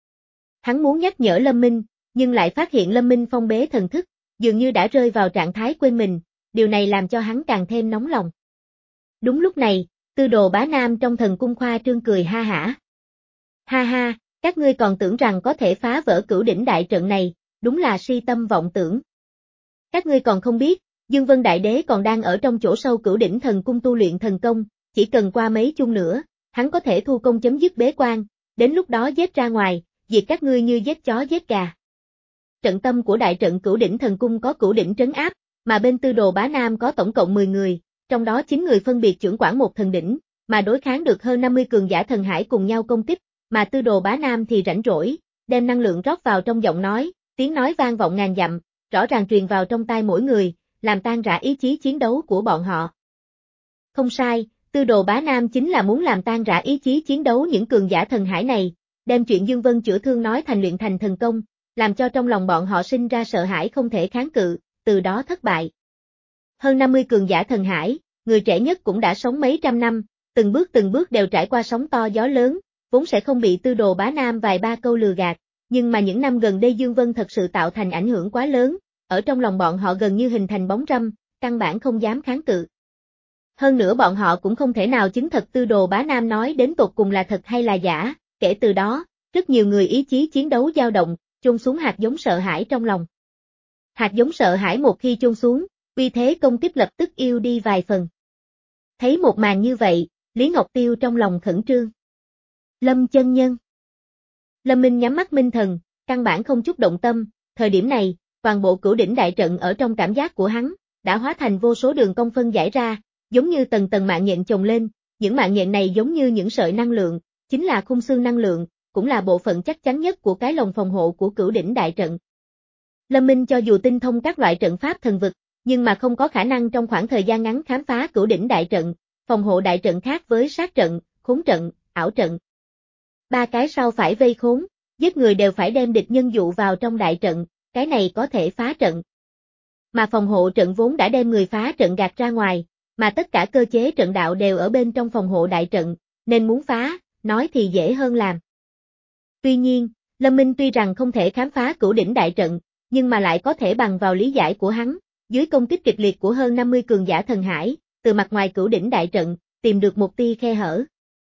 Hắn muốn nhắc nhở Lâm Minh, nhưng lại phát hiện Lâm Minh phong bế thần thức, dường như đã rơi vào trạng thái quên mình, điều này làm cho hắn càng thêm nóng lòng. Đúng lúc này, Tư Đồ Bá Nam trong thần cung khoa trương cười ha hả. Ha ha, các ngươi còn tưởng rằng có thể phá vỡ Cửu Đỉnh đại trận này, đúng là si tâm vọng tưởng. Các ngươi còn không biết, Dương Vân Đại Đế còn đang ở trong chỗ sâu Cửu Đỉnh thần cung tu luyện thần công, chỉ cần qua mấy chung nữa, hắn có thể thu công chấm dứt bế quan, đến lúc đó giết ra ngoài, diệt các ngươi như giết chó giết gà. Trận tâm của đại trận Cửu Đỉnh thần cung có Cửu Đỉnh trấn áp, mà bên Tư Đồ Bá Nam có tổng cộng mười người, trong đó chín người phân biệt trưởng quản một thần đỉnh, mà đối kháng được hơn năm mươi cường giả thần hải cùng nhau công kích, mà Tư Đồ Bá Nam thì rảnh rỗi, đem năng lượng rót vào trong giọng nói, tiếng nói vang vọng ngàn dặm, rõ ràng truyền vào trong tai mỗi người, làm tan rã ý chí chiến đấu của bọn họ. Không sai, Tư Đồ Bá Nam chính là muốn làm tan rã ý chí chiến đấu những cường giả thần hải này, đem chuyện Dương Vân chữa thương nói thành luyện thành thần công, làm cho trong lòng bọn họ sinh ra sợ hãi không thể kháng cự, từ đó thất bại. Hơn năm mươi cường giả thần hải, người trẻ nhất cũng đã sống mấy trăm năm, từng bước từng bước đều trải qua sóng to gió lớn, vốn sẽ không bị Tư Đồ Bá Nam vài ba câu lừa gạt, nhưng mà những năm gần đây Dương Vân thật sự tạo thành ảnh hưởng quá lớn, ở trong lòng bọn họ gần như hình thành bóng râm, căn bản không dám kháng cự. Hơn nữa bọn họ cũng không thể nào chứng thật Tư Đồ Bá Nam nói đến tột cùng là thật hay là giả, kể từ đó, rất nhiều người ý chí chiến đấu dao động, chôn xuống hạt giống sợ hãi trong lòng. Hạt giống sợ hãi một khi chôn xuống, uy thế công kích lập tức yếu đi vài phần. Thấy một màn như vậy, Lý Ngọc Tiêu trong lòng khẩn trương. Lâm chân nhân. Lâm Minh nhắm mắt minh thần, căn bản không chút động tâm, thời điểm này, toàn bộ cửu đỉnh đại trận ở trong cảm giác của hắn, đã hóa thành vô số đường cong phân giải ra, giống như tầng tầng mạng nhện chồng lên, những mạng nhện này giống như những sợi năng lượng, chính là khung xương năng lượng, cũng là bộ phận chắc chắn nhất của cái lồng phòng hộ của cửu đỉnh đại trận. Lâm Minh cho dù tinh thông các loại trận pháp thần vực, nhưng mà không có khả năng trong khoảng thời gian ngắn khám phá cửu đỉnh đại trận, phòng hộ đại trận khác với sát trận, khốn trận, ảo trận. Ba cái sau phải vây khốn, giết người đều phải đem địch nhân dụ vào trong đại trận, cái này có thể phá trận. Mà phòng hộ trận vốn đã đem người phá trận gạt ra ngoài, mà tất cả cơ chế trận đạo đều ở bên trong phòng hộ đại trận, nên muốn phá, nói thì dễ hơn làm. Tuy nhiên, Lâm Minh tuy rằng không thể khám phá cửu đỉnh đại trận, nhưng mà lại có thể bằng vào lý giải của hắn, dưới công kích kịch liệt của hơn năm mươi cường giả thần hải, từ mặt ngoài cửu đỉnh đại trận, tìm được một tia khe hở.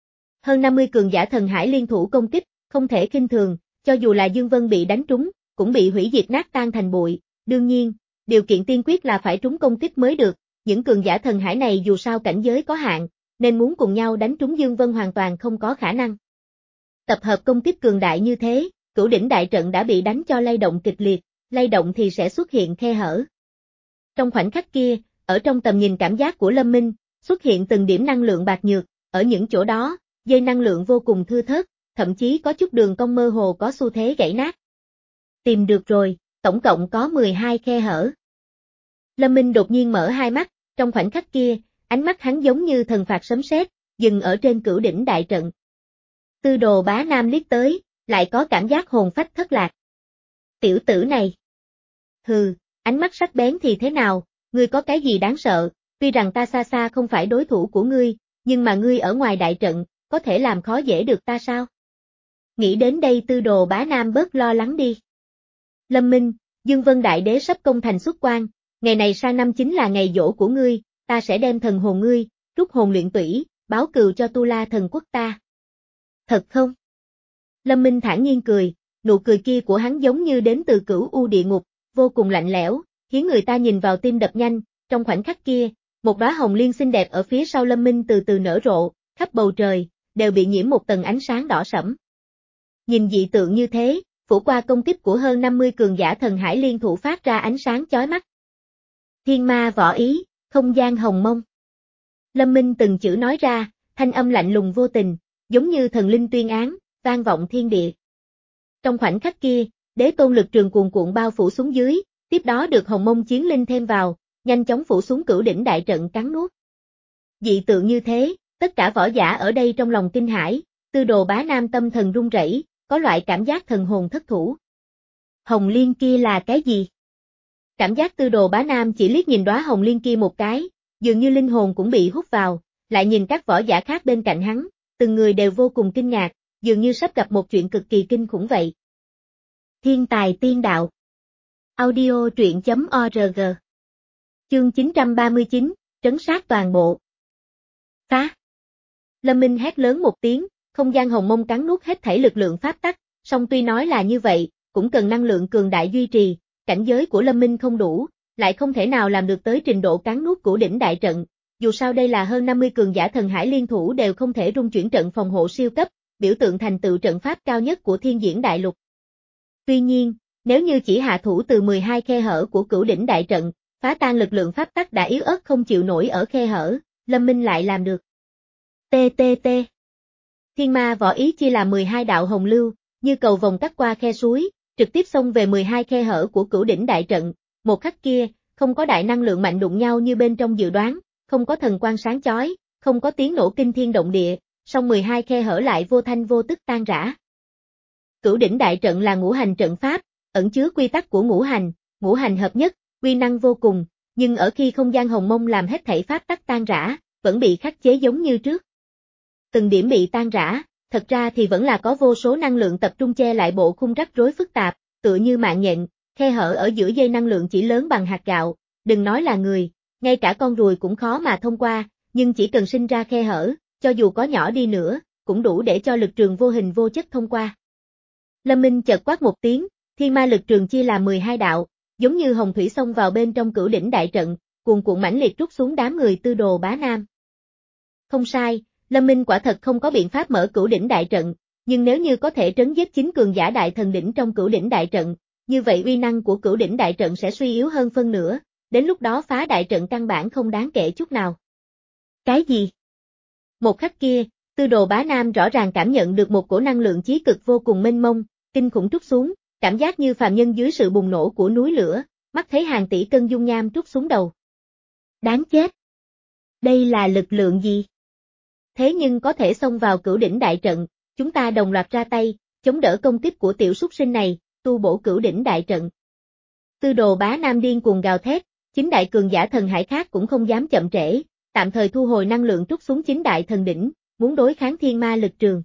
Hơn năm mươi cường giả thần hải liên thủ công kích, không thể khinh thường, cho dù là Dương Vân bị đánh trúng, cũng bị hủy diệt nát tan thành bụi, đương nhiên, điều kiện tiên quyết là phải trúng công kích mới được, những cường giả thần hải này dù sao cảnh giới có hạn, nên muốn cùng nhau đánh trúng Dương Vân hoàn toàn không có khả năng. Tập hợp công kích cường đại như thế, cửu đỉnh đại trận đã bị đánh cho lay động kịch liệt, lay động thì sẽ xuất hiện khe hở. Trong khoảnh khắc kia, ở trong tầm nhìn cảm giác của Lâm Minh, xuất hiện từng điểm năng lượng bạc nhược, ở những chỗ đó, dây năng lượng vô cùng thưa thớt, thậm chí có chút đường cong mơ hồ có xu thế gãy nát. Tìm được rồi, tổng cộng có mười hai khe hở. Lâm Minh đột nhiên mở hai mắt, trong khoảnh khắc kia, ánh mắt hắn giống như thần phạt sấm sét, dừng ở trên cửu đỉnh đại trận. Tư Đồ Bá Nam liếc tới, lại có cảm giác hồn phách thất lạc. Tiểu tử này. Hừ, ánh mắt sắc bén thì thế nào, ngươi có cái gì đáng sợ, tuy rằng ta xa xa không phải đối thủ của ngươi, nhưng mà ngươi ở ngoài đại trận, có thể làm khó dễ được ta sao? Nghĩ đến đây Tư Đồ Bá Nam bớt lo lắng đi. Lâm Minh, Dương Vân Đại Đế sắp công thành xuất quan, ngày này sang năm chính là ngày giỗ của ngươi, ta sẽ đem thần hồn ngươi, rút hồn luyện tủy, báo cừu cho Tu La thần quốc ta. Thật không? Lâm Minh thản nhiên cười, nụ cười kia của hắn giống như đến từ cửu u địa ngục, vô cùng lạnh lẽo, khiến người ta nhìn vào tim đập nhanh, trong khoảnh khắc kia, một đóa hồng liên xinh đẹp ở phía sau Lâm Minh từ từ nở rộ, khắp bầu trời, đều bị nhiễm một tầng ánh sáng đỏ sẫm. Nhìn dị tượng như thế, phủ qua công kích của hơn năm mươi cường giả thần hải liên thủ phát ra ánh sáng chói mắt. Thiên ma võ ý, không gian hồng mông. Lâm Minh từng chữ nói ra, thanh âm lạnh lùng vô tình, giống như thần linh tuyên án, vang vọng thiên địa. Trong khoảnh khắc kia, đế tôn lực trường cuồn cuộn bao phủ xuống dưới, tiếp đó được hồng mông chiến linh thêm vào, nhanh chóng phủ xuống cửu đỉnh đại trận cắn nuốt. Dị tượng như thế, tất cả võ giả ở đây trong lòng kinh hãi, Tư Đồ Bá Nam tâm thần run rẩy, có loại cảm giác thần hồn thất thủ. Hồng liên kia là cái gì? Cảm giác Tư Đồ Bá Nam chỉ liếc nhìn đóa hồng liên kia một cái, dường như linh hồn cũng bị hút vào, lại nhìn các võ giả khác bên cạnh hắn, từng người đều vô cùng kinh ngạc, dường như sắp gặp một chuyện cực kỳ kinh khủng vậy. Thiên tài tiên đạo. Audio truyện chấm org. Chương chín trăm ba mươi chín, trấn sát toàn bộ. Phá. Lâm Minh hét lớn một tiếng, không gian hồng mông cắn nuốt hết thảy lực lượng pháp tắc, song tuy nói là như vậy, cũng cần năng lượng cường đại duy trì, cảnh giới của Lâm Minh không đủ, lại không thể nào làm được tới trình độ cắn nuốt cửu đỉnh đại trận, dù sao đây là hơn năm mươi cường giả thần hải liên thủ đều không thể rung chuyển trận phòng hộ siêu cấp, biểu tượng thành tựu trận pháp cao nhất của thiên diễn đại lục. Tuy nhiên, nếu như chỉ hạ thủ từ mười hai khe hở của cửu đỉnh đại trận, phá tan lực lượng pháp tắc đã yếu ớt không chịu nổi ở khe hở, Lâm Minh lại làm được. T T T. Thiên ma võ ý chia là mười hai đạo hồng lưu, như cầu vòng cắt qua khe suối, trực tiếp xông về mười hai khe hở của cửu đỉnh đại trận, một khắc kia, không có đại năng lượng mạnh đụng nhau như bên trong dự đoán, không có thần quang sáng chói, không có tiếng nổ kinh thiên động địa, song mười hai khe hở lại vô thanh vô tức tan rã. Cửu đỉnh đại trận là ngũ hành trận pháp, ẩn chứa quy tắc của ngũ hành, ngũ hành hợp nhất, uy năng vô cùng, nhưng ở khi không gian hồng mông làm hết thảy pháp tắc tan rã, vẫn bị khắc chế giống như trước. Từng điểm bị tan rã, thật ra thì vẫn là có vô số năng lượng tập trung che lại bộ khung rắc rối phức tạp, tựa như mạng nhện, khe hở ở giữa dây năng lượng chỉ lớn bằng hạt gạo, đừng nói là người, ngay cả con ruồi cũng khó mà thông qua, nhưng chỉ cần sinh ra khe hở, cho dù có nhỏ đi nữa, cũng đủ để cho lực trường vô hình vô chất thông qua. Lâm Minh chợt quát một tiếng, thiên ma lực trường chia làm mười hai đạo, giống như hồng thủy xông vào bên trong cửu đỉnh đại trận, cuồn cuộn mãnh liệt trút xuống đám người Tư Đồ Bá Nam. Không sai, Lâm Minh quả thật không có biện pháp mở cửu đỉnh đại trận, nhưng nếu như có thể trấn giết chín cường giả đại thần đỉnh trong Cửu Đỉnh đại trận, như vậy uy năng của Cửu Đỉnh đại trận sẽ suy yếu hơn phân nửa, đến lúc đó phá đại trận căn bản không đáng kể chút nào. Cái gì? Một khắc kia, Tư Đồ Bá Nam rõ ràng cảm nhận được một cổ năng lượng chí cực vô cùng mênh mông, kinh khủng trút xuống, cảm giác như phàm nhân dưới sự bùng nổ của núi lửa, mắt thấy hàng tỷ cân dung nham trút xuống đầu. Đáng chết! Đây là lực lượng gì? Thế nhưng có thể xông vào Cửu Đỉnh đại trận, chúng ta đồng loạt ra tay, chống đỡ công kích của tiểu súc sinh này, tu bổ Cửu Đỉnh đại trận. Tư Đồ Bá Nam điên cuồng gào thét, chính đại cường giả thần hải khác cũng không dám chậm trễ, tạm thời thu hồi năng lượng trút xuống chính đại thần đỉnh, muốn đối kháng thiên ma lực trường.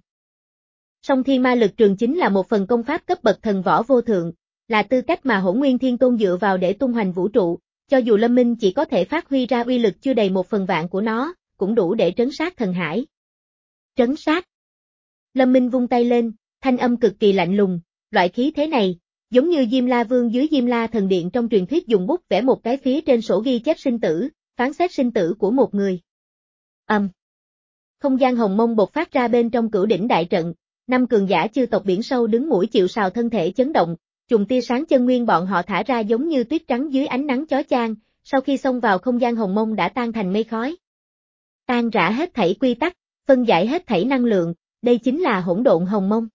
Song thiên ma lực trường chính là một phần công pháp cấp bậc thần võ vô thượng, là tư cách mà Hỗn Nguyên Thiên Tôn dựa vào để tung hoành vũ trụ, cho dù Lâm Minh chỉ có thể phát huy ra uy lực chưa đầy một phần vạn của nó, cũng đủ để trấn sát thần hải. Trấn sát. Lâm Minh vung tay lên, thanh âm cực kỳ lạnh lùng, loại khí thế này, giống như Diêm La Vương dưới Diêm La Thần Điện trong truyền thuyết dùng bút vẽ một cái phía trên sổ ghi chép sinh tử, phán xét sinh tử của một người. Ầm. Um. Không gian hồng mông bộc phát ra bên trong Cửu Đỉnh đại trận, năm cường giả chư tộc biển sâu đứng mũi chịu sào thân thể chấn động, chùm tia sáng chân nguyên bọn họ thả ra giống như tuyết trắng dưới ánh nắng chói chang, sau khi xông vào không gian hồng mông đã tan thành mây khói. Tan rã hết thảy quy tắc, phân giải hết thảy năng lượng, đây chính là hỗn độn hồng mông.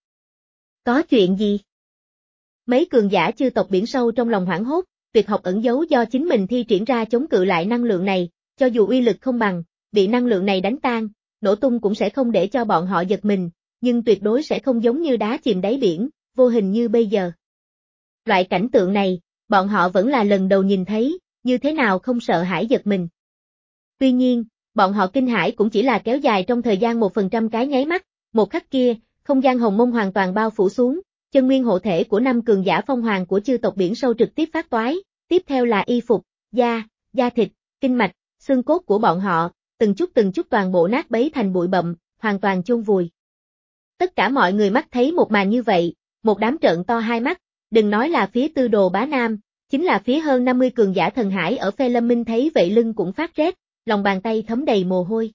Có chuyện gì? Mấy cường giả chư tộc biển sâu trong lòng hoảng hốt, tuyệt học ẩn giấu do chính mình thi triển ra chống cự lại năng lượng này, cho dù uy lực không bằng, bị năng lượng này đánh tan, nổ tung cũng sẽ không để cho bọn họ giật mình, nhưng tuyệt đối sẽ không giống như đá chìm đáy biển, vô hình như bây giờ. Loại cảnh tượng này, bọn họ vẫn là lần đầu nhìn thấy, như thế nào không sợ hãi giật mình. Tuy nhiên, bọn họ kinh hãi cũng chỉ là kéo dài trong thời gian một phần trăm cái nháy mắt, một khắc kia, không gian hồng mông hoàn toàn bao phủ xuống, chân nguyên hộ thể của năm cường giả phong hoàng của chư tộc biển sâu trực tiếp phát toái, tiếp theo là y phục, da, da thịt, kinh mạch, xương cốt của bọn họ, từng chút từng chút toàn bộ nát bấy thành bụi bặm, hoàn toàn chôn vùi. Tất cả mọi người mắt thấy một màn như vậy, một đám trợn to hai mắt, đừng nói là phía Tư Đồ Bá Nam, chính là phía hơn năm mươi cường giả thần hải ở phe Lâm Minh thấy vậy lưng cũng phát rét, lòng bàn tay thấm đầy mồ hôi.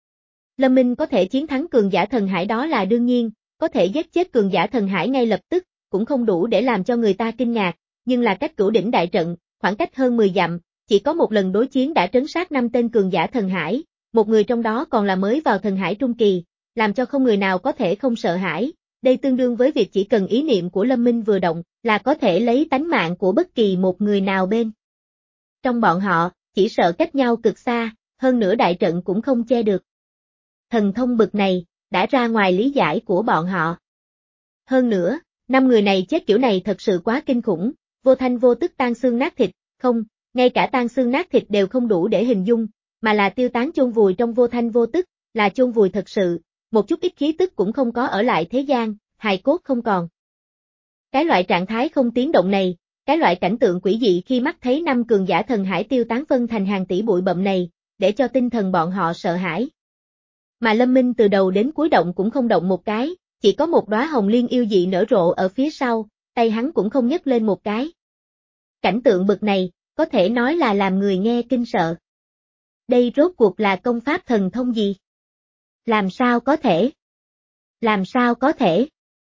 Lâm Minh có thể chiến thắng cường giả thần hải đó là đương nhiên, có thể giết chết cường giả thần hải ngay lập tức, cũng không đủ để làm cho người ta kinh ngạc, nhưng là cách Cửu Đỉnh đại trận, khoảng cách hơn mười dặm, chỉ có một lần đối chiến đã trấn sát năm tên cường giả thần hải, một người trong đó còn là mới vào thần hải trung kỳ, làm cho không người nào có thể không sợ hãi, đây tương đương với việc chỉ cần ý niệm của Lâm Minh vừa động, là có thể lấy tánh mạng của bất kỳ một người nào bên. Trong bọn họ, chỉ sợ cách nhau cực xa, hơn nữa đại trận cũng không che được. Thần thông bực này, đã ra ngoài lý giải của bọn họ. Hơn nữa, năm người này chết kiểu này thật sự quá kinh khủng, vô thanh vô tức tan xương nát thịt, không, ngay cả tan xương nát thịt đều không đủ để hình dung, mà là tiêu tán chôn vùi trong vô thanh vô tức, là chôn vùi thật sự, một chút ít khí tức cũng không có ở lại thế gian, hài cốt không còn. Cái loại trạng thái không tiếng động này, cái loại cảnh tượng quỷ dị khi mắt thấy năm cường giả thần hải tiêu tán phân thành hàng tỷ bụi bặm này, để cho tinh thần bọn họ sợ hãi. Mà Lâm Minh từ đầu đến cuối động cũng không động một cái, chỉ có một đóa hồng liên yêu dị nở rộ ở phía sau, tay hắn cũng không nhấc lên một cái. Cảnh tượng bực này, có thể nói là làm người nghe kinh sợ. Đây rốt cuộc là công pháp thần thông gì? Làm sao có thể? Làm sao có thể?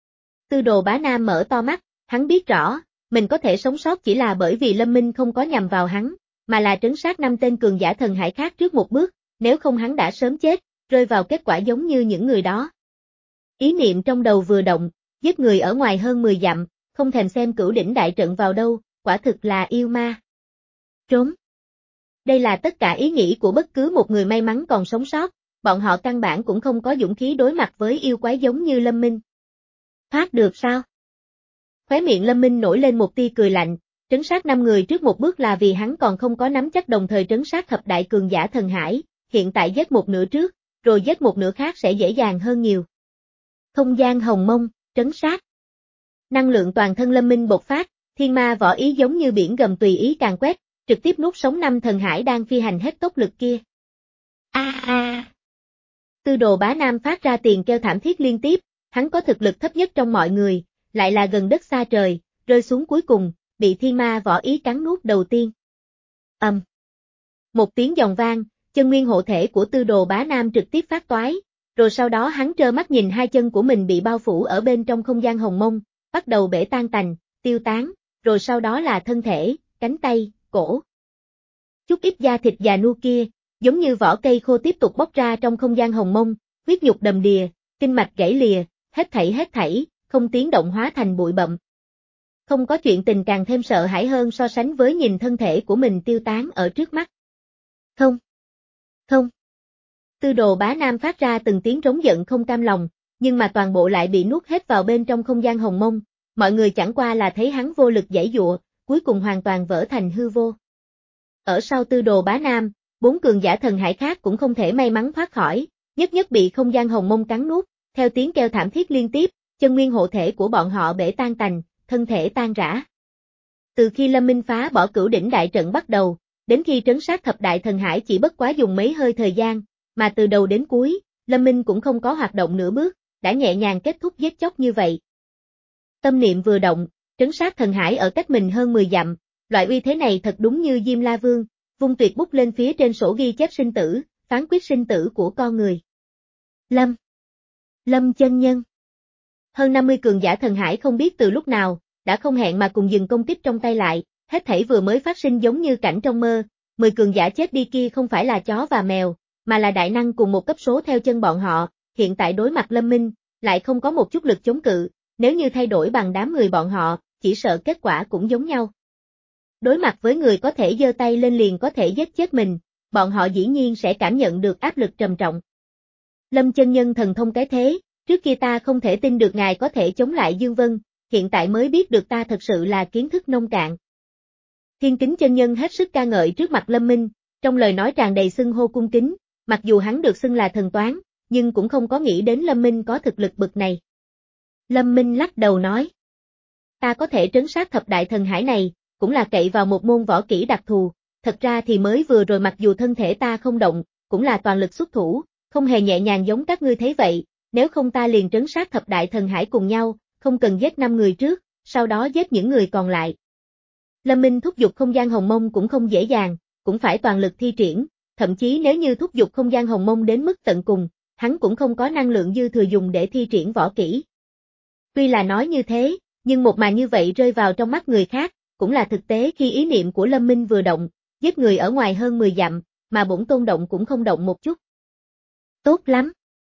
Tư Đồ Bá Nam mở to mắt, hắn biết rõ, mình có thể sống sót chỉ là bởi vì Lâm Minh không có nhằm vào hắn, mà là trấn sát năm tên cường giả thần hải khác trước một bước, nếu không hắn đã sớm chết, rơi vào kết quả giống như những người đó. Ý niệm trong đầu vừa động, giết người ở ngoài hơn mười dặm, không thèm xem Cửu Đỉnh đại trận vào đâu, quả thực là yêu ma. Trốn. Đây là tất cả ý nghĩ của bất cứ một người may mắn còn sống sót, bọn họ căn bản cũng không có dũng khí đối mặt với yêu quái giống như Lâm Minh. Thoát được sao? Khóe miệng Lâm Minh nổi lên một tia cười lạnh, trấn sát năm người trước một bước là vì hắn còn không có nắm chắc đồng thời trấn sát thập đại cường giả thần hải, hiện tại giết một nửa trước, rồi giết một nửa khác sẽ dễ dàng hơn nhiều. Không gian hồng mông, trấn sát. Năng lượng toàn thân Lâm Minh bộc phát, thiên ma võ ý giống như biển gầm tùy ý càn quét, trực tiếp nuốt sống năm thần hải đang phi hành hết tốc lực kia. A a. Tư Đồ Bá Nam phát ra tiền kêu thảm thiết liên tiếp, hắn có thực lực thấp nhất trong mọi người, lại là gần đất xa trời, rơi xuống cuối cùng, bị thiên ma võ ý cắn nuốt đầu tiên. Ầm. Um. Một tiếng giòn vang, chân nguyên hộ thể của Tư Đồ Bá Nam trực tiếp phát toái, Rồi sau đó hắn trơ mắt nhìn hai chân của mình bị bao phủ ở bên trong không gian hồng mông, bắt đầu bể tan tành, tiêu tán, rồi sau đó là thân thể, cánh tay, cổ. Chút ít da thịt già nua kia, giống như vỏ cây khô tiếp tục bóc ra trong không gian hồng mông, huyết nhục đầm đìa, kinh mạch gãy lìa, hết thảy hết thảy, không tiếng động hóa thành bụi bặm. Không có chuyện tình càng thêm sợ hãi hơn so sánh với nhìn thân thể của mình tiêu tán ở trước mắt. Không. Không. Tư Đồ Bá Nam phát ra từng tiếng rống giận không cam lòng, nhưng mà toàn bộ lại bị nuốt hết vào bên trong không gian hồng mông, mọi người chẳng qua là thấy hắn vô lực giãy giụa, cuối cùng hoàn toàn vỡ thành hư vô. Ở sau Tư Đồ Bá Nam, bốn cường giả thần hải khác cũng không thể may mắn thoát khỏi, nhất nhất bị không gian hồng mông cắn nuốt, theo tiếng kêu thảm thiết liên tiếp, chân nguyên hộ thể của bọn họ bể tan tành, thân thể tan rã. Từ khi Lâm Minh phá bỏ cửu đỉnh đại trận bắt đầu, đến khi trấn sát thập đại thần hải chỉ bất quá dùng mấy hơi thời gian, mà từ đầu đến cuối, Lâm Minh cũng không có hoạt động nửa bước, đã nhẹ nhàng kết thúc giết chóc như vậy. Tâm niệm vừa động, trấn sát thần hải ở cách mình hơn mười dặm, loại uy thế này thật đúng như Diêm La Vương, vung tuyệt bút lên phía trên sổ ghi chép sinh tử, phán quyết sinh tử của con người. Lâm. Lâm chân nhân. Hơn năm mươi cường giả thần hải không biết từ lúc nào, đã không hẹn mà cùng dừng công kích trong tay lại, hết thảy vừa mới phát sinh giống như cảnh trong mơ, mười cường giả chết đi kia không phải là chó và mèo, mà là đại năng cùng một cấp số theo chân bọn họ, hiện tại đối mặt Lâm Minh, lại không có một chút lực chống cự, nếu như thay đổi bằng đám người bọn họ, chỉ sợ kết quả cũng giống nhau. Đối mặt với người có thể giơ tay lên liền có thể giết chết mình, bọn họ dĩ nhiên sẽ cảm nhận được áp lực trầm trọng. Lâm chân nhân thần thông cái thế, trước kia ta không thể tin được ngài có thể chống lại Dương Vân, hiện tại mới biết được ta thật sự là kiến thức nông cạn. Thiên Kính chân nhân hết sức ca ngợi trước mặt Lâm Minh, trong lời nói tràn đầy xưng hô cung kính, mặc dù hắn được xưng là thần toán, nhưng cũng không có nghĩ đến Lâm Minh có thực lực bực này. Lâm Minh lắc đầu nói, ta có thể trấn sát thập đại thần hải này, cũng là cậy vào một môn võ kỹ đặc thù, thật ra thì mới vừa rồi mặc dù thân thể ta không động, cũng là toàn lực xuất thủ, không hề nhẹ nhàng giống các ngươi thấy vậy, nếu không ta liền trấn sát thập đại thần hải cùng nhau, không cần giết năm người trước, sau đó giết những người còn lại. Lâm Minh thúc giục không gian hồng mông cũng không dễ dàng, cũng phải toàn lực thi triển, thậm chí nếu như thúc giục không gian hồng mông đến mức tận cùng, hắn cũng không có năng lượng dư thừa dùng để thi triển võ kỹ. Tuy là nói như thế, nhưng một màn như vậy rơi vào trong mắt người khác, cũng là thực tế khi ý niệm của Lâm Minh vừa động, giết người ở ngoài hơn mười dặm, mà bổn tôn động cũng không động một chút. Tốt lắm.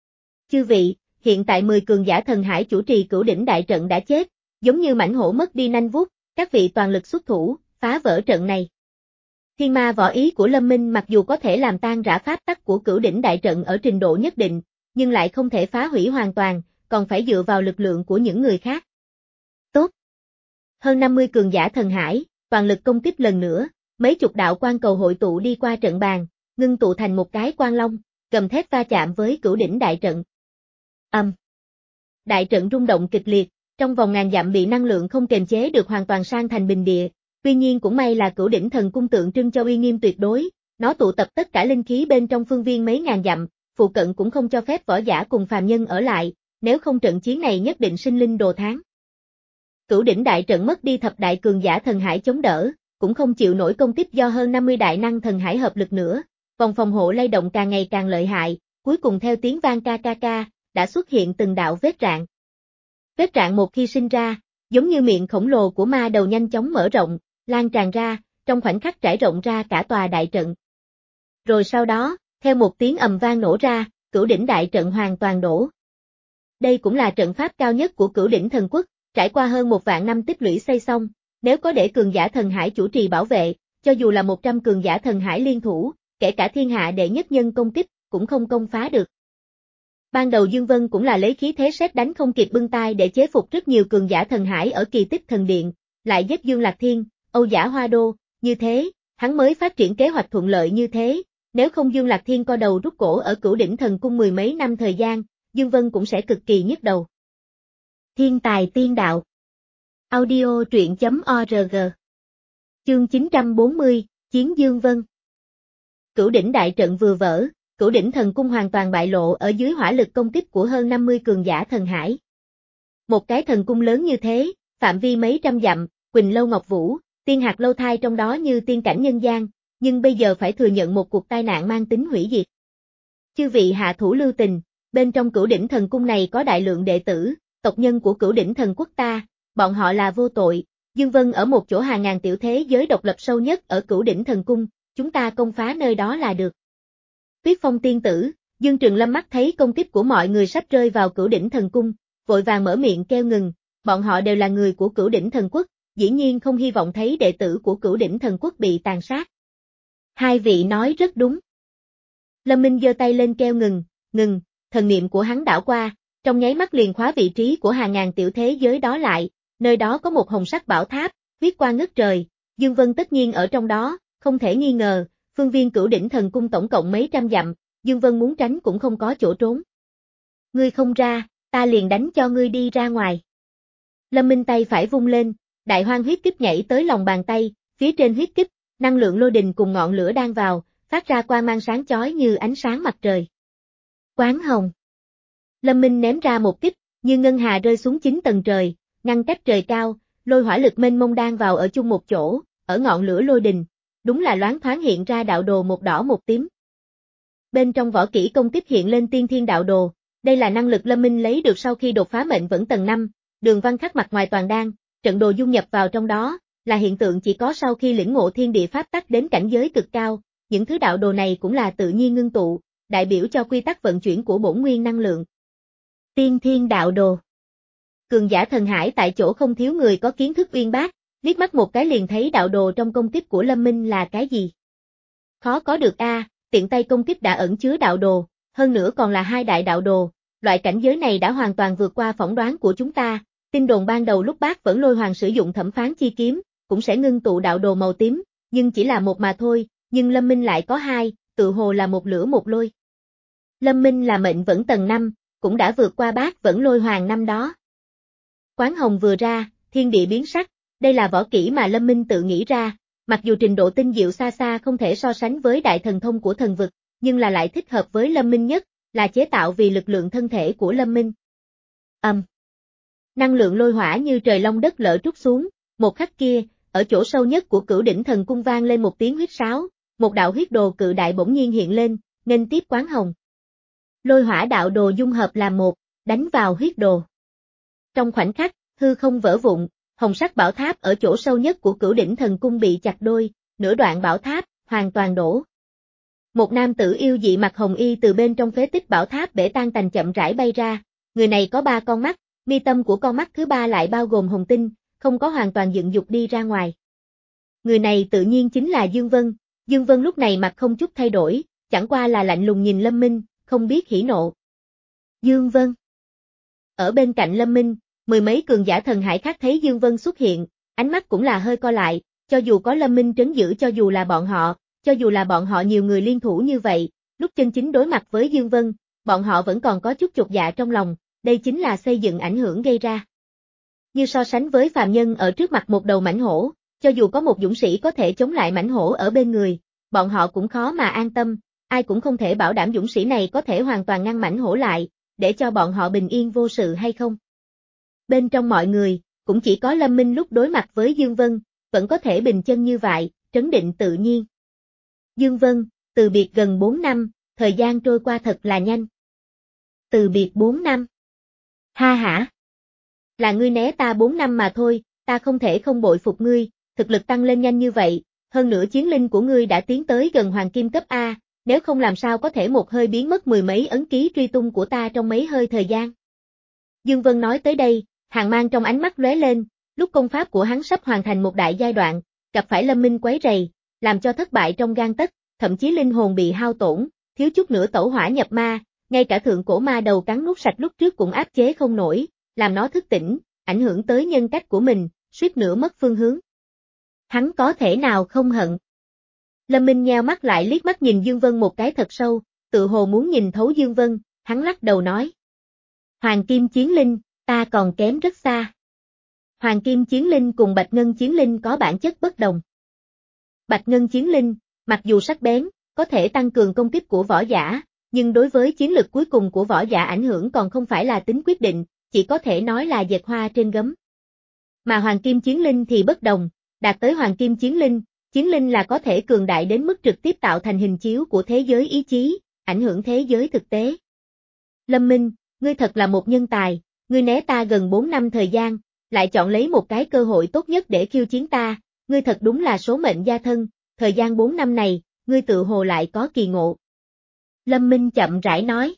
Chư vị, hiện tại mười cường giả thần hải chủ trì cửu đỉnh đại trận đã chết, giống như mãnh hổ mất đi nanh vuốt, các vị toàn lực xuất thủ, phá vỡ trận này. Thiên ma võ ý của Lâm Minh mặc dù có thể làm tan rã pháp tắc của cửu đỉnh đại trận ở trình độ nhất định, nhưng lại không thể phá hủy hoàn toàn, còn phải dựa vào lực lượng của những người khác. Tốt. Hơn năm mươi cường giả thần hải, toàn lực công kích lần nữa, mấy chục đạo quan cầu hội tụ đi qua trận bàn, ngưng tụ thành một cái quan long, gầm thét va chạm với cửu đỉnh đại trận. Ầm. Um. Đại trận rung động kịch liệt, trong vòng ngàn dặm bị năng lượng không kềm chế được hoàn toàn san thành bình địa, tuy nhiên cũng may là cửu đỉnh thần cung tượng trưng cho uy nghiêm tuyệt đối, nó tụ tập tất cả linh khí bên trong phương viên mấy ngàn dặm, phụ cận cũng không cho phép võ giả cùng phàm nhân ở lại, nếu không trận chiến này nhất định sinh linh đồ thán. Cửu đỉnh đại trận mất đi thập đại cường giả thần hải chống đỡ, cũng không chịu nổi công kích do hơn năm mươi đại năng thần hải hợp lực nữa, vòng phòng hộ lay động càng ngày càng lợi hại, cuối cùng theo tiếng vang ca ca ca, đã xuất hiện từng đạo vết rạn. Vết rạn một khi sinh ra, giống như miệng khổng lồ của ma đầu nhanh chóng mở rộng, lan tràn ra, trong khoảnh khắc trải rộng ra cả tòa đại trận. Rồi sau đó, theo một tiếng ầm vang nổ ra, cửu đỉnh đại trận hoàn toàn đổ. Đây cũng là trận pháp cao nhất của cửu đỉnh thần quốc, trải qua hơn một vạn năm tích lũy xây xong, nếu có để cường giả thần hải chủ trì bảo vệ, cho dù là một trăm cường giả thần hải liên thủ, kể cả thiên hạ đệ nhất nhân công kích, cũng không công phá được. Ban đầu Dương Vân cũng là lấy khí thế sét đánh không kịp bưng tay để chế phục rất nhiều cường giả thần hải ở Kỳ Tích Thần Điện, lại giết Dương Lạc Thiên, Âu Giả Hoa Đô, như thế, hắn mới phát triển kế hoạch thuận lợi như thế, nếu không Dương Lạc Thiên co đầu rút cổ ở Cửu Đỉnh Thần Cung mười mấy năm thời gian, Dương Vân cũng sẽ cực kỳ nhức đầu. Thiên tài tiên đạo. Audio truyện chấm org. Chương chín trăm bốn mươi, Chiến Dương Vân. Cửu đỉnh đại trận vừa vỡ, Cửu đỉnh thần cung hoàn toàn bại lộ ở dưới hỏa lực công kích của hơn năm mươi cường giả thần hải. Một cái thần cung lớn như thế, phạm vi mấy trăm dặm, Quỳnh Lâu Ngọc Vũ, tiên hạt lâu thai trong đó như tiên cảnh nhân gian, nhưng bây giờ phải thừa nhận một cuộc tai nạn mang tính hủy diệt. Chư vị hạ thủ lưu tình, Bên trong Cửu Đỉnh Thần Cung này có đại lượng đệ tử, tộc nhân của Cửu Đỉnh Thần Quốc ta, bọn họ là vô tội. Dương Vân ở một chỗ hàng ngàn tiểu thế giới độc lập sâu nhất ở Cửu Đỉnh Thần Cung, chúng ta công phá nơi đó là được. Tuyết Phong tiên tử, Dương Trường Lâm mắt thấy công kích của mọi người sắp rơi vào Cửu Đỉnh Thần Cung, vội vàng mở miệng kêu ngừng, bọn họ đều là người của Cửu Đỉnh Thần Quốc, dĩ nhiên không hy vọng thấy đệ tử của Cửu Đỉnh Thần Quốc bị tàn sát. Hai vị nói rất đúng. Lâm Minh giơ tay lên kêu ngừng, ngừng, thần niệm của hắn đảo qua, trong nháy mắt liền khóa vị trí của hàng ngàn tiểu thế giới đó lại, nơi đó có một hồng sắc bảo tháp, huyết quang ngất trời, Dương Vân tất nhiên ở trong đó, không thể nghi ngờ, phương viên Cửu Đỉnh Thần Cung tổng cộng mấy trăm dặm, Dương Vân muốn tránh cũng không có chỗ trốn. Ngươi không ra, ta liền đánh cho ngươi đi ra ngoài. Lâm Minh tay phải vung lên, đại hoang huyết kích nhảy tới lòng bàn tay, phía trên huyết kích, năng lượng lôi đình cùng ngọn lửa đang vào, phát ra quang mang sáng chói như ánh sáng mặt trời. Quán hồng. Lâm Minh ném ra một kích, như ngân hà rơi xuống chín tầng trời, ngăn cách trời cao, lôi hỏa lực mênh mông đang vào ở chung một chỗ, ở ngọn lửa lôi đình, đúng là loáng thoáng hiện ra đạo đồ một đỏ một tím. Bên trong võ kỹ công kích hiện lên tiên thiên đạo đồ, đây là năng lực Lâm Minh lấy được sau khi đột phá mệnh vẫn tầng năm, đường văn khắc mặt ngoài toàn đan, trận đồ dung nhập vào trong đó, là hiện tượng chỉ có sau khi lĩnh ngộ thiên địa pháp tắc đến cảnh giới cực cao, những thứ đạo đồ này cũng là tự nhiên ngưng tụ, đại biểu cho quy tắc vận chuyển của bổn nguyên năng lượng. Tiên thiên đạo đồ. Cường giả thần hải tại chỗ không thiếu người có kiến thức uyên bác, liếc mắt một cái liền thấy đạo đồ trong công kích của Lâm Minh là cái gì. Khó có được a, à, tiện tay công kích đã ẩn chứa đạo đồ, hơn nữa còn là hai đại đạo đồ, loại cảnh giới này đã hoàn toàn vượt qua phỏng đoán của chúng ta. Tin đồn ban đầu lúc Bác Vẫn Lôi Hoàng sử dụng Thẩm Phán Chi Kiếm, cũng sẽ ngưng tụ đạo đồ màu tím, nhưng chỉ là một mà thôi, nhưng Lâm Minh lại có hai, tự hồ là một lửa một lôi. Lâm Minh là mệnh vẫn tầng năm, cũng đã vượt qua Bác Vẫn Lôi Hoàng năm đó. Quán hồng vừa ra, thiên địa biến sắc, đây là võ kỹ mà Lâm Minh tự nghĩ ra, mặc dù trình độ tinh diệu xa xa không thể so sánh với đại thần thông của thần vực, nhưng là lại thích hợp với Lâm Minh nhất, là chế tạo vì lực lượng thân thể của Lâm Minh. Âm. Um. Năng lượng lôi hỏa như trời long đất lở trút xuống, một khắc kia, ở chỗ sâu nhất của Cửu Đỉnh Thần Cung vang lên một tiếng huyết sáo, một đạo huyết đồ cự đại bỗng nhiên hiện lên, nghênh tiếp quán hồng. Lôi hỏa đạo đồ dung hợp làm một, đánh vào huyết đồ. Trong khoảnh khắc, hư không vỡ vụn, hồng sắc bảo tháp ở chỗ sâu nhất của Cửu Đỉnh Thần Cung bị chặt đôi, nửa đoạn bảo tháp hoàn toàn đổ. Một nam tử yêu dị mặc hồng y từ bên trong phế tích bảo tháp bể tan tành chậm rãi bay ra, người này có ba con mắt. Mi tâm của con mắt thứ ba lại bao gồm hồng tinh, không có hoàn toàn dựng dục đi ra ngoài. Người này tự nhiên chính là Dương Vân, Dương Vân lúc này mặt không chút thay đổi, chẳng qua là lạnh lùng nhìn Lâm Minh, không biết hỉ nộ. Dương Vân. Ở bên cạnh Lâm Minh, mười mấy cường giả thần hải khác thấy Dương Vân xuất hiện, ánh mắt cũng là hơi co lại, cho dù có Lâm Minh trấn giữ cho dù là bọn họ, cho dù là bọn họ nhiều người liên thủ như vậy, lúc chân chính đối mặt với Dương Vân, bọn họ vẫn còn có chút chột dạ trong lòng. Đây chính là xây dựng ảnh hưởng gây ra. Như so sánh với phàm nhân ở trước mặt một đầu mãnh hổ, cho dù có một dũng sĩ có thể chống lại mãnh hổ ở bên người, bọn họ cũng khó mà an tâm, ai cũng không thể bảo đảm dũng sĩ này có thể hoàn toàn ngăn mãnh hổ lại, để cho bọn họ bình yên vô sự hay không. Bên trong mọi người, cũng chỉ có Lâm Minh lúc đối mặt với Dương Vân, vẫn có thể bình chân như vậy, trấn định tự nhiên. Dương Vân, từ biệt gần bốn năm, thời gian trôi qua thật là nhanh. Từ biệt bốn năm. Ha hả? Là ngươi né ta bốn năm mà thôi, ta không thể không bội phục ngươi, thực lực tăng lên nhanh như vậy, hơn nữa chiến linh của ngươi đã tiến tới gần hoàng kim cấp A, nếu không làm sao có thể một hơi biến mất mười mấy ấn ký truy tung của ta trong mấy hơi thời gian. Dương Vân nói tới đây, hàn mang trong ánh mắt lóe lên, lúc công pháp của hắn sắp hoàn thành một đại giai đoạn, gặp phải Lâm Minh quấy rầy, làm cho thất bại trong gang tấc, thậm chí linh hồn bị hao tổn, thiếu chút nữa tẩu hỏa nhập ma. Ngay cả thượng cổ ma đầu cắn nuốt sạch lúc trước cũng áp chế không nổi, làm nó thức tỉnh, ảnh hưởng tới nhân cách của mình, suýt nữa mất phương hướng. Hắn có thể nào không hận? Lâm Minh nheo mắt lại liếc mắt nhìn Dương Vân một cái thật sâu, tự hồ muốn nhìn thấu Dương Vân, hắn lắc đầu nói. Hoàng Kim Chiến Linh, ta còn kém rất xa. Hoàng Kim Chiến Linh cùng Bạch Ngân Chiến Linh có bản chất bất đồng. Bạch Ngân Chiến Linh, mặc dù sắc bén, có thể tăng cường công kích của võ giả, nhưng đối với chiến lực cuối cùng của võ giả ảnh hưởng còn không phải là tính quyết định, chỉ có thể nói là dệt hoa trên gấm. Mà Hoàng Kim Chiến Linh thì bất đồng, đạt tới Hoàng Kim Chiến Linh, Chiến Linh là có thể cường đại đến mức trực tiếp tạo thành hình chiếu của thế giới ý chí, ảnh hưởng thế giới thực tế. Lâm Minh, ngươi thật là một nhân tài, ngươi né ta gần bốn năm thời gian, lại chọn lấy một cái cơ hội tốt nhất để khiêu chiến ta, ngươi thật đúng là số mệnh gia thân, thời gian bốn năm này, ngươi tự hồ lại có kỳ ngộ. Lâm Minh chậm rãi nói.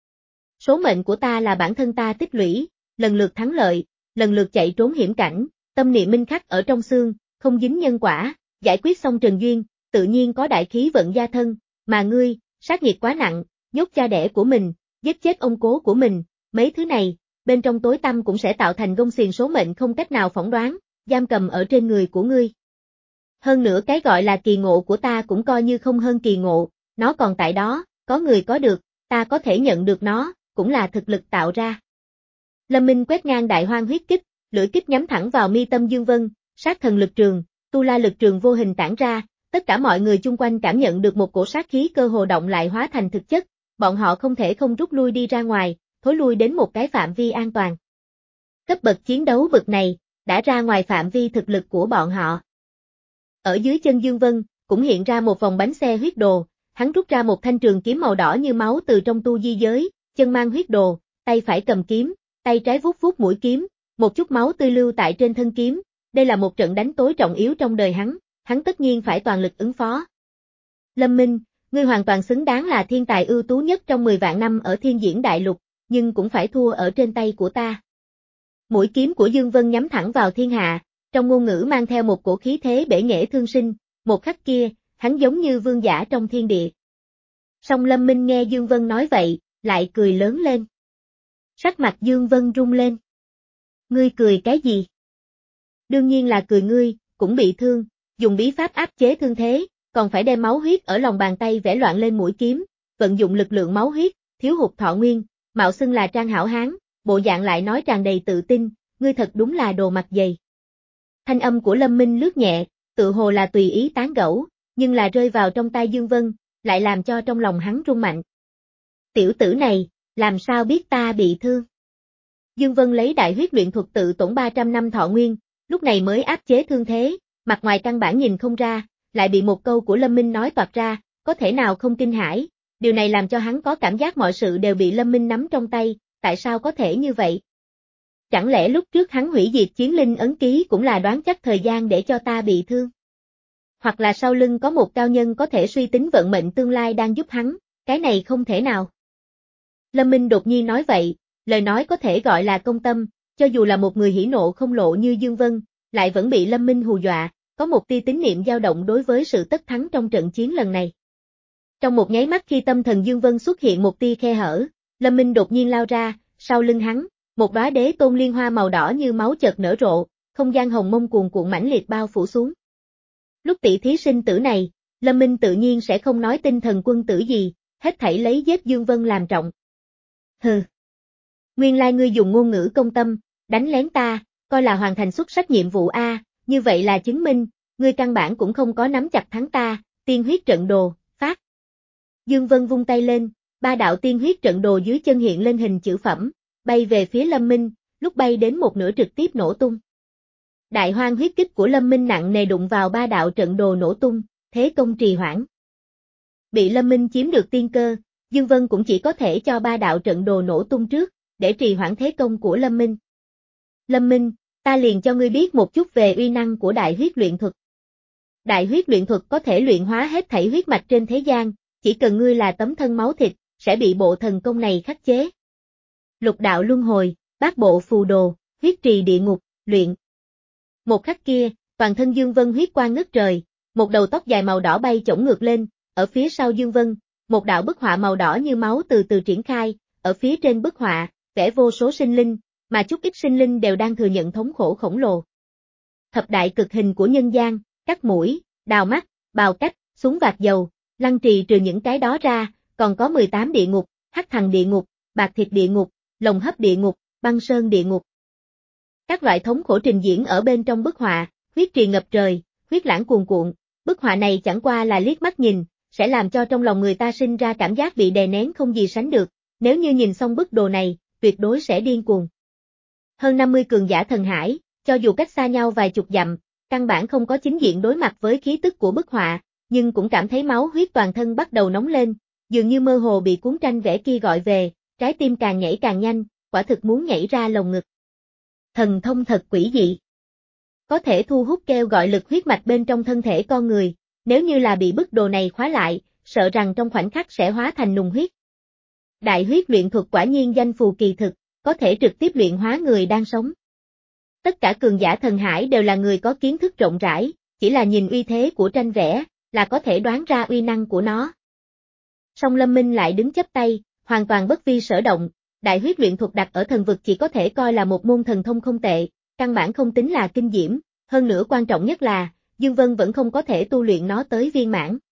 Số mệnh của ta là bản thân ta tích lũy, lần lượt thắng lợi, lần lượt chạy trốn hiểm cảnh, tâm niệm minh khắc ở trong xương, không dính nhân quả, giải quyết xong trần duyên, tự nhiên có đại khí vận gia thân, mà ngươi, sát nghiệt quá nặng, nhốt cha đẻ của mình, giết chết ông cố của mình, mấy thứ này, bên trong tối tăm cũng sẽ tạo thành gông xiềng số mệnh không cách nào phỏng đoán, giam cầm ở trên người của ngươi. Hơn nữa cái gọi là kỳ ngộ của ta cũng coi như không hơn kỳ ngộ, nó còn tại đó, có người có được, ta có thể nhận được nó, cũng là thực lực tạo ra. Lâm Minh quét ngang đại hoang huyết kích, lưỡi kích nhắm thẳng vào mi tâm Dương Vân, sát thần lực trường, tu la lực trường vô hình tản ra, tất cả mọi người chung quanh cảm nhận được một cổ sát khí cơ hồ động lại hóa thành thực chất, bọn họ không thể không rút lui đi ra ngoài, thối lui đến một cái phạm vi an toàn. Cấp bậc chiến đấu bậc này, đã ra ngoài phạm vi thực lực của bọn họ. Ở dưới chân Dương Vân, cũng hiện ra một vòng bánh xe huyết đồ, hắn rút ra một thanh trường kiếm màu đỏ như máu từ trong tu di giới, chân mang huyết đồ, tay phải cầm kiếm, tay trái vuốt vuốt mũi kiếm, một chút máu tươi lưu tại trên thân kiếm, đây là một trận đánh tối trọng yếu trong đời hắn, hắn tất nhiên phải toàn lực ứng phó. Lâm Minh, ngươi hoàn toàn xứng đáng là thiên tài ưu tú nhất trong mười vạn năm ở thiên diễn đại lục, nhưng cũng phải thua ở trên tay của ta. Mũi kiếm của Dương Vân nhắm thẳng vào thiên hạ, trong ngôn ngữ mang theo một cổ khí thế bể nghệ thương sinh, một khắc kia, hắn giống như vương giả trong thiên địa. Song Lâm Minh nghe Dương Vân nói vậy, lại cười lớn lên. Sắc mặt Dương Vân rung lên. Ngươi cười cái gì? Đương nhiên là cười ngươi, cũng bị thương, dùng bí pháp áp chế thương thế, còn phải đem máu huyết ở lòng bàn tay vẽ loạn lên mũi kiếm, vận dụng lực lượng máu huyết, thiếu hụt thọ nguyên, mạo xưng là Trang hảo hán, bộ dạng lại nói tràn đầy tự tin, ngươi thật đúng là đồ mặt dày. Thanh âm của Lâm Minh lướt nhẹ, tự hồ là tùy ý tán gẫu, nhưng là rơi vào trong tai Dương Vân, lại làm cho trong lòng hắn rung mạnh. Tiểu tử này, làm sao biết ta bị thương? Dương Vân lấy đại huyết luyện thuật tự tổn ba trăm năm thọ nguyên, lúc này mới áp chế thương thế, mặt ngoài căn bản nhìn không ra, lại bị một câu của Lâm Minh nói toạc ra, có thể nào không kinh hãi, điều này làm cho hắn có cảm giác mọi sự đều bị Lâm Minh nắm trong tay, tại sao có thể như vậy? Chẳng lẽ lúc trước hắn hủy diệt chiến linh ấn ký cũng là đoán chắc thời gian để cho ta bị thương? Hoặc là sau lưng có một cao nhân có thể suy tính vận mệnh tương lai đang giúp hắn, cái này không thể nào. Lâm Minh đột nhiên nói vậy, lời nói có thể gọi là công tâm, cho dù là một người hỉ nộ không lộ như Dương Vân, lại vẫn bị Lâm Minh hù dọa, có một tia tín niệm dao động đối với sự tất thắng trong trận chiến lần này. Trong một nháy mắt khi tâm thần Dương Vân xuất hiện một tia khe hở, Lâm Minh đột nhiên lao ra, sau lưng hắn, một đóa đế tôn liên hoa màu đỏ như máu chợt nở rộ, không gian hồng mông cuồn cuộn mãnh liệt bao phủ xuống. Lúc tỷ thí sinh tử này, Lâm Minh tự nhiên sẽ không nói tinh thần quân tử gì, hết thảy lấy giết Dương Vân làm trọng. Hừ. Nguyên lai ngươi dùng ngôn ngữ công tâm, đánh lén ta, coi là hoàn thành xuất sắc nhiệm vụ A, như vậy là chứng minh, ngươi căn bản cũng không có nắm chặt thắng ta, tiên huyết trận đồ, phát. Dương Vân vung tay lên, ba đạo tiên huyết trận đồ dưới chân hiện lên hình chữ phẩm, bay về phía Lâm Minh, lúc bay đến một nửa trực tiếp nổ tung. Đại hoang huyết kích của Lâm Minh nặng nề đụng vào ba đạo trận đồ nổ tung, thế công trì hoãn. Bị Lâm Minh chiếm được tiên cơ, Dương Vân cũng chỉ có thể cho ba đạo trận đồ nổ tung trước, để trì hoãn thế công của Lâm Minh. Lâm Minh, ta liền cho ngươi biết một chút về uy năng của đại huyết luyện thuật. Đại huyết luyện thuật có thể luyện hóa hết thảy huyết mạch trên thế gian, chỉ cần ngươi là tấm thân máu thịt, sẽ bị bộ thần công này khắc chế. Lục đạo luân hồi, bát bộ phù đồ, huyết trì địa ngục, luyện. Một khắc kia, toàn thân Dương Vân huyết quang ngất trời, một đầu tóc dài màu đỏ bay chổng ngược lên, ở phía sau Dương Vân, một đạo bức họa màu đỏ như máu từ từ triển khai, ở phía trên bức họa, vẽ vô số sinh linh, mà chút ít sinh linh đều đang thừa nhận thống khổ khổng lồ. Thập đại cực hình của nhân gian, cắt mũi, đào mắt, bào cách, súng vạc dầu, lăng trì trừ những cái đó ra, còn có mười tám địa ngục, hắc thần địa ngục, bạc thịt địa ngục, lồng hấp địa ngục, băng sơn địa ngục. Các loại thống khổ trình diễn ở bên trong bức họa, huyết trì ngập trời, huyết lãng cuồn cuộn, bức họa này chẳng qua là liếc mắt nhìn, sẽ làm cho trong lòng người ta sinh ra cảm giác bị đè nén không gì sánh được, nếu như nhìn xong bức đồ này, tuyệt đối sẽ điên cuồng. Hơn năm mươi cường giả thần hải, cho dù cách xa nhau vài chục dặm, căn bản không có chính diện đối mặt với khí tức của bức họa, nhưng cũng cảm thấy máu huyết toàn thân bắt đầu nóng lên, dường như mơ hồ bị cuốn tranh vẽ kia gọi về, trái tim càng nhảy càng nhanh, quả thực muốn nhảy ra lồng ngực. Thần thông thật quỷ dị. Có thể thu hút kêu gọi lực huyết mạch bên trong thân thể con người, nếu như là bị bức đồ này khóa lại, sợ rằng trong khoảnh khắc sẽ hóa thành nùng huyết. Đại huyết luyện thuật quả nhiên danh phù kỳ thực, có thể trực tiếp luyện hóa người đang sống. Tất cả cường giả thần hải đều là người có kiến thức rộng rãi, chỉ là nhìn uy thế của tranh vẽ, là có thể đoán ra uy năng của nó. Song Lâm Minh lại đứng chắp tay, hoàn toàn bất vi sở động, đại huyết luyện thuật đặt ở thần vực chỉ có thể coi là một môn thần thông không tệ, căn bản không tính là kinh diễm, hơn nữa quan trọng nhất là, Dương Vân vẫn không có thể tu luyện nó tới viên mãn.